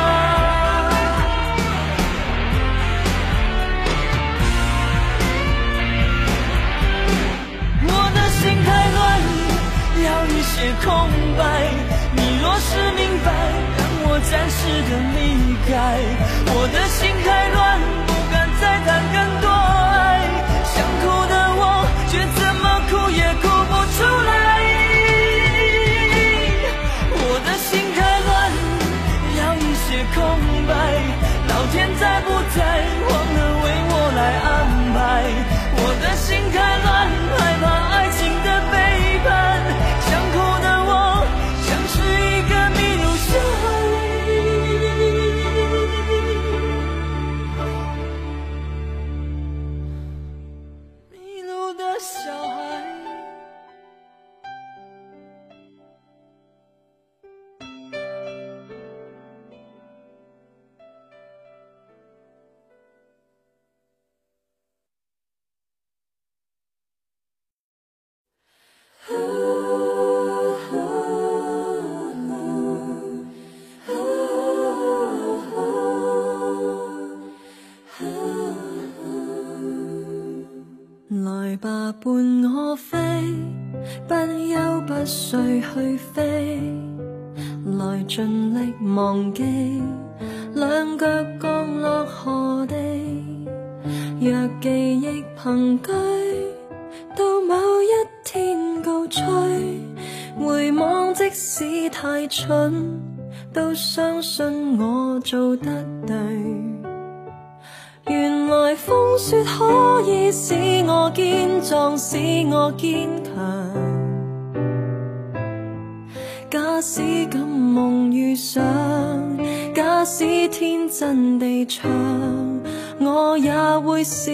[SPEAKER 2] 我的心太乱，要一些空白。你若是明白，让我暂时的离开。我的心太乱，不敢再谈更多爱，想哭的我却怎么哭也哭不出来。空白，老天在不在忘了为我来安排。我的心太乱，害怕爱情的背叛，想哭的我像
[SPEAKER 3] 來吧，伴我飛，不休不睡去飛，來盡力忘記兩腳降落何地。若記憶憑據，到某一天告吹，回望即使太蠢，都相信我做得對。原來風雪可以使我堅壯，使我堅強。假使敢夢遇上，假使天真地唱，我也會笑。